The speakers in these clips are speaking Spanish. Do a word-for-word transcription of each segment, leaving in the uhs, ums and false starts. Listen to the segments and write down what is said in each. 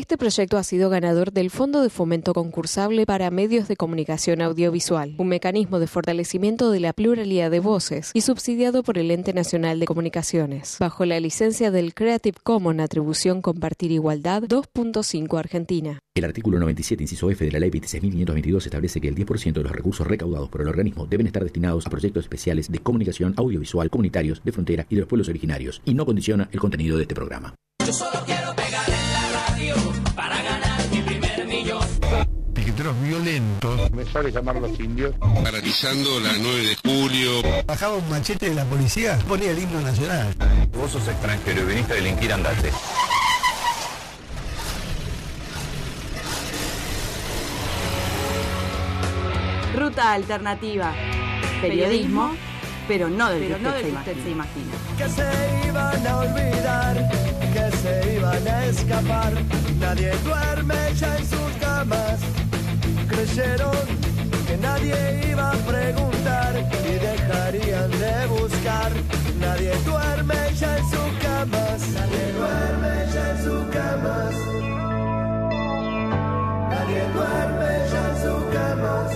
Este proyecto ha sido ganador del Fondo de Fomento Concursable para Medios de Comunicación Audiovisual, un mecanismo de fortalecimiento de la pluralidad de voces y subsidiado por el Ente Nacional de Comunicaciones, bajo la licencia del Creative Commons Atribución Compartir Igualdad dos punto cinco Argentina. El artículo noventa y siete, inciso F de la Ley veintiséis mil quinientos veintidós establece que el diez por ciento de los recursos recaudados por el organismo deben estar destinados a proyectos especiales de comunicación audiovisual comunitarios de frontera y de los pueblos originarios, y no condiciona el contenido de este programa. Yo solo quiero pegar en la radio para ganar mi primer millón. Piqueteros violentos. Me sale llamar a los indios. Paralizando la nueve de julio. Bajaba un machete de la policía, ponía el himno nacional. Vos sos extranjero y viniste a delinquir, andate. Ruta alternativa. Periodismo, pero no del que usted, no usted se imagina. Que se iban a olvidar, que se iban a escapar. Nadie duerme ya en sus camas. Creyeron que nadie iba a preguntar y dejarían de buscar. Nadie duerme ya en sus camas. Nadie duerme ya en sus camas. Nadie duerme ya en sus camas.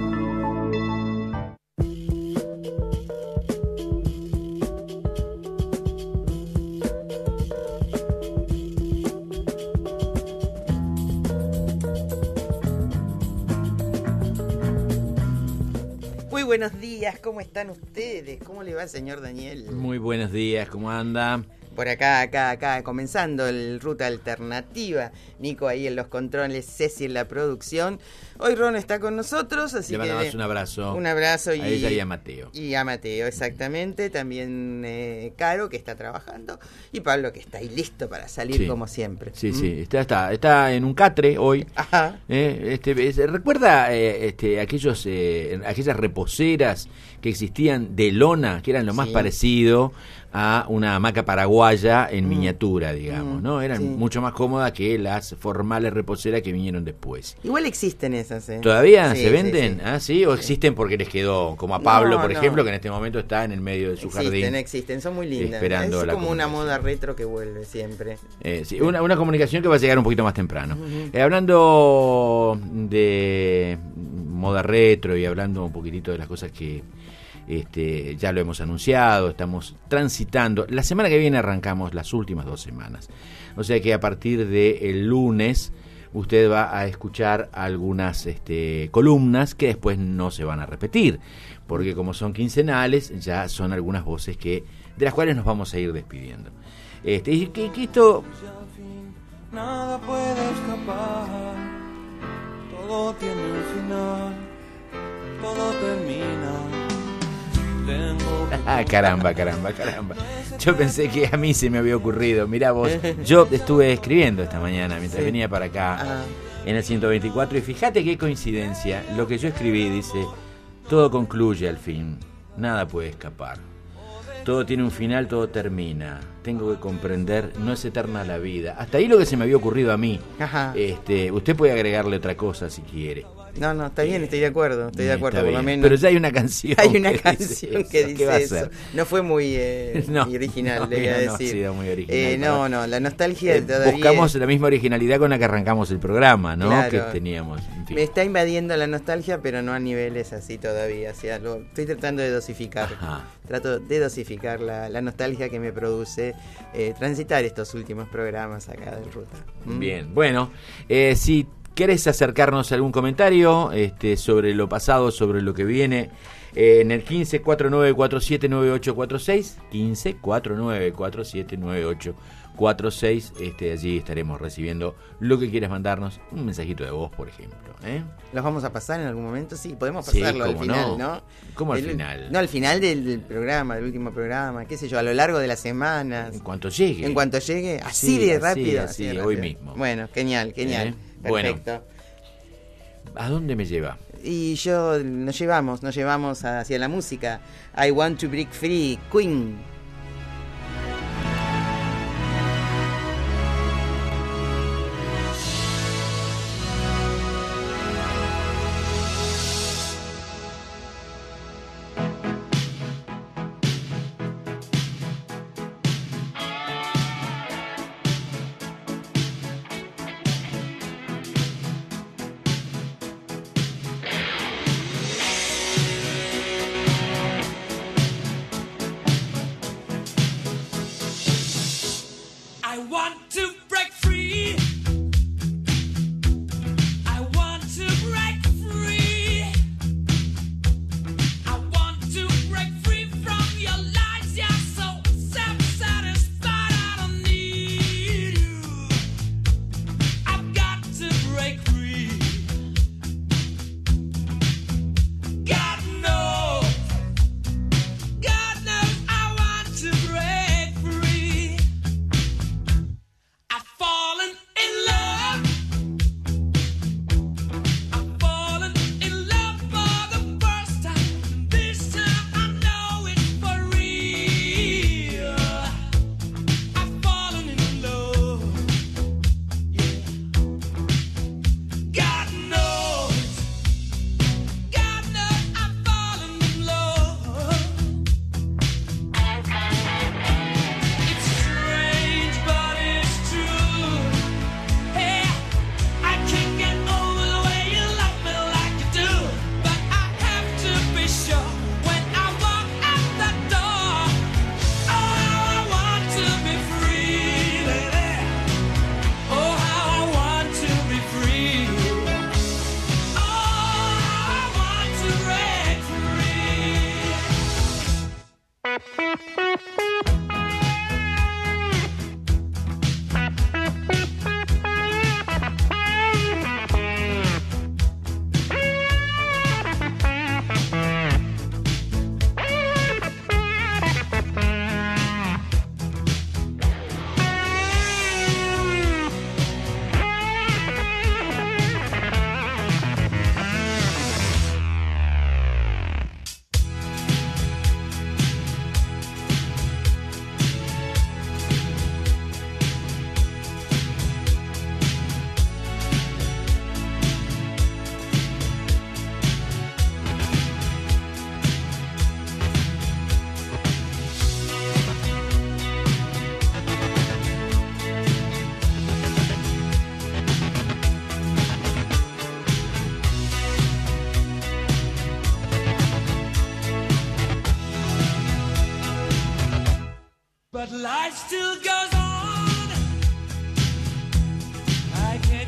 Muy buenos días, ¿cómo están ustedes? ¿Cómo le va, señor Daniel? Muy buenos días, ¿cómo anda? Por acá, acá, acá, comenzando el Ruta Alternativa. Nico ahí en los controles, Ceci en la producción. Hoy Ron está con nosotros, así Le que... Le mandamos un abrazo. Un abrazo y... A ella y a Mateo. Y a Mateo, exactamente. También eh, Caro, que está trabajando. Y Pablo, que está ahí listo para salir, sí, como siempre. Sí, ¿Mm? sí, está, está, está en un catre hoy. Ajá. Eh, este, es, ¿Recuerda eh, este, aquellos, eh, aquellas reposeras que existían de lona, que eran lo más sí. parecido a una hamaca paraguaya en mm. miniatura, digamos, mm. ¿no? Eran sí. mucho más cómodas que las formales reposeras que vinieron después. Igual existen esas, ¿eh? ¿Todavía sí, se venden? Sí, sí. ¿Ah, sí? ¿O sí. existen porque les quedó, como a Pablo, no, por no. ejemplo, que en este momento está en el medio de su existen, jardín? Existen, existen, son muy lindas. Esperando es la como una moda retro que vuelve siempre. Eh, sí, una, una comunicación que va a llegar un poquito más temprano. Uh-huh. Eh, hablando de moda retro y hablando un poquitito de las cosas que... Este, ya lo hemos anunciado, estamos transitando. La semana que viene arrancamos las últimas dos semanas. O sea que a partir del lunes usted va a escuchar algunas este, columnas que después no se van a repetir, porque como son quincenales, ya son algunas voces que de las cuales nos vamos a ir despidiendo. Este, y que, que esto... Nada puede escapar, todo tiene un final, todo termina. Ah, caramba, caramba, caramba. Yo pensé que a mí se me había ocurrido. Mirá vos, yo estuve escribiendo esta mañana mientras sí. venía para acá ah. en el ciento veinticuatro y fíjate qué coincidencia. Lo que yo escribí dice: todo concluye al fin, nada puede escapar. Todo tiene un final, todo termina. Tengo que comprender, no es eterna la vida. Hasta ahí lo que se me había ocurrido a mí. Ajá. Este, usted puede agregarle otra cosa si quiere. No, no, está bien, estoy de acuerdo, estoy de acuerdo, por lo menos. Pero ya hay una canción. Hay una que canción dice que eso. dice eso. No fue muy, eh, no, muy original, no, le voy a decir. No ha sido muy original. Eh, no, no, la nostalgia eh, todavía... Buscamos la misma originalidad con la que arrancamos el programa, ¿no? Claro. Que teníamos. En fin. Me está invadiendo la nostalgia, pero no a niveles así todavía. O sea, lo, estoy tratando de dosificar. Ajá. Trato de dosificar la, la nostalgia que me produce eh, transitar estos últimos programas acá de Ruta. ¿Mm? Bien, bueno, eh, si ¿querés acercarnos a algún comentario este, sobre lo pasado, sobre lo que viene? Eh, en el quince cuarenta y nueve cuarenta y siete noventa y ocho cuarenta y seis, quince cuarenta y nueve cuarenta y siete noventa y ocho cuarenta y seis, este, allí estaremos recibiendo lo que quieras mandarnos, un mensajito de voz, por ejemplo. ¿eh? ¿Los vamos a pasar en algún momento? Sí, podemos pasarlo sí, al final, no. ¿no? ¿Cómo al el, final? No, al final del, del programa, del último programa, qué sé yo, a lo largo de las semanas. En cuanto llegue. En cuanto llegue, así sí, de rápido. Así, así así, de hoy rápido. mismo. Bueno, genial, genial. ¿Eh? Perfecto. Bueno, ¿a dónde me lleva? Y yo, nos llevamos, nos llevamos hacia la música. I Want to Break Free, Queen.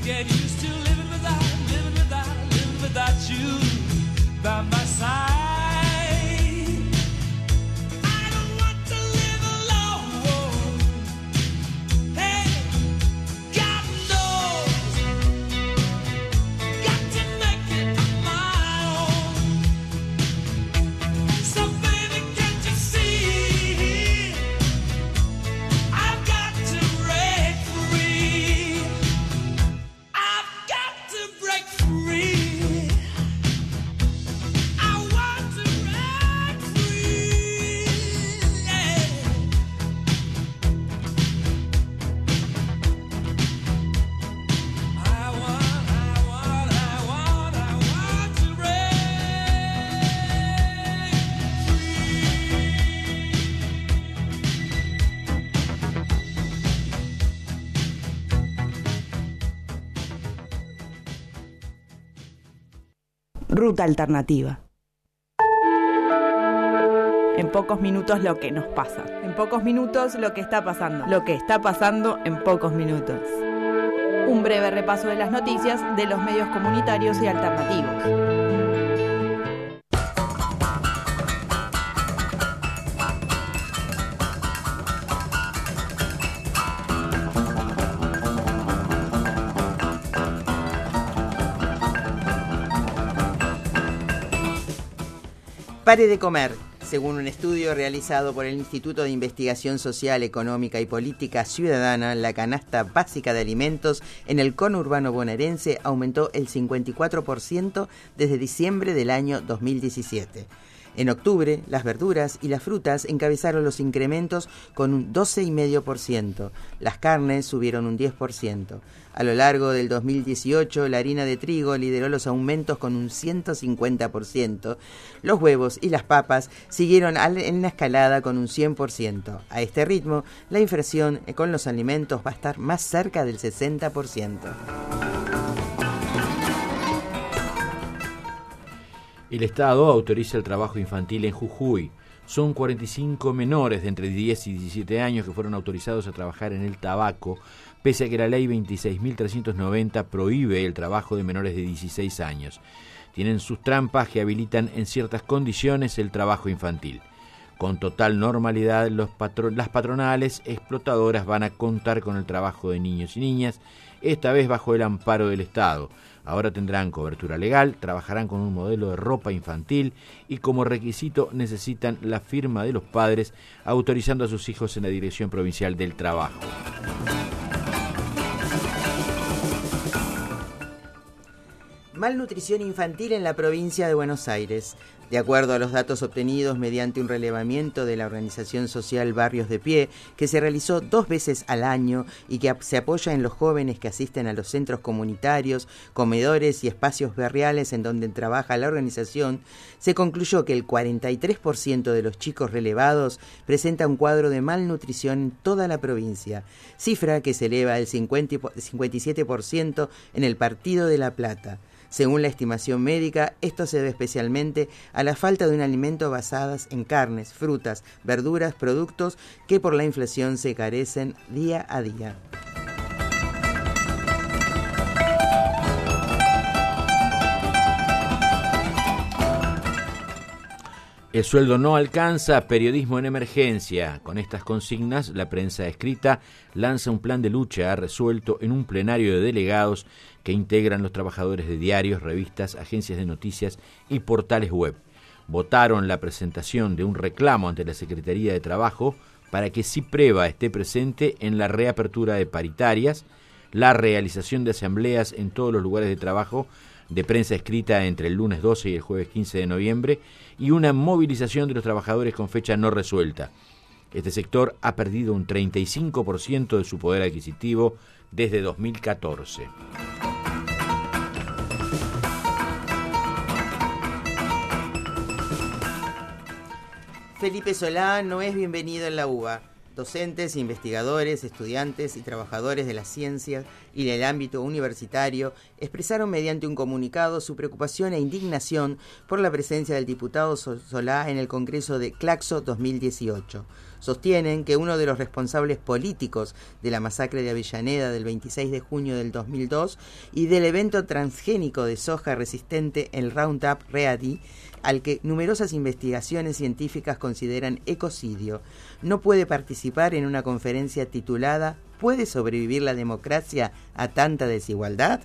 get used to living without, living without, living without you by my side. I don't want to live alone. Hey, God knows, got to make it on my own. So baby, can't you see? I've got to break free. I've got to break free. I want to break free. Yeah. I want, I want, I want, I want to break Ruta Alternativa. En pocos minutos lo que nos pasa. En pocos minutos lo que está pasando. Lo que está pasando en pocos minutos. Un breve repaso de las noticias de los medios comunitarios y alternativos. Pare de comer. Según un estudio realizado por el Instituto de Investigación Social, Económica y Política Ciudadana, la canasta básica de alimentos en el conurbano bonaerense aumentó el cincuenta y cuatro por ciento desde diciembre del año dos mil diecisiete. En octubre, las verduras y las frutas encabezaron los incrementos con un doce coma cinco por ciento. Las carnes subieron un diez por ciento. A lo largo del dos mil dieciocho, la harina de trigo lideró los aumentos con un ciento cincuenta por ciento. Los huevos y las papas siguieron en la escalada con un cien por ciento. A este ritmo, la inflación con los alimentos va a estar más cerca del sesenta por ciento. El Estado autoriza el trabajo infantil en Jujuy. Son cuarenta y cinco menores de entre diez y diecisiete años que fueron autorizados a trabajar en el tabaco, pese a que la ley veintiséis mil trescientos noventa prohíbe el trabajo de menores de dieciséis años. Tienen sus trampas que habilitan en ciertas condiciones el trabajo infantil. Con total normalidad, los patro- las patronales explotadoras van a contar con el trabajo de niños y niñas, esta vez bajo el amparo del Estado. Ahora tendrán cobertura legal, trabajarán con un modelo de ropa infantil y como requisito necesitan la firma de los padres autorizando a sus hijos en la Dirección Provincial del Trabajo. Malnutrición infantil en la provincia de Buenos Aires. De acuerdo a los datos obtenidos mediante un relevamiento de la organización social Barrios de Pie, que se realizó dos veces al año y que se apoya en los jóvenes que asisten a los centros comunitarios, comedores y espacios barriales en donde trabaja la organización, se concluyó que el cuarenta y tres por ciento de los chicos relevados presenta un cuadro de malnutrición en toda la provincia, cifra que se eleva al cincuenta y siete por ciento en el Partido de La Plata. Según la estimación médica, esto se debe especialmente a la falta de un alimento basadas en carnes, frutas, verduras, productos que por la inflación se carecen día a día. El sueldo no alcanza, periodismo en emergencia. Con estas consignas, la prensa escrita lanza un plan de lucha resuelto en un plenario de delegados que integran los trabajadores de diarios, revistas, agencias de noticias y portales web. Votaron la presentación de un reclamo ante la Secretaría de Trabajo para que CIPREVA esté presente en la reapertura de paritarias, la realización de asambleas en todos los lugares de trabajo de prensa escrita entre el lunes doce y el jueves quince de noviembre y una movilización de los trabajadores con fecha no resuelta. Este sector ha perdido un treinta y cinco por ciento de su poder adquisitivo desde dos mil catorce. Felipe Solá no es bienvenido en la U B A. Docentes, investigadores, estudiantes y trabajadores de las ciencias y del ámbito universitario expresaron mediante un comunicado su preocupación e indignación por la presencia del diputado Solá en el Congreso de Claxo dos mil dieciocho. sostienen que uno de los responsables políticos de la masacre de Avellaneda del veintiséis de junio del dos mil dos y del evento transgénico de soja resistente, el Roundup Ready, al que numerosas investigaciones científicas consideran ecocidio, no puede participar en una conferencia titulada ¿Puede sobrevivir la democracia a tanta desigualdad?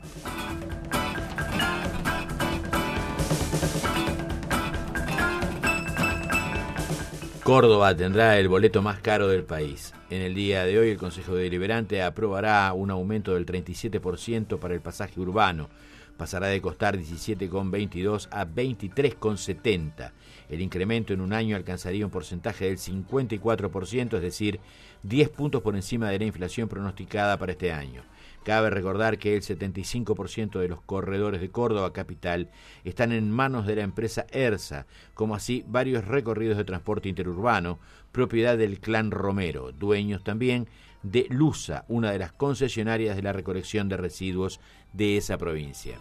Córdoba tendrá el boleto más caro del país. En el día de hoy el Consejo Deliberante aprobará un aumento del treinta y siete por ciento para el pasaje urbano. Pasará de costar diecisiete con veintidós a veintitrés con setenta. El incremento en un año alcanzaría un porcentaje del cincuenta y cuatro por ciento, es decir, diez puntos por encima de la inflación pronosticada para este año. Cabe recordar que el setenta y cinco por ciento de los corredores de Córdoba capital están en manos de la empresa ERSA, como así varios recorridos de transporte interurbano, propiedad del Clan Romero, dueños también de Lusa, una de las concesionarias de la recolección de residuos de esa provincia.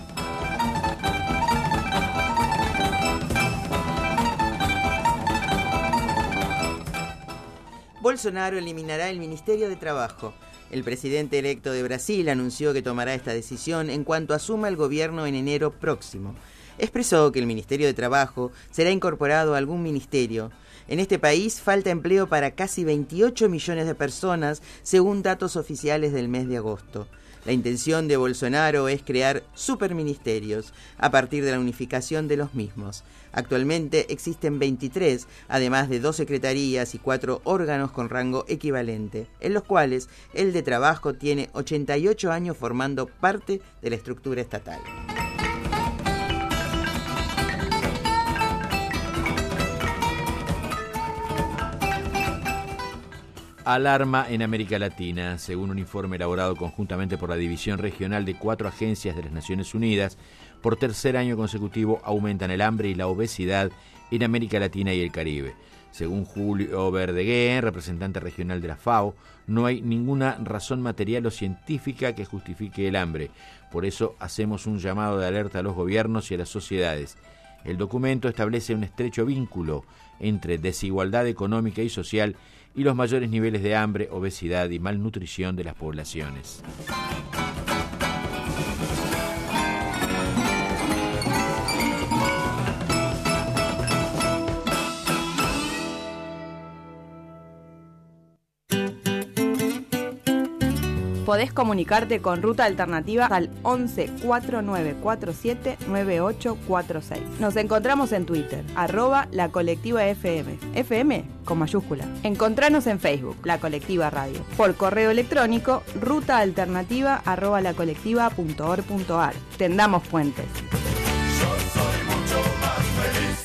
Bolsonaro eliminará el Ministerio de Trabajo. El presidente electo de Brasil anunció que tomará esta decisión en cuanto asuma el gobierno en enero próximo. Expresó que el Ministerio de Trabajo será incorporado a algún ministerio. En este país falta empleo para casi veintiocho millones de personas, según datos oficiales del mes de agosto. La intención de Bolsonaro es crear superministerios a partir de la unificación de los mismos. Actualmente existen veintitrés, además de dos secretarías y cuatro órganos con rango equivalente, en los cuales el de Trabajo tiene ochenta y ocho años formando parte de la estructura estatal. Alarma en América Latina. Según un informe elaborado conjuntamente por la División Regional de cuatro agencias de las Naciones Unidas, por tercer año consecutivo aumentan el hambre y la obesidad en América Latina y el Caribe. Según Julio Verdeguer, representante regional de la FAO, no hay ninguna razón material o científica que justifique el hambre. Por eso hacemos un llamado de alerta a los gobiernos y a las sociedades. El documento establece un estrecho vínculo entre desigualdad económica y social y los mayores niveles de hambre, obesidad y malnutrición de las poblaciones. Podés comunicarte con Ruta Alternativa al once cuatro nueve cuatro siete nueve ocho cuatro seis. Nos encontramos en Twitter, arroba La Colectiva F M. F M con mayúscula. Encontranos en Facebook, La Colectiva Radio. Por correo electrónico, rutaalternativa arroba lacolectiva punto org punto ar. Tendamos puentes. Yo soy mucho más feliz.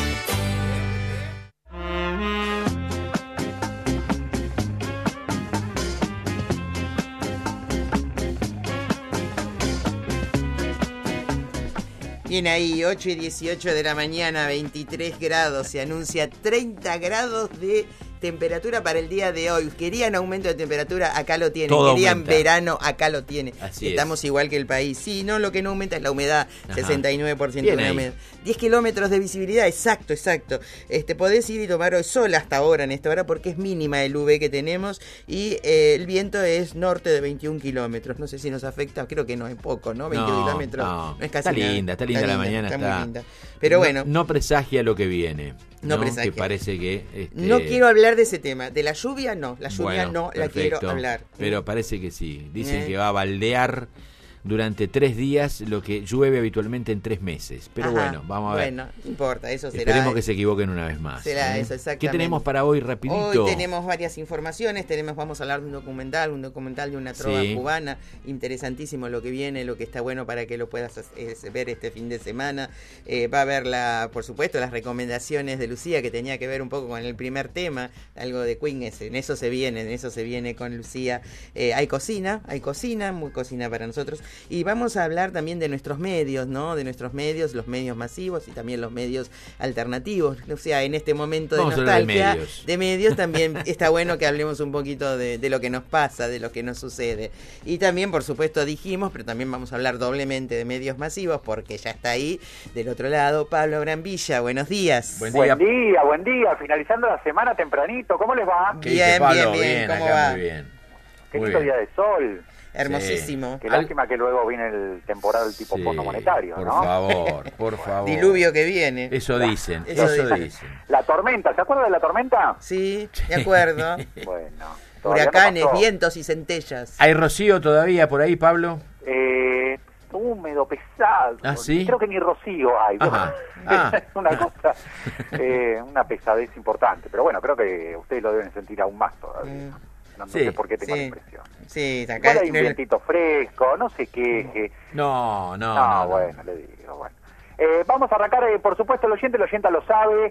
Bien ahí, ocho y dieciocho de la mañana, veintitrés grados, se anuncia treinta grados de temperatura para el día de hoy. Querían aumento de temperatura, acá lo tienen. Todo Querían aumenta. verano, acá lo tienen. Así Estamos es. igual que el país. Sí, no, lo que no aumenta es la humedad, Ajá. sesenta y nueve por ciento Bien de la ahí. humedad. diez kilómetros de visibilidad, exacto, exacto. Este, podés ir y tomar hoy sol hasta ahora, en esta hora, porque es mínima el U V que tenemos y eh, el viento es norte de veintiún kilómetros. No sé si nos afecta, creo que no, es poco, ¿no? veintiún No, kilómetros. no. No es casi Está nada. linda, está linda la mañana, Está, está- muy linda. Pero No- bueno. No, presagia lo que viene. No No, presagia. Que parece que... este, No quiero hablar de ese tema. De la lluvia, no. La lluvia bueno, no la perfecto, quiero hablar. Pero parece que sí. Dicen Eh. que va a baldear durante tres días lo que llueve habitualmente en tres meses. Pero Ajá, bueno, vamos a ver. Bueno, no importa, eso será. Esperemos que se equivoquen una vez más. Será ¿eh? eso, exactamente. ¿Qué tenemos para hoy, rapidito? Hoy tenemos varias informaciones, tenemos, vamos a hablar de un documental, un documental de una trova Sí. cubana, interesantísimo lo que viene, lo que está bueno para que lo puedas eh, ver este fin de semana. Eh, va a haber, la, por supuesto, las recomendaciones de Lucía, que tenía que ver un poco con el primer tema, algo de Queen, ese, en eso se viene, en eso se viene con Lucía. Eh, hay cocina, hay cocina, muy cocina para nosotros. Y vamos a hablar también de nuestros medios, ¿no? De nuestros medios, los medios masivos y también los medios alternativos. O sea, en este momento de vamos nostalgia de medios. de medios también está bueno que hablemos un poquito de, de lo que nos pasa, de lo que nos sucede. Y también, por supuesto, dijimos, pero también vamos a hablar doblemente de medios masivos porque ya está ahí, del otro lado, Pablo Granvilla. Buenos días. Buen día, buen día, buen día. Finalizando la semana tempranito. ¿Cómo les va? Bien, bien, bien, bien. ¿Cómo va? Muy bien. Qué lindo día de sol. Hermosísimo. Sí. Qué lástima Al... que luego viene el temporal tipo sí, fondo monetario, por ¿no? Por favor, por favor. Diluvio que viene. Eso dicen, eso, eso dicen. dicen. La tormenta, ¿se acuerda de la tormenta? Sí, de acuerdo. Bueno. Huracanes, no vientos y centellas. ¿Hay rocío todavía por ahí, Pablo? Eh, húmedo, pesado. ¿Ah, sí? Creo que ni rocío hay. Ajá. Ah. Es una cosa, eh, una pesadez importante. Pero bueno, creo que ustedes lo deben sentir aún más todavía. Mm. No, no sí, sé por qué tengo sí. la impresión. Sí, acá hay un vientito fresco, no sé qué. No, no, no. No, bueno, no. le digo, bueno. Eh, vamos a arrancar, eh, por supuesto, el oyente, el oyente lo sabe,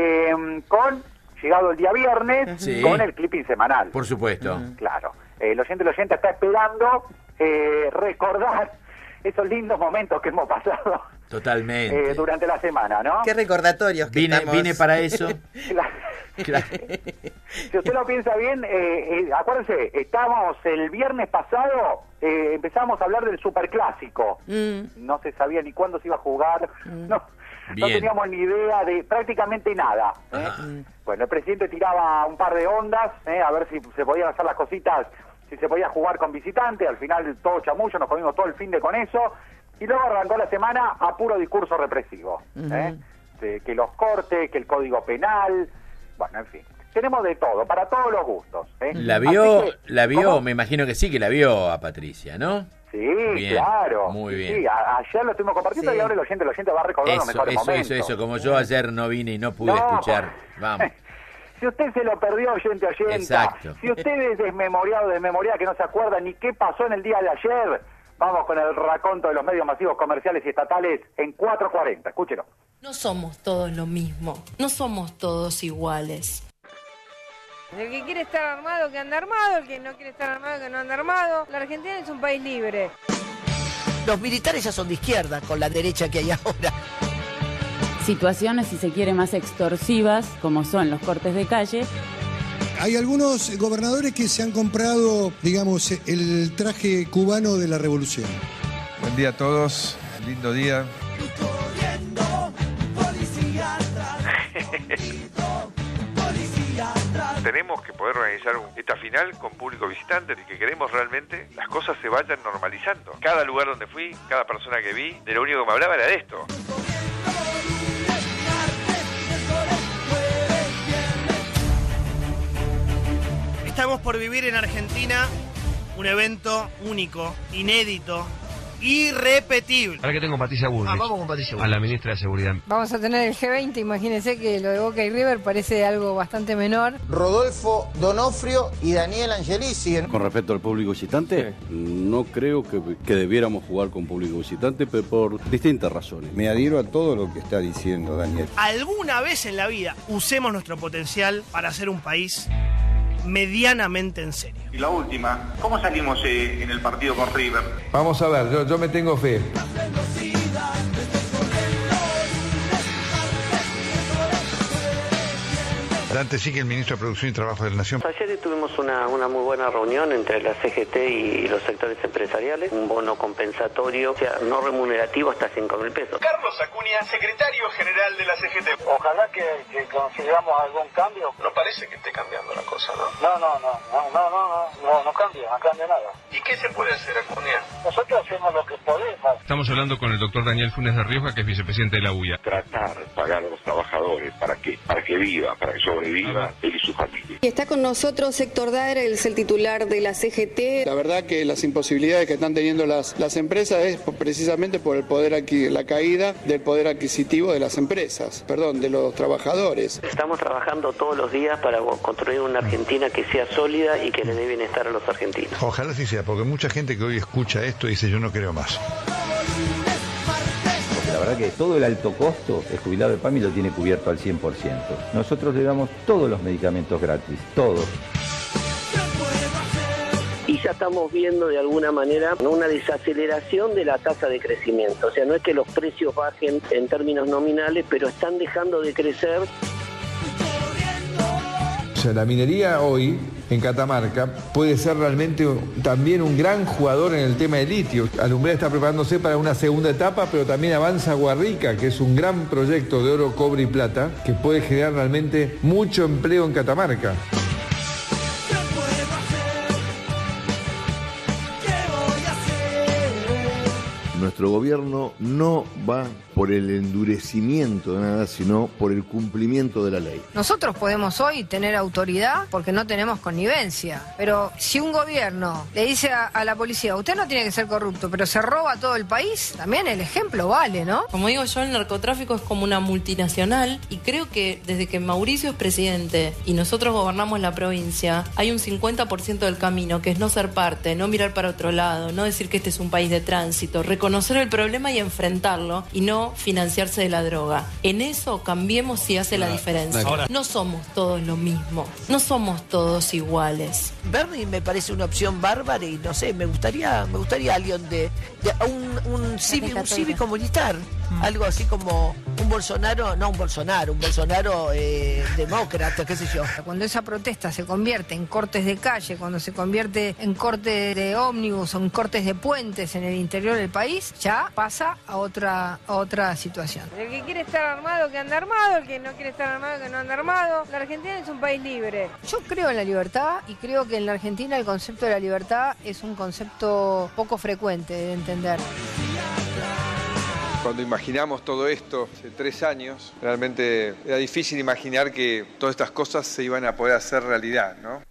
eh, con, llegado el día viernes, sí. con el clipping semanal. Por supuesto. Uh-huh. Claro. Eh, el oyente, el oyente está esperando eh, recordar esos lindos momentos que hemos pasado. Totalmente. Eh, durante la semana, ¿no? Qué recordatorios que vine, estamos... Vine para eso. Claro. Si usted lo piensa bien, eh, eh, acuérdense, estábamos el viernes pasado, eh, empezamos a hablar del superclásico. Mm. No se sabía ni cuándo se iba a jugar, mm. no, no teníamos ni idea de prácticamente nada. ¿eh? Bueno, el presidente tiraba un par de ondas, ¿eh? a ver si se podían hacer las cositas, si se podía jugar con visitantes. Al final todo chamullo, nos comimos todo el fin de con eso. Y luego arrancó la semana a puro discurso represivo. Uh-huh. ¿eh? De, que los cortes, que el código penal... Bueno, en fin, tenemos de todo, para todos los gustos. ¿eh? La vio, que, la vio, ¿cómo? Me imagino que sí, que la vio a Patricia, ¿no? Sí, bien, claro. Muy bien. Sí, a, ayer lo estuvimos compartiendo sí. y ahora el oyente, el oyente va a recordar eso, los mejores eso, momentos. Eso, eso, como yo ayer no vine y no pude no, escuchar, vamos. Si usted se lo perdió, oyente, oyenta, exacto. Si usted es desmemoriado, desmemoriada, que no se acuerda ni qué pasó en el día de ayer, vamos con el raconto de los medios masivos comerciales y estatales en cuatro cuarenta. Escúchelo. No somos todos lo mismo, no somos todos iguales. El que quiere estar armado, que anda armado. El que no quiere estar armado, que no anda armado. La Argentina es un país libre. Los militares ya son de izquierda, con la derecha que hay ahora. Situaciones, si se quiere, más extorsivas, como son los cortes de calle. Hay algunos gobernadores que se han comprado, digamos, el traje cubano de la revolución. Buen día a todos, lindo día. Tenemos que poder organizar esta final con público visitante y que queremos realmente las cosas se vayan normalizando. Cada lugar donde fui, cada persona que vi, de lo único que me hablaba era de esto. Estamos por vivir en Argentina un evento único, inédito, irrepetible. Ahora que tengo Patricia Bullrich. Ah, vamos con Patricia Bullrich. A la ministra de Seguridad. Vamos a tener el G veinte, imagínense que lo de Boca y River parece algo bastante menor. Rodolfo Donofrio y Daniel Angelici. Con respecto al público visitante, sí. no creo que, que debiéramos jugar con público visitante, pero por distintas razones. Me adhiero a todo lo que está diciendo Daniel. Alguna vez en la vida usemos nuestro potencial para hacer un país medianamente en serio. Y la última, ¿cómo salimos eh, en el partido con River? Vamos a ver, yo, yo me tengo fe. Dante Sique, el ministro de Producción y Trabajo de la Nación. Ayer tuvimos una, una muy buena reunión entre la C G T y los sectores empresariales, un bono compensatorio, o sea, no remunerativo hasta cinco mil pesos. Carlos Acuña, secretario general de la C G T. Ojalá que, que consigamos algún cambio. No parece que esté cambiando la cosa, ¿no? No, no, no, no, no, no, no, no cambia, no cambia nada. ¿Y qué se puede hacer, Acuña? Nosotros hacemos lo que podemos. Estamos hablando con el doctor Daniel Funes de Rioja, que es vicepresidente de la U I A. Tratar de pagar a los trabajadores para que, para que vivan, para que sobreviva él y su familia. Y está con nosotros Héctor Daer, es el titular de la C G T. La verdad que las imposibilidades que están teniendo las, las empresas es precisamente por el poder aquí, la caída del poder adquisitivo de las empresas, perdón, de los trabajadores. Estamos trabajando todos los días para construir una Argentina que sea sólida y que le dé bienestar a los argentinos. Ojalá sí sea, porque mucha gente que hoy escucha esto dice yo no creo más. La verdad que todo el alto costo, el jubilado de PAMI lo tiene cubierto al cien por ciento. Nosotros le damos todos los medicamentos gratis, todos. Y ya estamos viendo de alguna manera una desaceleración de la tasa de crecimiento. O sea, no es que los precios bajen en términos nominales, pero están dejando de crecer. O sea, la minería hoy en Catamarca puede ser realmente también un gran jugador en el tema de litio. Alumbrea está preparándose para una segunda etapa, pero también avanza Guarrica, que es un gran proyecto de oro, cobre y plata, que puede generar realmente mucho empleo en Catamarca. Nuestro gobierno no va por el endurecimiento de nada, sino por el cumplimiento de la ley. Nosotros podemos hoy tener autoridad porque no tenemos connivencia, pero si un gobierno le dice a, a la policía, usted no tiene que ser corrupto, pero se roba todo el país, también el ejemplo vale, ¿no? Como digo yo, el narcotráfico es como una multinacional y creo que desde que Mauricio es presidente y nosotros gobernamos la provincia, hay un cincuenta por ciento del camino que es no ser parte, no mirar para otro lado, no decir que este es un país de tránsito, reconocer el problema y enfrentarlo y no financiarse de la droga. En eso cambiemos si hace la diferencia. Ahora. No somos todos lo mismo, no somos todos iguales. Bernie me parece una opción bárbara y no sé, me gustaría me gustaría alguien de, de un, un, cívico, un cívico militar, mm. algo así como un Bolsonaro, no un Bolsonaro, un Bolsonaro eh, demócrata, qué sé yo. Cuando esa protesta se convierte en cortes de calle, cuando se convierte en cortes de ómnibus o en cortes de puentes en el interior del país, ya pasa a otra a otra situación. El que quiere estar armado que anda armado, el que no quiere estar armado que no anda armado. La Argentina es un país libre. Yo creo en la libertad y creo que en la Argentina el concepto de la libertad es un concepto poco frecuente de entender. Cuando imaginamos todo esto hace tres años, realmente era difícil imaginar que todas estas cosas se iban a poder hacer realidad, ¿no?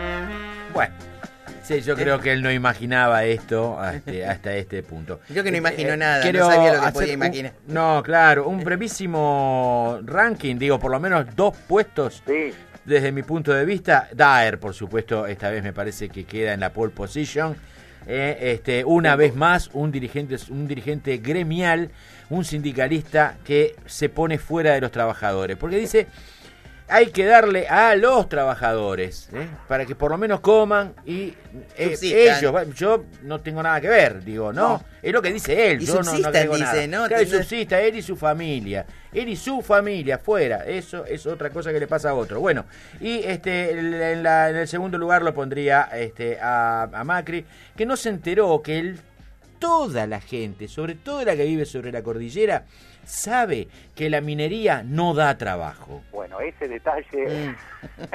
Bueno, sí, yo creo que él no imaginaba esto hasta, hasta este punto. Yo que no imaginó eh, nada, no sabía lo que podía imaginar. Un, no, claro, un brevísimo ranking, digo, por lo menos dos puestos. Sí. Desde mi punto de vista, Daer, por supuesto, esta vez me parece que queda en la pole position. Eh, este, una vez más, un dirigente, un dirigente gremial, un sindicalista que se pone fuera de los trabajadores, porque dice, hay que darle a los trabajadores, ¿eh? para que por lo menos coman y eh, ellos, yo no tengo nada que ver, digo, no, no. es lo que dice él, y yo no, no creo dice, nada. ¿no? Claro, y subsista él y su familia, él y su familia fuera, eso es otra cosa que le pasa a otro. Bueno, y este en, la, en el segundo lugar lo pondría este a, a Macri, que no se enteró que él, toda la gente, sobre todo la que vive sobre la cordillera, sabe que la minería no da trabajo. Bueno, ese detalle... Mm.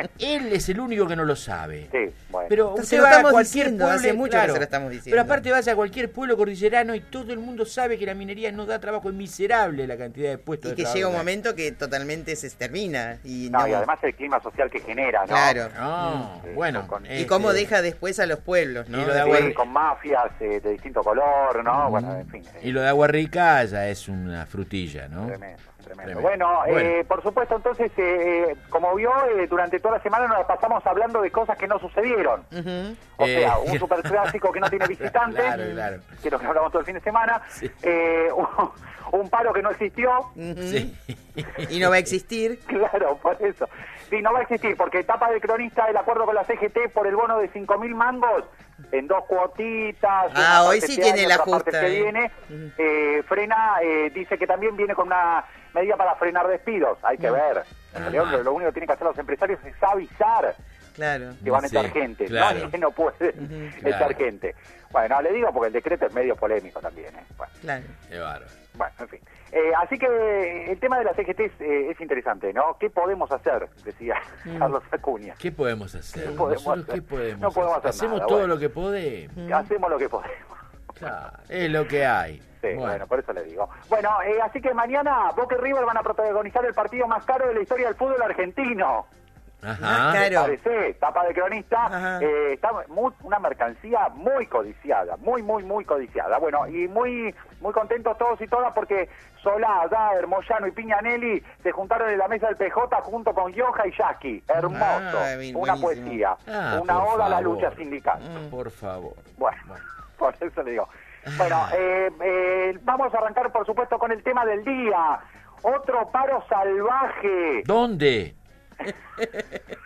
Él es el único que no lo sabe. Sí, bueno. Pero Entonces usted lo va estamos a cualquier diciendo, pueblo, hace mucho claro, que se lo estamos diciendo. Pero aparte vas a cualquier pueblo cordillerano y todo el mundo sabe que la minería no da trabajo, es miserable la cantidad de puestos y de que trabajo. llega un momento que totalmente se extermina. Y, no, no... y además el clima social que genera, ¿no? Claro. No, sí, bueno. Con, y cómo este... deja después a los pueblos, ¿no? Y lo de Agua... sí, con mafias eh, de distinto color, ¿no? Mm. Bueno, en fin. Eh. Y lo de Agua Rica ya es una frutilla, ¿no? Tremendo. Tremendo. Bueno, bueno. Eh, por supuesto, entonces, eh, como vio, eh, durante toda la semana nos pasamos hablando de cosas que no sucedieron. Uh-huh. O eh. sea, un superclásico que no tiene visitantes, claro, claro. que es lo que hablamos todo el fin de semana, sí. eh, un, un paro que no existió. Uh-huh. Sí. Y no va a existir. Claro, por eso. Sí, no va a existir, porque tapa del cronista el acuerdo con la C G T por el bono de cinco mil mangos, en dos cuotitas. Ah, hoy sí tiene la justa. Que eh. viene, uh-huh. eh, frena, eh, dice que también viene con una medida para frenar despidos, hay que ver. En realidad, lo, lo único que tienen que hacer los empresarios es avisar claro. que van a sí, echar gente, claro. no es que no pueden uh-huh. echar claro. gente. Bueno, le digo porque el decreto es medio polémico también. ¿eh? Bueno. Claro. Qué bárbaro. Bueno, en fin. Eh, así que el tema de la C G T es, eh, es interesante, ¿no? ¿Qué podemos hacer? Decía mm. Carlos Acuña. ¿Qué podemos hacer? ¿Qué podemos Nosotros, hacer? ¿Qué podemos no podemos hacer, hacer? Hacemos nada, todo bueno. lo que podemos. Mm. Hacemos lo que podemos. Claro, es lo que hay. Sí, bueno. bueno, por eso le digo. Bueno, eh, así que mañana Boca y River van a protagonizar el partido más caro de la historia del fútbol argentino. Ajá. ¿Qué parece? Tapa de cronista. Eh, está muy, una mercancía muy codiciada, muy, muy, muy codiciada. Bueno, y muy muy contentos todos y todas porque Solá, Daer, Moyano y Piñanelli se juntaron en la mesa del P J junto con Gioja y Jackie. Hermoso. Ah, bien, una buenísimo. Poesía. Ah, una oda favor. A la lucha sindical. Mm, por favor. Bueno, bueno, por eso le digo. Bueno, eh, eh, vamos a arrancar, por supuesto, con el tema del día. Otro paro salvaje. ¿Dónde?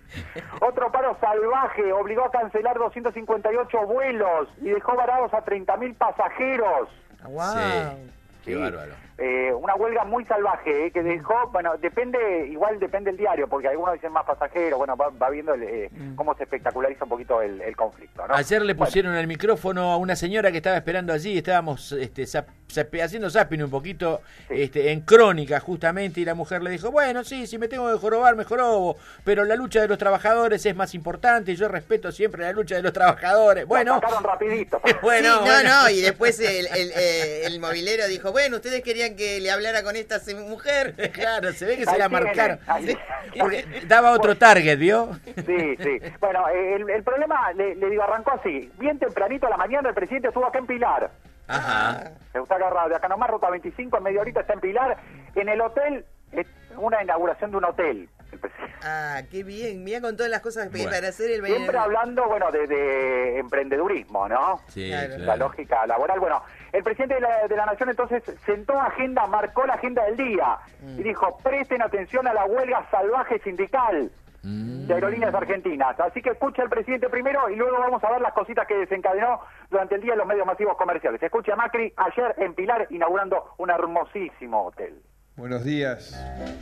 Otro paro salvaje obligó a cancelar doscientos cincuenta y ocho vuelos y dejó varados a treinta mil pasajeros. Wow. Sí, qué Sí. bárbaro. Eh, una huelga muy salvaje, eh, que dejó, bueno, depende, igual depende el diario, porque algunos dicen más pasajeros, bueno, va, va viendo el, eh, cómo se espectaculariza un poquito el, el conflicto, ¿no? Ayer le Bueno, pusieron el micrófono a una señora que estaba esperando allí, estábamos este, zap- zap- haciendo zapping un poquito este, en Crónica justamente, y la mujer le dijo, bueno, sí, si me tengo que jorobar, me jorobo, pero la lucha de los trabajadores es más importante y yo respeto siempre la lucha de los trabajadores. Bueno, lo sacaron rapidito. bueno, Sí, no, bueno. no, y después el, el, eh, el movilero dijo, bueno, ustedes querían que le hablara con esta se- mujer. Claro, se ve que se Ahí la tienen, marcaron. ahí- Porque daba otro target, ¿vio? Sí, sí. Bueno, el, el problema, le, le digo, arrancó así. Bien tempranito a la mañana el presidente estuvo acá en Pilar. Ajá. Se está agarrado de acá nomás, ruta veinticinco, en media horita está en Pilar. En el hotel, es una inauguración de un hotel. El presidente. Ah, qué bien, mira con todas las cosas que Bueno. para hacer el Siempre hablando, bueno, de, de emprendedurismo, ¿no? Sí, Claro. La claro. lógica laboral. Bueno, el presidente de la, de la Nación entonces sentó agenda, marcó la agenda del día y dijo, presten atención a la huelga salvaje sindical de aerolíneas argentinas. Así que escucha al presidente primero y luego vamos a ver las cositas que desencadenó durante el día en los medios masivos comerciales. Escucha a Macri ayer en Pilar inaugurando un hermosísimo hotel. Buenos días.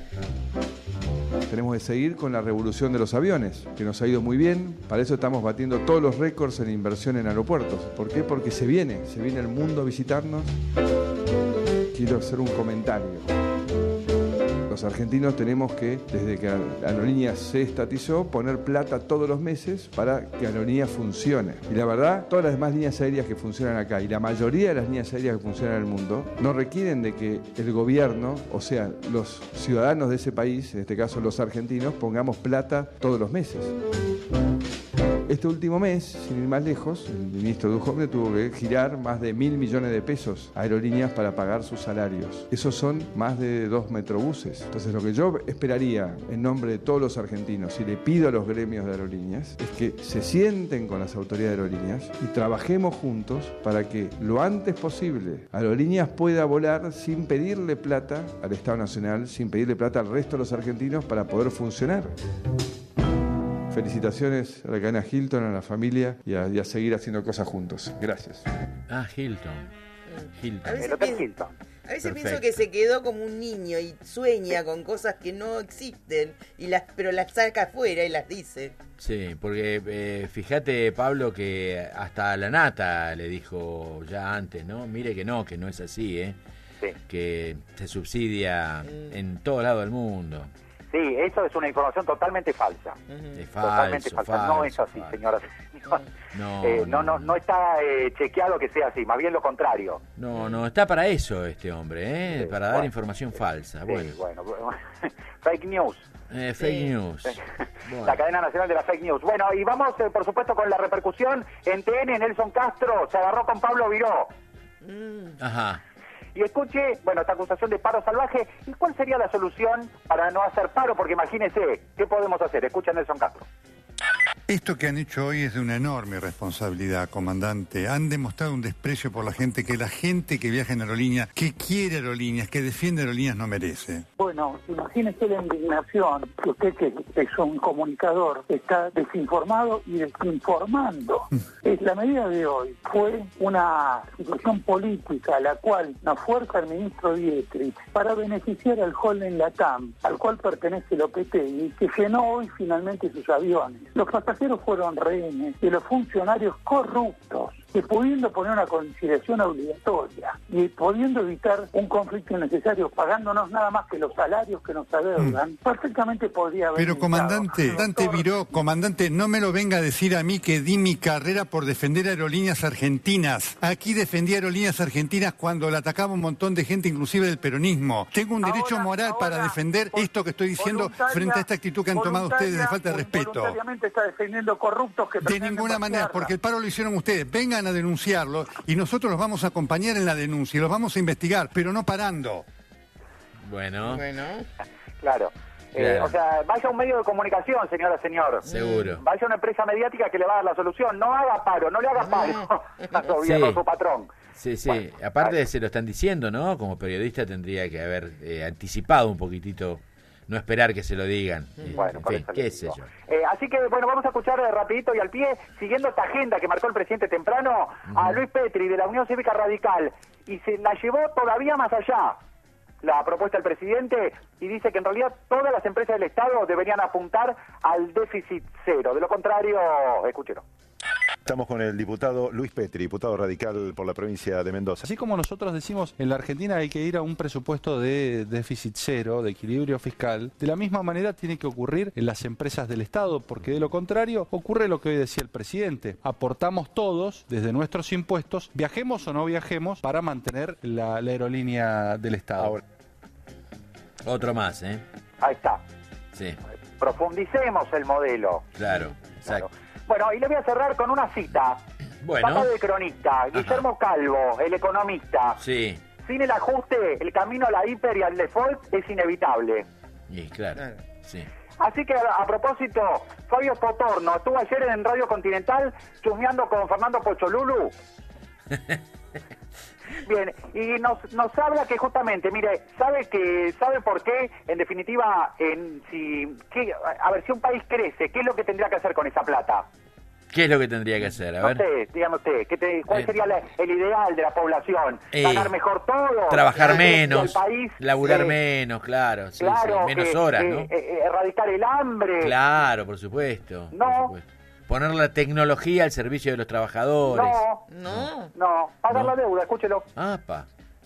Tenemos que seguir con la revolución de los aviones, que nos ha ido muy bien. Para eso estamos batiendo todos los récords en inversión en aeropuertos. ¿Por qué? Porque se viene, se viene el mundo a visitarnos. Quiero hacer un comentario. Los argentinos tenemos que, desde que Aerolíneas se estatizó, poner plata todos los meses para que Aerolíneas funcione. Y la verdad, todas las demás líneas aéreas que funcionan acá y la mayoría de las líneas aéreas que funcionan en el mundo no requieren de que el gobierno, o sea, los ciudadanos de ese país, en este caso los argentinos, pongamos plata todos los meses. Este último mes, sin ir más lejos, el ministro Duhovne tuvo que girar más de mil millones de pesos a aerolíneas para pagar sus salarios. Esos son más de dos metrobuses. Entonces, lo que yo esperaría en nombre de todos los argentinos y le pido a los gremios de aerolíneas es que se sienten con las autoridades de aerolíneas y trabajemos juntos para que lo antes posible Aerolíneas pueda volar sin pedirle plata al Estado Nacional, sin pedirle plata al resto de los argentinos para poder funcionar. Felicitaciones a la cadena Hilton, a la familia y a, y a seguir haciendo cosas juntos. Gracias. Ah, Hilton. Hilton. A veces, El Hotel pienso, Hilton. a veces pienso Perfecto. que se quedó como un niño y sueña con cosas que no existen, y las pero las saca afuera y las dice. Sí, porque eh, fíjate, Pablo, que hasta la nata le dijo ya antes, ¿no? Mire que no, que no es así, ¿eh? Sí. Que se subsidia en todo lado del mundo. Sí, eso es una información totalmente falsa. Es Totalmente falso, falsa. No es falso, así, falso. señoras y señores. No, Eh, no, no, no, no está eh, chequeado que sea así, más bien lo contrario. No, no, está para eso este hombre, ¿eh? Sí, Para dar bueno. información falsa. Sí, Bueno, bueno, fake news. Eh, fake Sí. news. Bueno. La cadena nacional de la fake news. Bueno, y vamos, eh, por supuesto, con la repercusión. En T N, Nelson Castro se agarró con Pablo Viró. Ajá. Y escuche, bueno, esta acusación de paro salvaje. ¿Y cuál sería la solución para no hacer paro? Porque imagínese, ¿qué podemos hacer? Escucha a Nelson Castro. Esto que han hecho hoy es de una enorme responsabilidad, comandante. Han demostrado un desprecio por la gente que la gente que viaja en aerolíneas, que quiere aerolíneas, que defiende aerolíneas, no merece. Bueno, imagínese la indignación que usted, que es un comunicador, está desinformado y desinformando. Es la medida de hoy fue una situación política a la cual nos fuerza el ministro Dietrich para beneficiar al holding Latam, al cual pertenece Lopetegui, que llenó hoy finalmente sus aviones. Los pasajeros fueron rehenes de los funcionarios corruptos, que pudiendo poner una conciliación obligatoria y pudiendo evitar un conflicto innecesario, pagándonos nada más que los salarios que nos adeudan, mm. perfectamente podría haber... Pero comandante, Dante Viró, comandante, no me lo venga a decir a mí que di mi carrera por defender aerolíneas argentinas. Aquí defendí aerolíneas argentinas cuando la atacaba un montón de gente, inclusive del peronismo. Tengo un derecho ahora, moral ahora, para defender esto que estoy diciendo frente a esta actitud que han tomado ustedes de falta de respeto. Voluntariamente está defendiendo corruptos que... De ninguna manera, porque el paro lo hicieron ustedes. Vengan a denunciarlo y nosotros los vamos a acompañar en la denuncia y los vamos a investigar, pero no parando. Bueno. Bueno. Claro. Eh, Claro. o sea, vaya a un medio de comunicación, señora, señor. Seguro. Vaya a una empresa mediática que le va a dar la solución. No haga paro, no le haga paro a su gobierno, Sí. a su patrón. Sí, sí. Bueno, Aparte de se lo están diciendo, ¿no? Como periodista tendría que haber eh, anticipado un poquitito no esperar que se lo digan. Bueno, En por fin, eso qué les sé digo. yo. Eh, así que, bueno, vamos a escuchar eh, rapidito y al pie, siguiendo esta agenda que marcó el presidente temprano, a Luis Petri de la Unión Cívica Radical, y se la llevó todavía más allá la propuesta del presidente, y dice que en realidad todas las empresas del Estado deberían apuntar al déficit cero. De lo contrario, escúchelo. Estamos con el diputado Luis Petri, diputado radical por la provincia de Mendoza. Así como nosotros decimos, en la Argentina hay que ir a un presupuesto de déficit cero, de equilibrio fiscal, de la misma manera tiene que ocurrir en las empresas del Estado, porque de lo contrario ocurre lo que hoy decía el presidente. Aportamos todos, desde nuestros impuestos, viajemos o no viajemos, para mantener la, la aerolínea del Estado. Ahora. Otro más, ¿eh? Ahí está. Sí. Profundicemos el modelo. Claro, exacto. Claro. Bueno, y le voy a cerrar con una cita. Bueno. Papa de cronista, Guillermo Calvo, el economista. Sí. Sin el ajuste, el camino a la hiper y al default es inevitable. Y claro, sí. Así que, a, a propósito, Fabio Potorno estuvo ayer en Radio Continental chusmeando con Fernando Pocholulu. Bien, y nos nos habla que justamente, mire, sabe que sabe por qué, en definitiva, en si que, a ver, si un país crece, ¿qué es lo que tendría que hacer con esa plata? ¿Qué es lo que tendría que hacer? A No ver. sé, dígame usted, ¿qué te- ¿cuál Eh, sería la- el ideal de la población? Eh, ¿Ganar mejor todo? Trabajar ¿Que crezca menos, el país? laburar Eh, menos, claro, sí, claro, sí, menos que, horas, eh, ¿no? eh, eh, erradicar el hambre. Claro, por supuesto. No. por supuesto. Poner la tecnología al servicio de los trabajadores. No, no, no, pagar No. la deuda, escúchelo. Apa.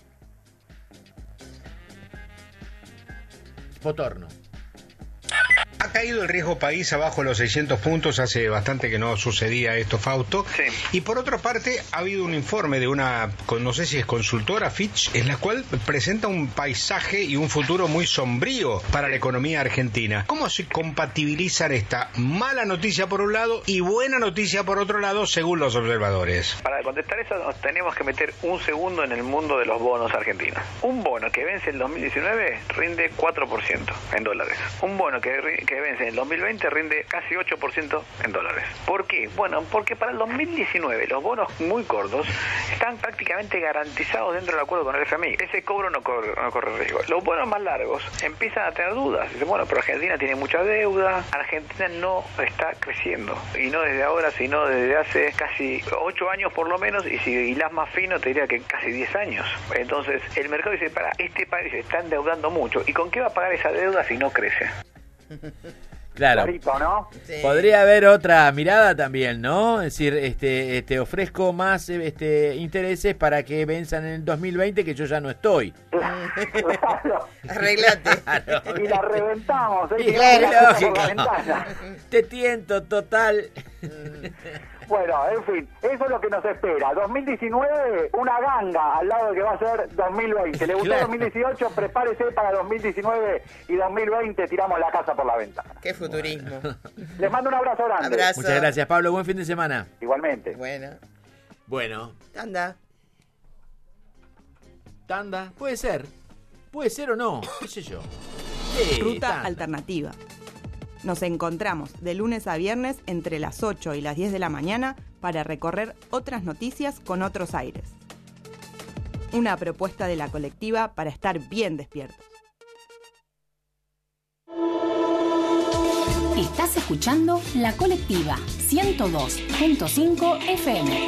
Potorno. Ha caído el riesgo país abajo de los seiscientos puntos, hace bastante que no sucedía esto, Fausto. Sí. Y por otra parte, ha habido un informe de una, con- no sé si es consultora, Fitch, en la cual presenta un paisaje y un futuro muy sombrío para la economía argentina. ¿Cómo se compatibilizan esta mala noticia por un lado y buena noticia por otro lado, según los observadores? Para contestar eso nos tenemos que meter un segundo en el mundo de los bonos argentinos. Un bono que vence el dos mil diecinueve rinde cuatro por ciento en dólares. Un bono que, ri- que vence en el dos mil veinte rinde casi ocho por ciento en dólares. ¿Por qué? Bueno, porque para el dos mil diecinueve los bonos muy cortos están prácticamente garantizados dentro del acuerdo con el F M I. Ese cobro no corre, no corre riesgo. Los bonos más largos empiezan a tener dudas. Dicen, bueno, pero Argentina tiene mucha deuda, Argentina no está creciendo. Y no desde ahora, sino desde hace casi ocho años por lo menos, y si hilás más fino te diría que casi diez años. Entonces el mercado dice, para, este país se está endeudando mucho. ¿Y con qué va a pagar esa deuda si no crece? Claro. Clarito, ¿no? Podría haber otra mirada también, ¿no? Es decir, este, este ofrezco más este intereses para que venzan en el dos mil veinte, que yo ya no estoy. Claro. Arreglate. Y la reventamos, ¿eh? Y Tiramos la cosa lógico. por la ventana. Te tiento, total. Bueno, en fin, eso es lo que nos espera. dos mil diecinueve, una ganga al lado de que va a ser dos mil veinte. ¿Le gustó Claro. dos mil dieciocho? Prepárese para dos mil diecinueve y dos mil veinte, tiramos la casa por la ventana. Qué futurismo. Les mando un abrazo grande. Abrazo. Muchas gracias, Pablo. Buen fin de semana. Igualmente. Bueno. Bueno. Anda. Tanda. Puede ser. Puede ser o no. ¿Qué sé yo? Sí, Ruta tanda. alternativa. Nos encontramos de lunes a viernes entre las ocho y las diez de la mañana para recorrer otras noticias con otros aires. Una propuesta de la colectiva para estar bien despiertos. Estás escuchando La Colectiva ciento dos punto cinco F M.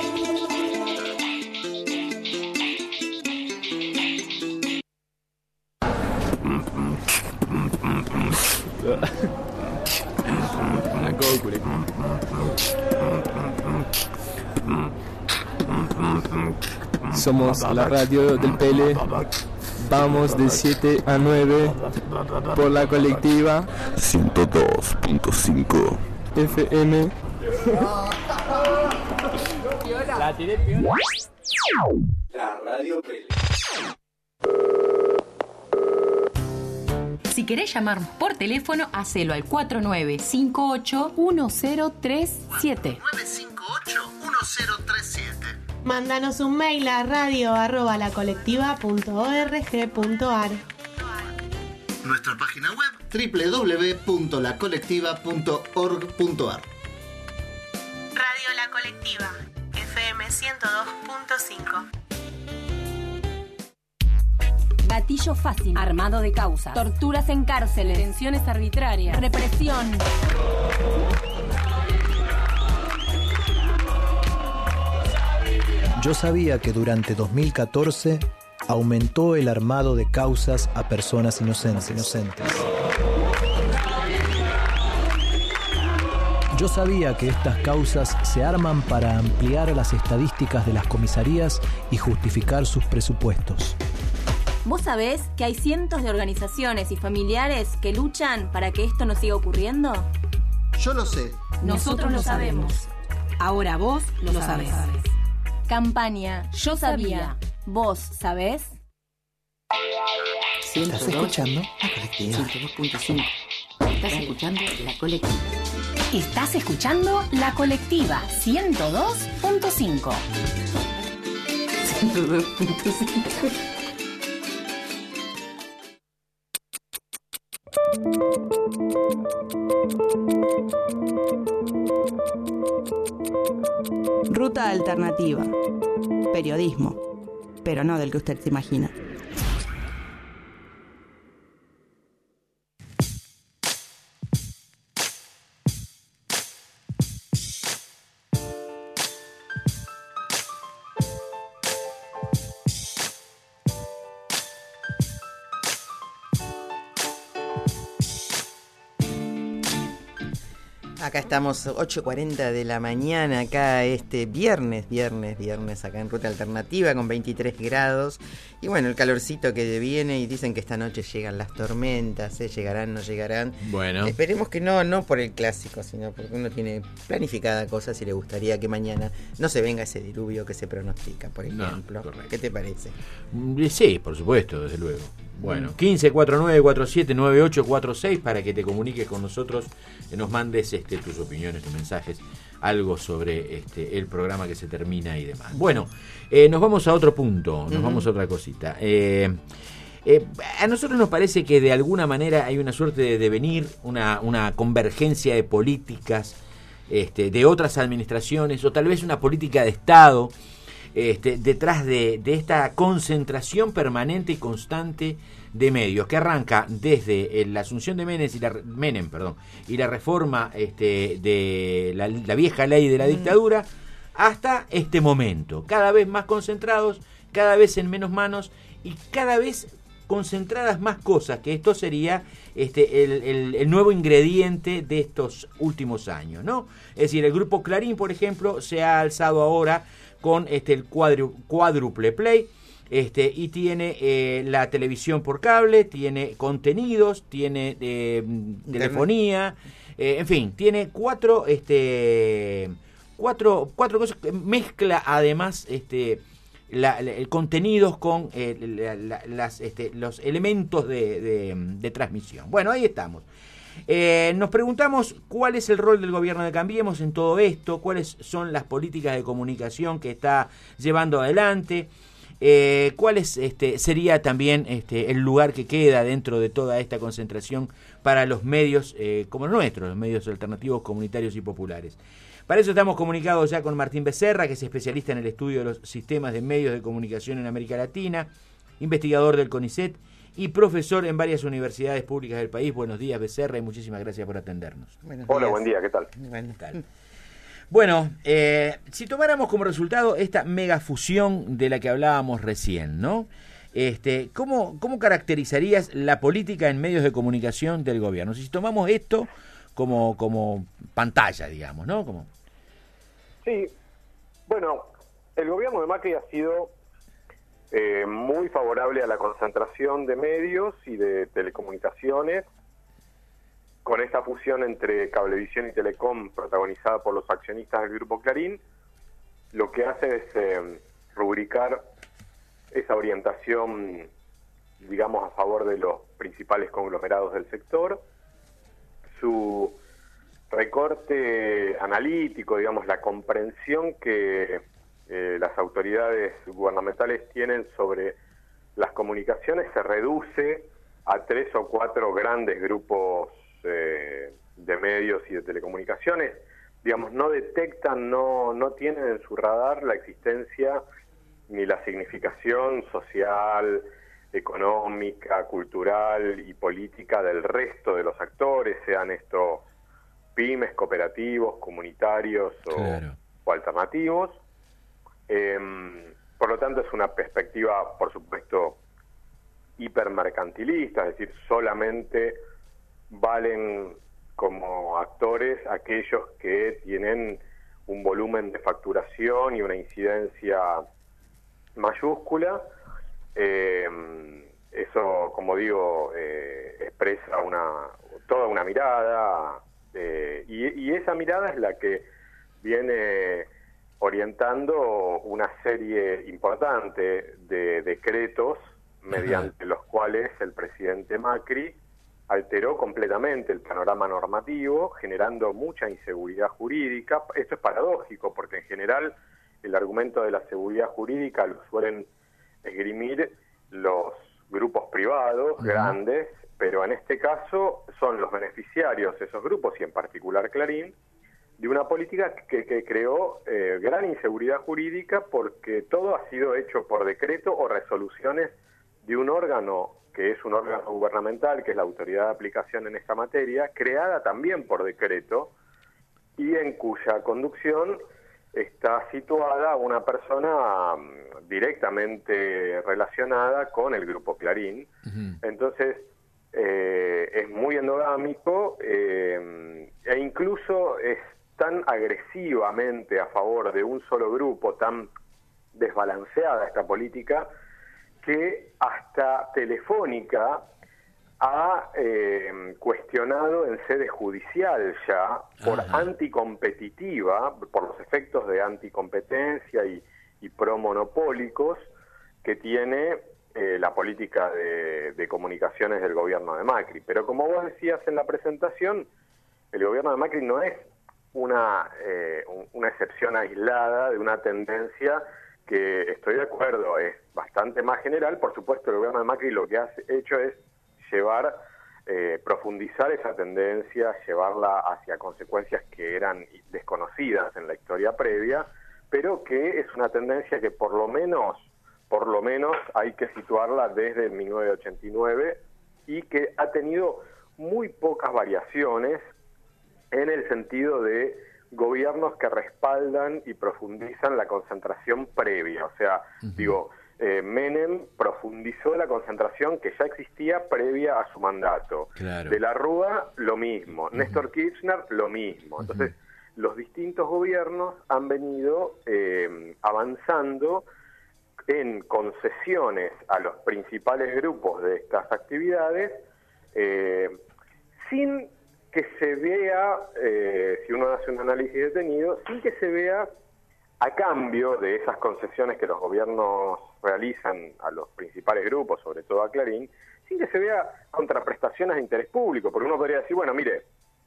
Somos la radio del Pele. Vamos de siete a nueve por la colectiva ciento dos punto cinco F M. La tiré piola. La radio Pele. Si querés llamarnos por teléfono, hacelo al cuatro nueve cinco ocho uno cero tres siete. nueve cinco ocho uno cero tres siete. Mándanos un mail a radio arroba la colectiva punto org punto ar. Nuestra página web doble u doble u doble u punto la colectiva punto org punto ar. Radio La Colectiva, F M ciento dos punto cinco. gatillo fácil, armado de causas, torturas en cárceles, detenciones arbitrarias, represión. Yo sabía que durante dos mil catorce aumentó el armado de causas a personas inocentes. inocentes. Yo sabía que estas causas se arman para ampliar las estadísticas de las comisarías y justificar sus presupuestos. ¿Vos sabés que hay cientos de organizaciones y familiares que luchan para que esto no siga ocurriendo? Yo lo sé. Nosotros lo sabemos. Ahora vos lo sabés. Campaña Yo Sabía. ¿Vos sabés? ¿Estás escuchando? ciento dos punto cinco. Estás escuchando La Colectiva. Estás escuchando La Colectiva ciento dos punto cinco. ciento dos punto cinco. Ruta alternativa. Periodismo, pero no del que usted se imagina. Acá estamos ocho cuarenta de la mañana, acá este viernes, viernes, viernes, acá en Ruta Alternativa con veintitrés grados. Y bueno, el calorcito que viene y dicen que esta noche llegan las tormentas, ¿eh? Llegarán, no llegarán. Bueno. Esperemos que no, no por el clásico, sino porque uno tiene planificada cosas y le gustaría que mañana no se venga ese diluvio que se pronostica, por ejemplo. No, ¿qué te parece? Sí, por supuesto, desde luego. Bueno, quince cuarenta y nueve cuarenta y siete noventa y ocho cuarenta y seis para que te comuniques con nosotros, que nos mandes este, tus opiniones, tus mensajes, algo sobre este, el programa que se termina y demás. Bueno, eh, nos vamos a otro punto, nos uh-huh. vamos a otra cosita. Eh, eh, a nosotros nos parece que de alguna manera hay una suerte de devenir, una, una convergencia de políticas este, de otras administraciones, o tal vez una política de Estado, Este, detrás de, de esta concentración permanente y constante de medios que arranca desde la asunción de Menem y la, Menem, perdón, y la reforma este, de la, la vieja ley de la dictadura hasta este momento, cada vez más concentrados, cada vez en menos manos y cada vez concentradas más cosas, que esto sería este, el, el, el nuevo ingrediente de estos últimos años, ¿no? Es decir, el grupo Clarín, por ejemplo, se ha alzado ahora con este el cuadru, cuádruple play, este y tiene eh, la televisión por cable, tiene contenidos, tiene eh, telefonía, eh, en fin, tiene cuatro este cuatro cuatro cosas, mezcla además este la, la, el contenidos con eh, la, la, las este los elementos de, de, de transmisión. Bueno, ahí estamos. Eh, nos preguntamos cuál es el rol del gobierno de Cambiemos en todo esto, cuáles son las políticas de comunicación que está llevando adelante, eh, cuál es, este, sería también este, el lugar que queda dentro de toda esta concentración para los medios eh, como los nuestros, los medios alternativos, comunitarios y populares. Para eso estamos comunicados ya con Martín Becerra, que es especialista en el estudio de los sistemas de medios de comunicación en América Latina, investigador del CONICET y profesor en varias universidades públicas del país. Buenos días, Becerra, y muchísimas gracias por atendernos. Hola, buen día, ¿qué tal? Bueno, tal. Bueno, eh, si tomáramos como resultado esta megafusión de la que hablábamos recién, ¿no? Este, ¿cómo, ¿Cómo caracterizarías la política en medios de comunicación del gobierno? Si tomamos esto como, como pantalla, digamos, ¿no? Como... Sí, bueno, el gobierno de Macri ha sido Eh, muy favorable a la concentración de medios y de telecomunicaciones, con esta fusión entre Cablevisión y Telecom protagonizada por los accionistas del Grupo Clarín. Lo que hace es eh, rubricar esa orientación, digamos, a favor de los principales conglomerados del sector. Su recorte analítico, digamos, la comprensión que Eh, las autoridades gubernamentales tienen sobre las comunicaciones se reduce a tres o cuatro grandes grupos eh, de medios y de telecomunicaciones. Digamos, no detectan, no, no tienen en su radar la existencia ni la significación social, económica, cultural y política del resto de los actores, sean estos pymes, cooperativos, comunitarios o, claro. o alternativos. Eh, por lo tanto, es una perspectiva, por supuesto, hipermercantilista, es decir, solamente valen como actores aquellos que tienen un volumen de facturación y una incidencia mayúscula. Eh, eso, como digo, eh, expresa una toda una mirada, eh, y, y esa mirada es la que viene orientando una serie importante de decretos mediante los cuales el presidente Macri alteró completamente el panorama normativo, generando mucha inseguridad jurídica. Esto es paradójico, porque en general el argumento de la seguridad jurídica lo suelen esgrimir los grupos privados uh-huh. grandes, pero en este caso son los beneficiarios, esos grupos, y en particular Clarín, de una política que, que creó eh, gran inseguridad jurídica, porque todo ha sido hecho por decreto o resoluciones de un órgano que es un órgano gubernamental, que es la autoridad de aplicación en esta materia, creada también por decreto, y en cuya conducción está situada una persona um, directamente relacionada con el Grupo Clarín. Uh-huh. Entonces, eh, es muy endogámico eh, e incluso es tan agresivamente a favor de un solo grupo, tan desbalanceada esta política, que hasta Telefónica ha eh, cuestionado en sede judicial ya por Ajá. anticompetitiva, por los efectos de anticompetencia y, y promonopólicos que tiene eh, la política de, de comunicaciones del gobierno de Macri. Pero como vos decías en la presentación, el gobierno de Macri no es una, eh, una excepción aislada de una tendencia que, estoy de acuerdo, es bastante más general. Por supuesto, el gobierno de Macri lo que ha hecho es llevar, eh, profundizar esa tendencia, llevarla hacia consecuencias que eran desconocidas en la historia previa, pero que es una tendencia que por lo menos, por lo menos hay que situarla desde mil novecientos ochenta y nueve, y que ha tenido muy pocas variaciones en el sentido de gobiernos que respaldan y profundizan la concentración previa. O sea, uh-huh. digo, eh, Menem profundizó la concentración que ya existía previa a su mandato. Claro. De la Rúa, lo mismo. Uh-huh. Néstor Kirchner, lo mismo. Entonces, uh-huh. los distintos gobiernos han venido eh, avanzando en concesiones a los principales grupos de estas actividades, eh, sin que se vea, eh, si uno hace un análisis detenido, sin que se vea a cambio de esas concesiones que los gobiernos realizan a los principales grupos, sobre todo a Clarín, sin que se vea contraprestaciones de interés público, porque uno podría decir, bueno, mire,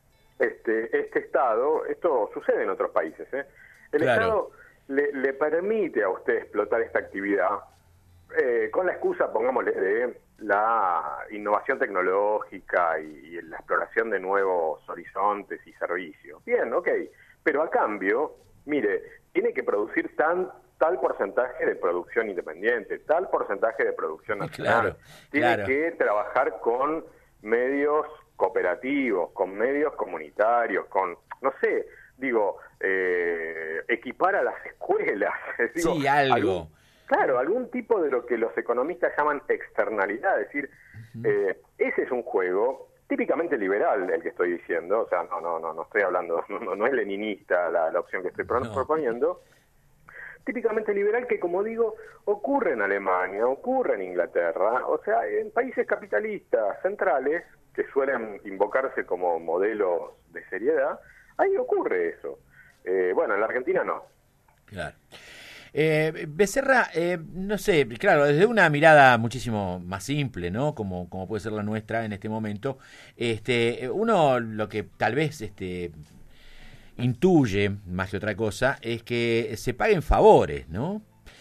este, este Estado, esto sucede en otros países, ¿eh? El claro. Estado le, le permite a usted explotar esta actividad eh, con la excusa, pongámosle, de la innovación tecnológica y, y la exploración de nuevos horizontes y servicios. Bien, ok, pero a cambio, mire, tiene que producir tan tal porcentaje de producción independiente, tal porcentaje de producción nacional. Claro, tiene claro. que trabajar con medios cooperativos, con medios comunitarios, con, no sé, digo, eh, equipar a las escuelas. digo, sí, algo. algún, claro, algún tipo de lo que los economistas llaman externalidad, es decir, uh-huh. eh, ese es un juego típicamente liberal el que estoy diciendo, o sea, no no no no estoy hablando, no, no es leninista la, la opción que estoy no. proponiendo, típicamente liberal que, como digo, ocurre en Alemania, ocurre en Inglaterra, o sea, en países capitalistas centrales que suelen invocarse como modelos de seriedad, ahí ocurre eso. Eh, bueno, en la Argentina no. Claro. Eh, Becerra, eh, no sé, claro, desde una mirada muchísimo más simple, ¿no? Como, como puede ser la nuestra en este momento, este, uno lo que tal vez este, intuye, más que otra cosa, es que se paguen favores, ¿no?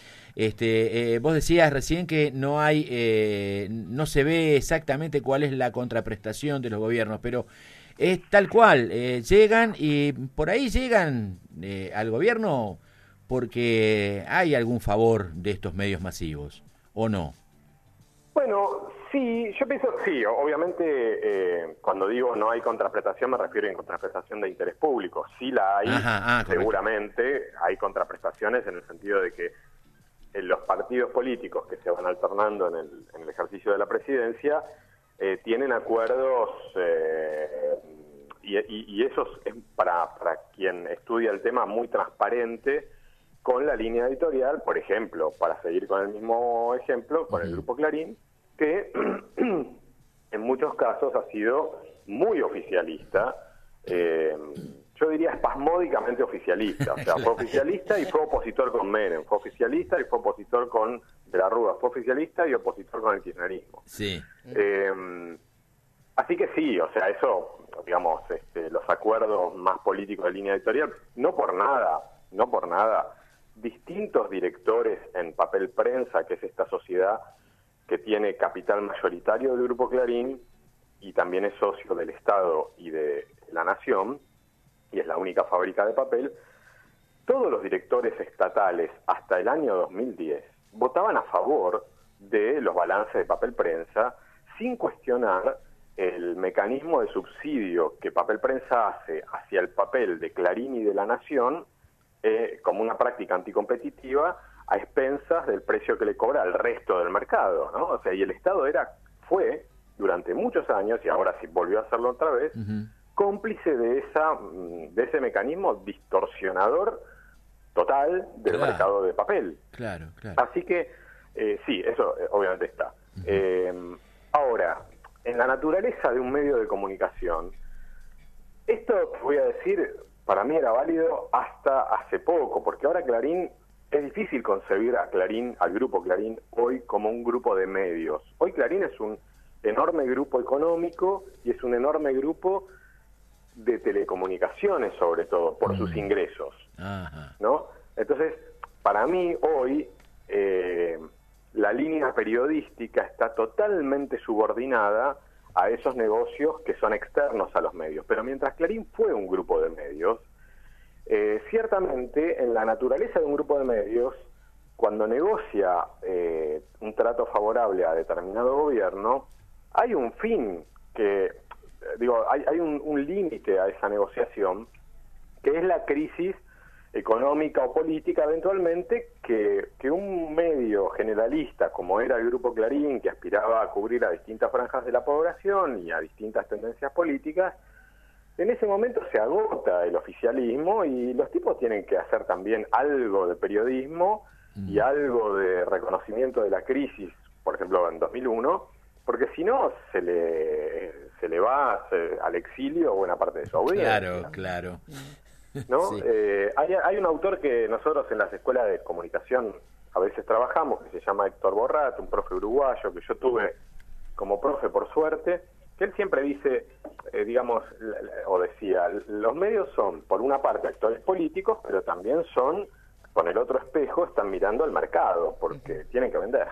Este, eh, vos decías recién que no hay, eh, no se ve exactamente cuál es la contraprestación de los gobiernos, pero es tal cual, eh, llegan y por ahí llegan eh, al gobierno porque hay algún favor de estos medios masivos, ¿o no? Bueno, sí, yo pienso, sí, obviamente eh, cuando digo no hay contraprestación me refiero a contraprestación de interés público. Sí la hay, Ajá, ah, seguramente hay contraprestaciones en el sentido de que en los partidos políticos que se van alternando en el, en el ejercicio de la presidencia eh, tienen acuerdos eh, y, y, y eso es para, para quien estudia el tema muy transparente con la línea editorial, por ejemplo, para seguir con el mismo ejemplo, con el Grupo Clarín, que en muchos casos ha sido muy oficialista, eh, yo diría espasmódicamente oficialista, o sea, fue oficialista y fue opositor con Menem, fue oficialista y fue opositor con De la Rúa, fue oficialista y opositor con el kirchnerismo. Sí. Eh, así que sí, o sea, eso, digamos, este, los acuerdos más políticos de línea editorial, no por nada, no por nada, distintos directores en Papel Prensa, que es esta sociedad que tiene capital mayoritario del Grupo Clarín y también es socio del Estado y de la Nación, y es la única fábrica de papel, todos los directores estatales hasta el año dos mil diez votaban a favor de los balances de Papel Prensa sin cuestionar el mecanismo de subsidio que Papel Prensa hace hacia el papel de Clarín y de la Nación eh, como una práctica anticompetitiva a expensas del precio que le cobra al resto del mercado, ¿no? O sea, y el Estado era, fue, durante muchos años, y ahora sí volvió a hacerlo otra vez, uh-huh. cómplice de esa de ese mecanismo distorsionador total del claro. mercado de papel. Claro, claro. Así que, eh, sí, eso eh, obviamente está. Uh-huh. Eh, ahora, en la naturaleza de un medio de comunicación, esto que voy a decir, para mí era válido hasta hace poco, porque ahora Clarín, es difícil concebir a Clarín, al Grupo Clarín, hoy como un grupo de medios. Hoy Clarín es un enorme grupo económico y es un enorme grupo de telecomunicaciones, sobre todo, por mm. sus ingresos. Ajá. ¿No? Entonces, para mí, hoy, eh, la línea periodística está totalmente subordinada a esos negocios que son externos a los medios. Pero mientras Clarín fue un grupo de medios, Eh, ciertamente, en la naturaleza de un grupo de medios, cuando negocia eh, un trato favorable a determinado gobierno, hay un fin que, digo, hay, hay un, un límite a esa negociación, que es la crisis económica o política eventualmente que, que un medio generalista como era el Grupo Clarín, que aspiraba a cubrir a distintas franjas de la población y a distintas tendencias políticas, en ese momento se agota el oficialismo y los tipos tienen que hacer también algo de periodismo mm. y algo de reconocimiento de la crisis, por ejemplo en dos mil uno, porque si no se le se le va se, al exilio buena parte de su audiencia. Claro, claro. ¿No? Sí. Eh, hay, hay un autor que nosotros en las escuelas de comunicación a veces trabajamos, que se llama Héctor Borrat, un profe uruguayo que yo tuve como profe por suerte, que él siempre dice, eh, digamos, o decía, los medios son, por una parte, actores políticos, pero también son, con el otro espejo, están mirando al mercado, porque uh-huh. tienen que vender.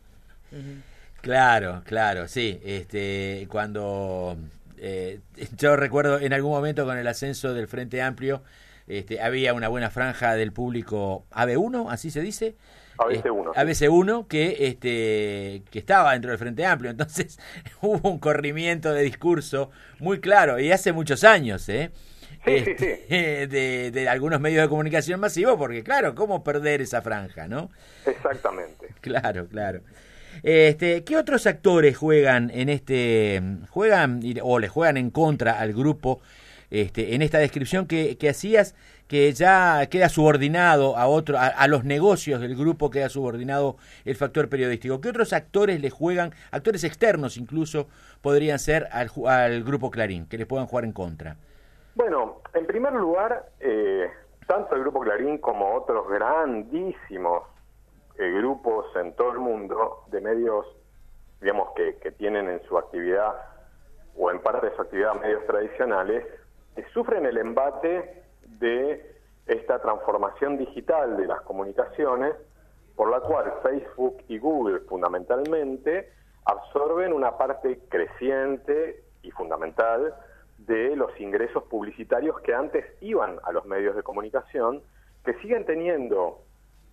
Claro, claro, sí. Este, cuando eh, yo recuerdo en algún momento con el ascenso del Frente Amplio, este, había una buena franja del público A B uno, así se dice. A B C uno. Eh, A B C uno que este que estaba dentro del Frente Amplio, entonces hubo un corrimiento de discurso muy claro y hace muchos años, ¿eh? Sí, este, sí, sí. De, de algunos medios de comunicación masivos, porque claro, ¿cómo perder esa franja, no? Exactamente. Claro, claro. Este, ¿qué otros actores juegan en este juegan o le juegan en contra al grupo este en esta descripción que, que hacías, que ya queda subordinado a otro a, a los negocios del grupo, queda subordinado el factor periodístico? ¿Qué otros actores le juegan, actores externos incluso, podrían ser al, al Grupo Clarín, que les puedan jugar en contra? Bueno, en primer lugar, eh, tanto el Grupo Clarín como otros grandísimos eh, grupos en todo el mundo de medios, digamos, que, que tienen en su actividad, o en parte de su actividad, medios tradicionales, que sufren el embate de esta transformación digital de las comunicaciones, por la cual Facebook y Google fundamentalmente absorben una parte creciente y fundamental de los ingresos publicitarios que antes iban a los medios de comunicación, que siguen teniendo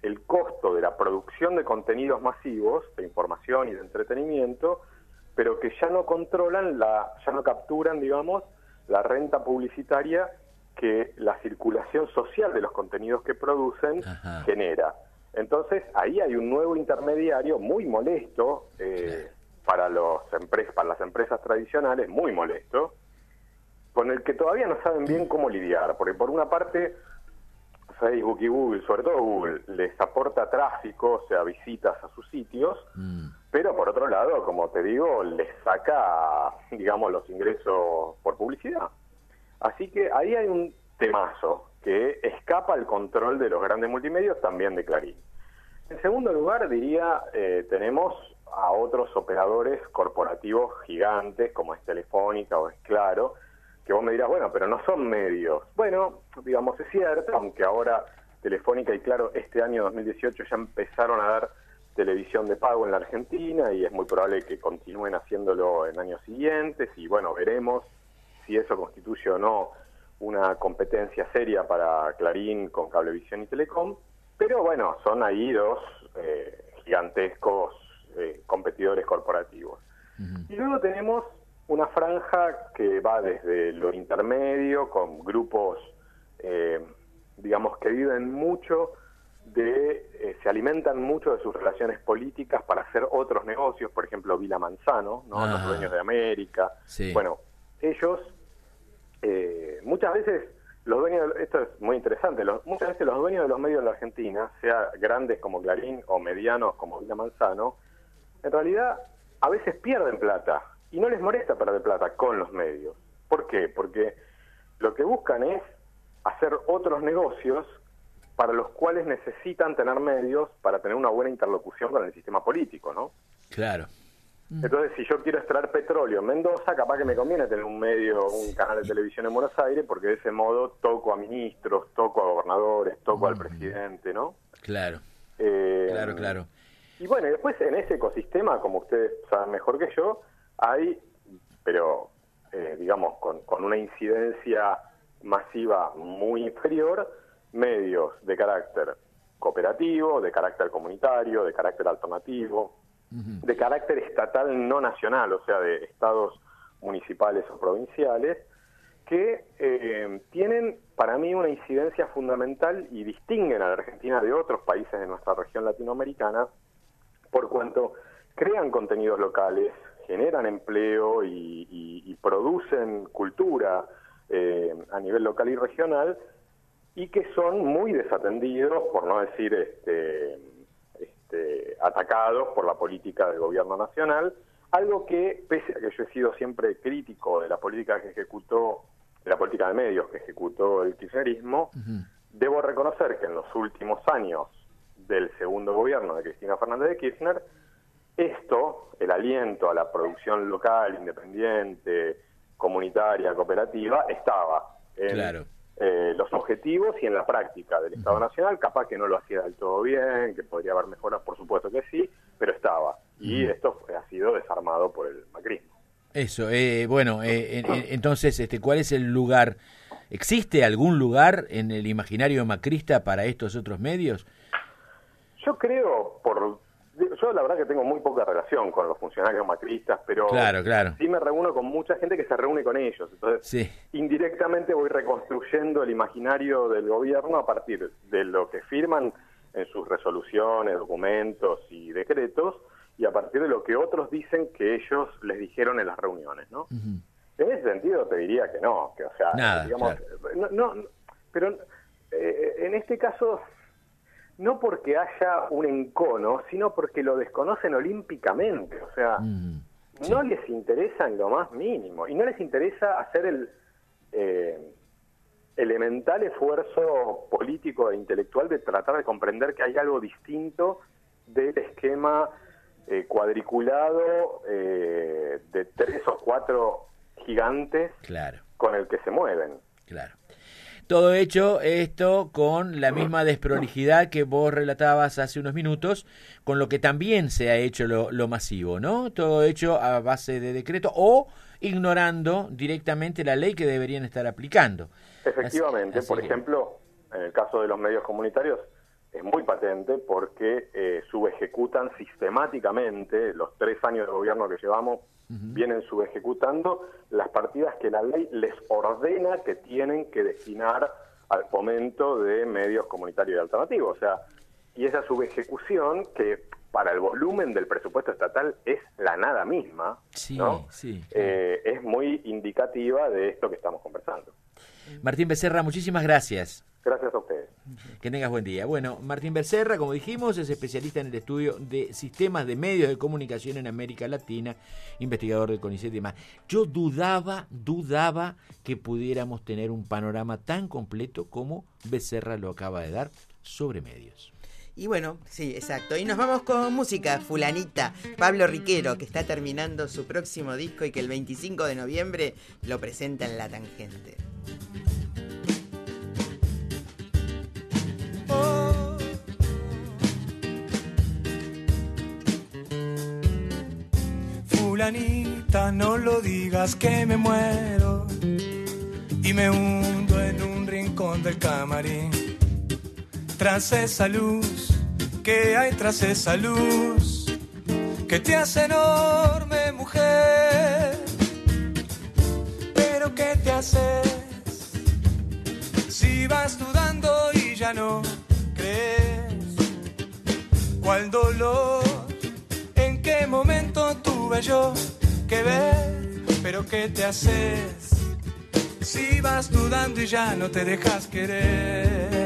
el costo de la producción de contenidos masivos, de información y de entretenimiento, pero que ya no controlan, la, ya no capturan, digamos, la renta publicitaria que la circulación social de los contenidos que producen Ajá. genera. Entonces, ahí hay un nuevo intermediario muy molesto eh, para, los empre- para las empresas tradicionales, muy molesto, con el que todavía no saben bien cómo lidiar, porque por una parte Facebook y Google, sobre todo Google, les aporta tráfico, o sea, visitas a sus sitios, mm. pero por otro lado, como te digo, les saca, digamos, los ingresos por publicidad. Así que ahí hay un temazo que escapa al control de los grandes multimedios, también de Clarín. En segundo lugar, diría, eh, tenemos a otros operadores corporativos gigantes, como es Telefónica o es Claro, que vos me dirás, bueno, pero no son medios. Bueno, digamos, es cierto, aunque ahora Telefónica y Claro este año dos mil dieciocho ya empezaron a dar televisión de pago en la Argentina y es muy probable que continúen haciéndolo en años siguientes y bueno, veremos si eso constituye o no una competencia seria para Clarín con Cablevisión y Telecom, pero bueno, son ahí dos eh, gigantescos eh, competidores corporativos. Uh-huh. Y luego tenemos una franja que va desde lo intermedio, con grupos, eh, digamos, que viven mucho, de eh, se alimentan mucho de sus relaciones políticas para hacer otros negocios, por ejemplo, Vila Manzano, ¿no? Los dueños de América. Sí. Bueno, ellos, eh, muchas veces, los dueños, de, esto es muy interesante, los, muchas veces los dueños de los medios de la Argentina, sea grandes como Clarín o medianos como Vila Manzano, en realidad a veces pierden plata. Y no les molesta perder plata con los medios. ¿Por qué? Porque lo que buscan es hacer otros negocios para los cuales necesitan tener medios para tener una buena interlocución con el sistema político, ¿no? Claro. Entonces, si yo quiero extraer petróleo en Mendoza, capaz que me conviene tener un medio, un canal de televisión en Buenos Aires, porque de ese modo toco a ministros, toco a gobernadores, toco mm. al presidente, ¿no? Claro. Eh, claro, claro. Y bueno, y después en ese ecosistema, como ustedes saben mejor que yo, hay, pero eh, digamos, con, con una incidencia masiva muy inferior, medios de carácter cooperativo, de carácter comunitario, de carácter alternativo, uh-huh. de carácter estatal no nacional, o sea, de estados municipales o provinciales, que eh, tienen para mí una incidencia fundamental y distinguen a la Argentina de otros países de nuestra región latinoamericana, por cuanto crean contenidos locales, generan empleo y, y, y producen cultura eh, a nivel local y regional, y que son muy desatendidos, por no decir este, este, atacados por la política del gobierno nacional, algo que, pese a que yo he sido siempre crítico de la política que ejecutó, de la política de medios que ejecutó el kirchnerismo, uh-huh. debo reconocer que en los últimos años del segundo gobierno de Cristina Fernández de Kirchner, esto, el aliento a la producción local, independiente, comunitaria, cooperativa, estaba en claro. eh, los objetivos y en la práctica del Estado uh-huh. Nacional. Capaz que no lo hacía del todo bien, que podría haber mejoras, por supuesto que sí, pero estaba. Y uh-huh. esto fue, ha sido desarmado por el macrismo. Eso, eh, bueno, eh, en, en, entonces, este, ¿cuál es el lugar? ¿Existe algún lugar en el imaginario macrista para estos otros medios? Yo creo, por yo la verdad que tengo muy poca relación con los funcionarios macristas, pero claro, claro. sí me reúno con mucha gente que se reúne con ellos. Entonces, sí. indirectamente voy reconstruyendo el imaginario del gobierno a partir de lo que firman en sus resoluciones, documentos y decretos, y a partir de lo que otros dicen que ellos les dijeron en las reuniones, ¿no? Uh-huh. En ese sentido te diría que no, que o sea, Nada, digamos, claro. no, no, pero eh, en este caso no porque haya un encono, sino porque lo desconocen olímpicamente, o sea, mm, sí. no les interesa en lo más mínimo, y no les interesa hacer el eh, elemental esfuerzo político e intelectual de tratar de comprender que hay algo distinto del esquema eh, cuadriculado eh, de tres o cuatro gigantes claro. con el que se mueven. Claro. Todo hecho esto con la misma desprolijidad que vos relatabas hace unos minutos, con lo que también se ha hecho lo, lo masivo, ¿no? Todo hecho a base de decreto o ignorando directamente la ley que deberían estar aplicando. Efectivamente, así, así por que... ejemplo, en el caso de los medios comunitarios, es muy patente porque eh, subejecutan sistemáticamente, los tres años de gobierno que llevamos, uh-huh. vienen subejecutando las partidas que la ley les ordena que tienen que destinar al fomento de medios comunitarios y alternativos. O sea, y esa subejecución que para el volumen del presupuesto estatal es la nada misma, sí, ¿no? sí. Eh, es muy indicativa de esto que estamos conversando. Martín Becerra, muchísimas gracias. Gracias a ustedes. Que tengas buen día. Bueno, Martín Becerra, como dijimos, es especialista en el estudio de sistemas de medios de comunicación en América Latina, investigador del CONICET y demás. Yo dudaba, dudaba que pudiéramos tener un panorama tan completo como Becerra lo acaba de dar sobre medios. Y bueno, sí, exacto. Y nos vamos con música, fulanita. Pablo Riquero, que está terminando su próximo disco y que el veinticinco de noviembre lo presenta en La Tangente. Oh. Fulanita, no lo digas que me muero y me hundo en un rincón del camarín. Tras esa luz, que hay tras esa luz, que te hace enorme mujer. Pero ¿qué te haces si vas dudando y ya no crees? ¿Cuál dolor? ¿En qué momento tuve yo que ver? Pero ¿qué te haces si vas dudando y ya no te dejas querer?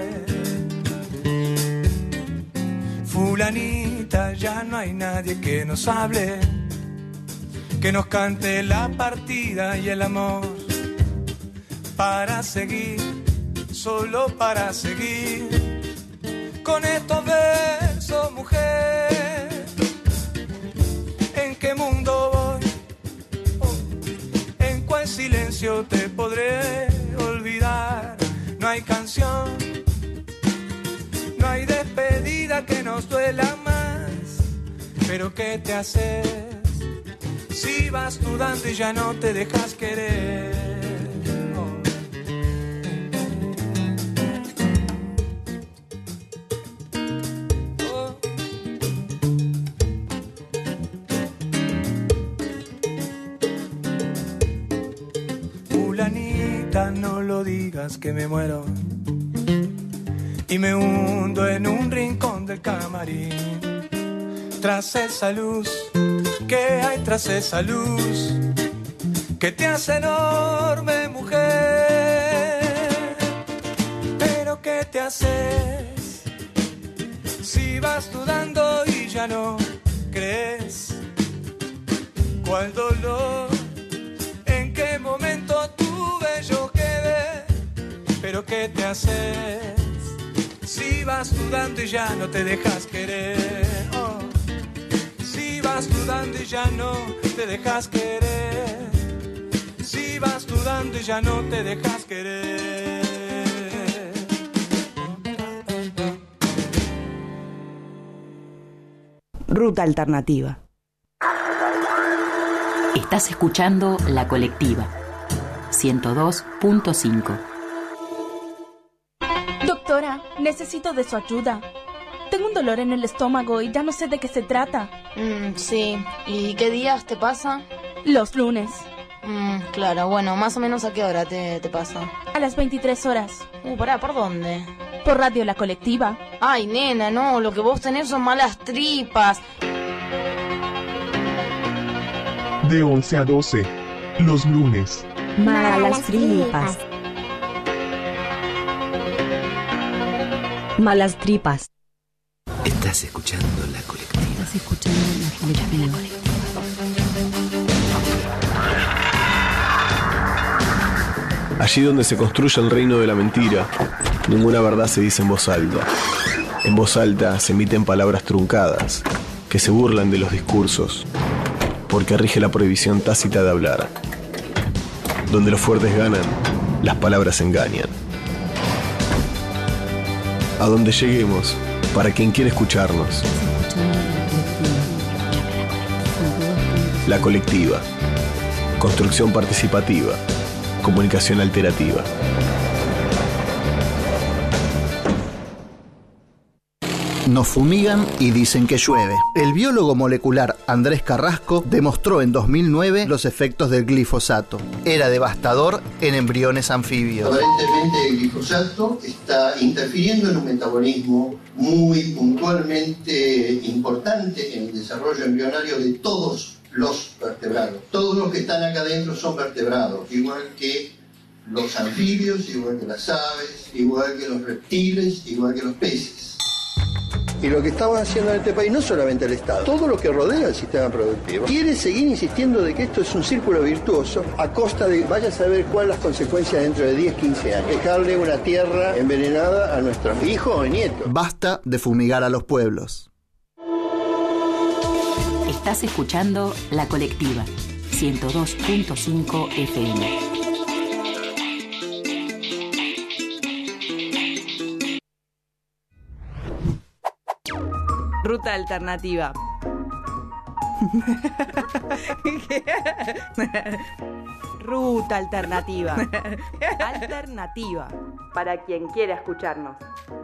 Fulanita, ya no hay nadie que nos hable, que nos cante la partida y el amor, para seguir, solo para seguir, con estos versos, mujer. ¿En qué mundo voy? Oh, ¿en cuál silencio te podré olvidar? No hay canción, no hay despedida que nos duela más. Pero ¿qué te haces si vas dudando y ya no te dejas querer? Oh. Oh. Fulanita, no lo digas que me muero y me hundo en un rincón del camarín. Tras esa luz, que hay tras esa luz, que te hace enorme mujer. Pero ¿qué te haces si vas dudando y ya no crees? ¿Cuál dolor? ¿En qué momento tuve yo que ver? Pero ¿qué te haces si vas dudando y ya no te dejas querer? Oh. Si vas dudando y ya no te dejas querer. Si vas dudando y ya no te dejas querer. Ruta Alternativa. Estás escuchando La Colectiva ciento dos punto cinco. Doctora, necesito de su ayuda. Tengo un dolor en el estómago y ya no sé de qué se trata. Mm, sí. ¿Y qué días te pasa? Los lunes. Mm, claro, bueno, más o menos ¿a qué hora te, te pasa? A las veintitrés horas. Uh, pará, ¿por dónde? Por Radio La Colectiva. Ay, nena, no, lo que vos tenés son malas tripas. De once a doce, los lunes. Malas tripas. Malas tripas. Estás escuchando La Colectiva. Estás escuchando La Colectiva. Allí donde se construye el reino de la mentira, ninguna verdad se dice en voz alta. En voz alta se emiten palabras truncadas, que se burlan de los discursos, porque rige la prohibición tácita de hablar. Donde los fuertes ganan, las palabras engañan. A donde lleguemos, para quien quiere escucharnos. La Colectiva. Construcción participativa. Comunicación alterativa. Nos fumigan y dicen que llueve. El biólogo molecular Andrés Carrasco demostró en dos mil nueve los efectos del glifosato. Era devastador en embriones anfibios. Aparentemente el glifosato está interfiriendo en un metabolismo muy puntualmente importante en el desarrollo embrionario de todos los vertebrados. Todos los que están acá adentro son vertebrados, igual que los anfibios, igual que las aves, igual que los reptiles, igual que los peces. Y lo que estamos haciendo en este país, no solamente el Estado, todo lo que rodea el sistema productivo, quiere seguir insistiendo de que esto es un círculo virtuoso a costa de, vaya a saber cuáles las consecuencias dentro de diez, quince años. Dejarle una tierra envenenada a nuestros hijos o nietos. Basta de fumigar a los pueblos. Estás escuchando La Colectiva, ciento dos punto cinco F M. Ruta alternativa. Ruta alternativa. Alternativa. Para quien quiera escucharnos.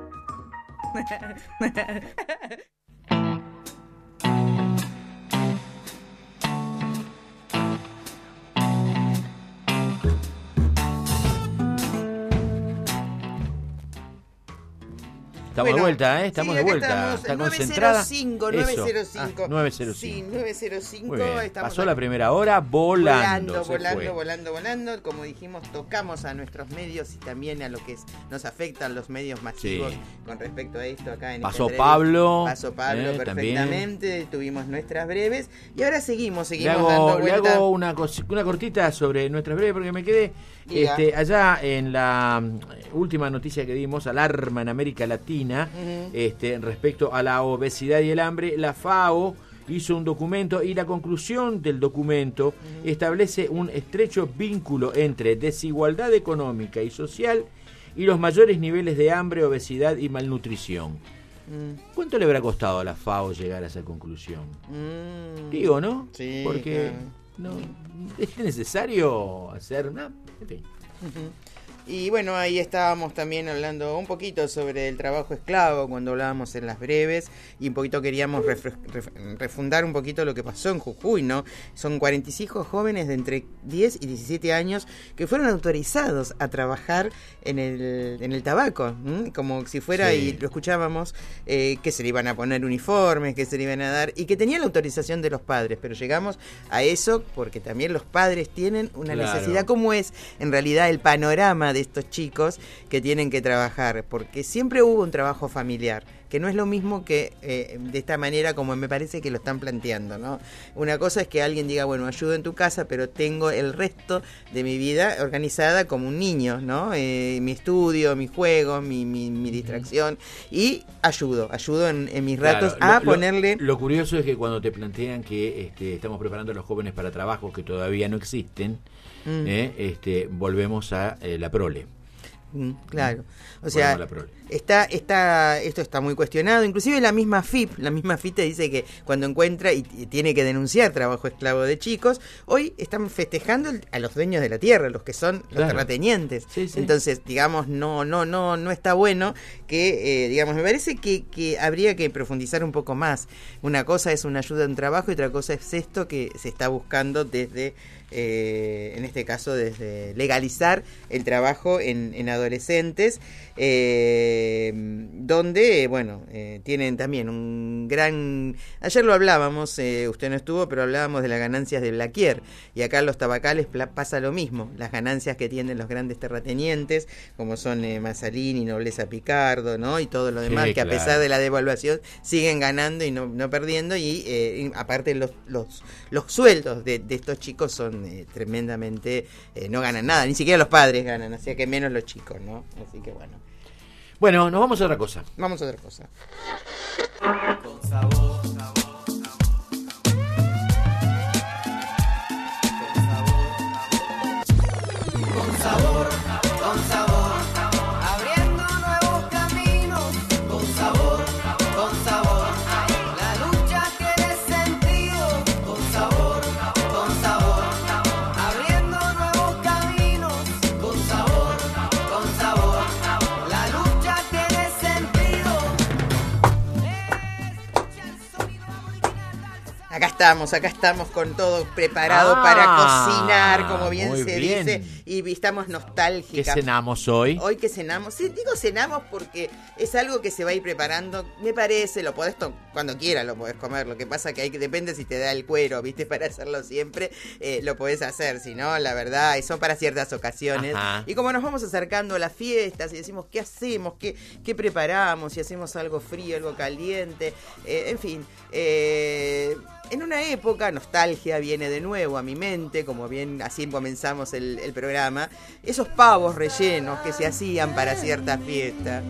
Estamos Bueno, de vuelta, ¿eh? Estamos sí, de acá vuelta. estamos, Está nueve cero concentrada. cinco, Eso. nueve cero cinco. Ah, nueve cero cinco. Sí, nueve cero cinco. Muy bien. Estamos Pasó acá. la primera hora volando. Volando, se volando, fue. volando, volando. Como dijimos, tocamos a nuestros medios y también a lo que es, nos afectan los medios masivos Sí. con respecto a esto acá en Pasó esta Pablo, Pasó Pablo eh, perfectamente. Tuvimos nuestras breves y ahora seguimos, Le seguimos hago, dando le vuelta. hago una, cos- una cortita sobre nuestras breves porque me quedé Diga. este, allá en la mm, última noticia que dimos, alarma en América Latina, Ujú. este, respecto a la obesidad y el hambre. La FAO hizo un documento y la conclusión del documento establece un estrecho vínculo entre desigualdad económica y social y los mayores niveles de hambre, obesidad y malnutrición. Mm. ¿Cuánto le habrá costado a la FAO llegar a esa conclusión? Mm. Digo, ¿no? Sí, Porque claro. no es necesario hacer nada. En fin. Ujú. Y bueno, ahí estábamos también hablando un poquito sobre el trabajo esclavo cuando hablábamos en las breves y un poquito queríamos refre- ref- refundar un poquito lo que pasó en Jujuy, ¿no? Son cuarenta y cinco jóvenes de entre diez y diecisiete años que fueron autorizados a trabajar en el, en el tabaco, ¿m? Como si fuera, Sí. y lo escuchábamos, eh, que se le iban a poner uniformes, que se le iban a dar, y que tenían la autorización de los padres, pero llegamos a eso porque también los padres tienen una Claro. necesidad. ¿Cómo es en realidad el panorama de estos chicos que tienen que trabajar? Porque siempre hubo un trabajo familiar, que no es lo mismo que eh, de esta manera como me parece que lo están planteando, ¿no? Una cosa es que alguien diga, bueno, ayudo en tu casa, pero tengo el resto de mi vida organizada como un niño, ¿no? Eh, mi estudio, mi juego, mi, mi, mi distracción, y ayudo, ayudo en, en mis ratos Claro, a lo- lo- ponerle... Lo curioso es que cuando te plantean que este, estamos preparando a los jóvenes para trabajos que todavía no existen, Mm. eh, este, volvemos a eh, la prole. Mm, claro, o Volvemos sea, a la prole. está, está, esto está muy cuestionado, inclusive la misma F I P, la misma F I P te dice que cuando encuentra y, y tiene que denunciar trabajo esclavo de chicos, hoy están festejando el- a los dueños de la tierra, los que son los Claro. terratenientes. Sí, sí. Entonces, digamos, no, no, no, no está bueno que, eh, digamos, me parece que, que habría que profundizar un poco más. Una cosa es una ayuda en trabajo y otra cosa es esto que se está buscando desde eh, en este caso desde legalizar el trabajo en, en adolescentes, eh, donde, bueno, eh, tienen también un gran... Ayer lo hablábamos, eh, usted no estuvo, pero hablábamos de las ganancias de Blaquier, y acá en los tabacales pla- pasa lo mismo, las ganancias que tienen los grandes terratenientes, como son eh, Mazzalini, Nobleza Picardo, ¿no? Y todo lo demás, Sí, que a claro. pesar de la devaluación siguen ganando y no, no perdiendo, y eh, y aparte los, los, los sueldos de, de estos chicos son eh, tremendamente, eh, no ganan nada, ni siquiera los padres ganan, así que menos los chicos, ¿no? Así que bueno. Bueno, nos vamos a otra cosa. Vamos a otra cosa. Con sabor, con sabor, con sabor, abriendo nuevos caminos, con sabor, con sabor, la lucha tiene sentido, con sabor, con sabor, abriendo nuevos caminos, con sabor, con sabor, la lucha tiene sentido. estamos, acá estamos con todo preparado Ah, para cocinar, como bien muy se bien. dice, y estamos nostálgicas. ¿Qué cenamos hoy? Hoy que cenamos, sí, digo cenamos porque es algo que se va a ir preparando, me parece, lo podés to- cuando quieras lo podés comer, lo que pasa que hay que depende si te da el cuero, viste, para hacerlo siempre, eh, lo podés hacer, si no, la verdad, son para ciertas ocasiones. Ajá. Y como nos vamos acercando a las fiestas y decimos, ¿qué hacemos? ¿Qué, qué preparamos? Si hacemos algo frío, algo caliente, eh, en fin, eh, en una época, nostalgia viene de nuevo a mi mente, como bien así comenzamos el, el programa, esos pavos rellenos que se hacían para ciertas fiestas.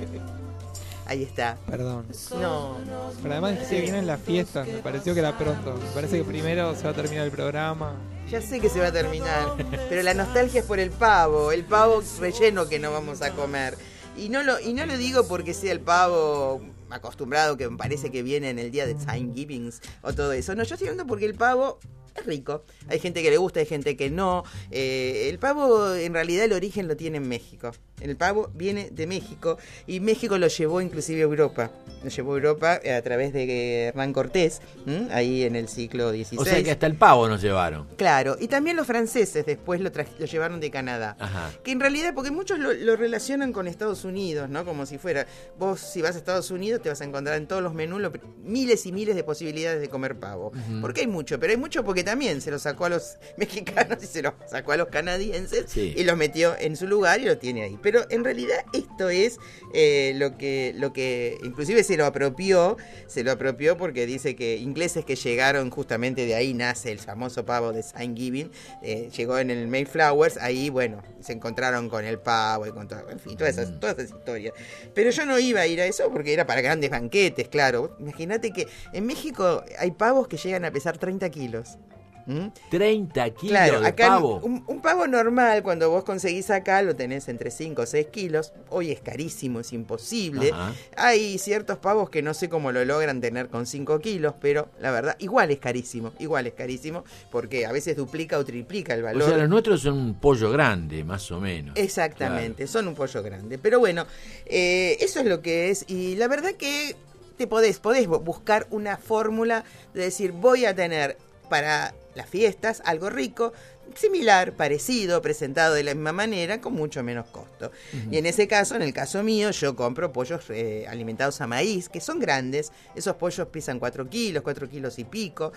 Ahí está. Perdón. No. Pero además dijiste que vienen las fiestas, me pareció que era pronto. Me parece que primero se va a terminar el programa. Ya sé que se va a terminar, pero la nostalgia es por el pavo, el pavo relleno que no vamos a comer. Y no lo, y no lo digo porque sea el pavo acostumbrado que me parece que viene en el día de Thanksgiving o todo eso. No, yo estoy hablando porque el pavo es rico. Hay gente que le gusta, hay gente que no. Eh, el pavo, en realidad, el origen lo tiene en México. El pavo viene de México y México lo llevó inclusive a Europa. Lo llevó a Europa a través de Hernán Cortés, ¿m? Ahí en el siglo dieciséis. O sea que hasta el pavo nos llevaron. Claro, y también los franceses después lo, tra- lo llevaron de Canadá. Ajá. Que en realidad, porque muchos lo, lo relacionan con Estados Unidos, ¿no? Como si fuera, vos si vas a Estados Unidos te vas a encontrar en todos los menús lo- miles y miles de posibilidades de comer pavo. Ujú. Porque hay mucho, pero hay mucho porque también se lo sacó a los mexicanos y se lo sacó a los canadienses Sí. y los metió en su lugar y lo tiene ahí. Pero en realidad esto es eh, lo que, lo que inclusive se lo apropió, se lo apropió porque dice que ingleses que llegaron justamente de ahí nace el famoso pavo de Thanksgiving, eh, llegó en el Mayflowers, ahí bueno, se encontraron con el pavo y con todo, en fin, todas esas, todas esas historias. Pero yo no iba a ir a eso porque era para grandes banquetes, claro. Imagínate que en México hay pavos que llegan a pesar treinta kilos. ¿Mm? treinta kilos Claro, de acá pavo. Un, un pavo normal, cuando vos conseguís acá, lo tenés entre cinco o seis kilos. Hoy es carísimo, es imposible. Ajá. Hay ciertos pavos que no sé cómo lo logran tener con cinco kilos, pero la verdad, igual es carísimo, igual es carísimo, porque a veces duplica o triplica el O valor. sea, los nuestros son un pollo grande, más o menos. Exactamente, son un pollo grande. Pero bueno, eh, eso es lo que es. Y la verdad que te podés, podés bu- buscar una fórmula de decir, voy a tener para las fiestas algo rico, similar, parecido, presentado de la misma manera, con mucho menos costo. Ujú. Y en ese caso, en el caso mío, yo compro pollos eh, alimentados a maíz, que son grandes. Esos pollos pesan cuatro kilos, cuatro kilos y pico.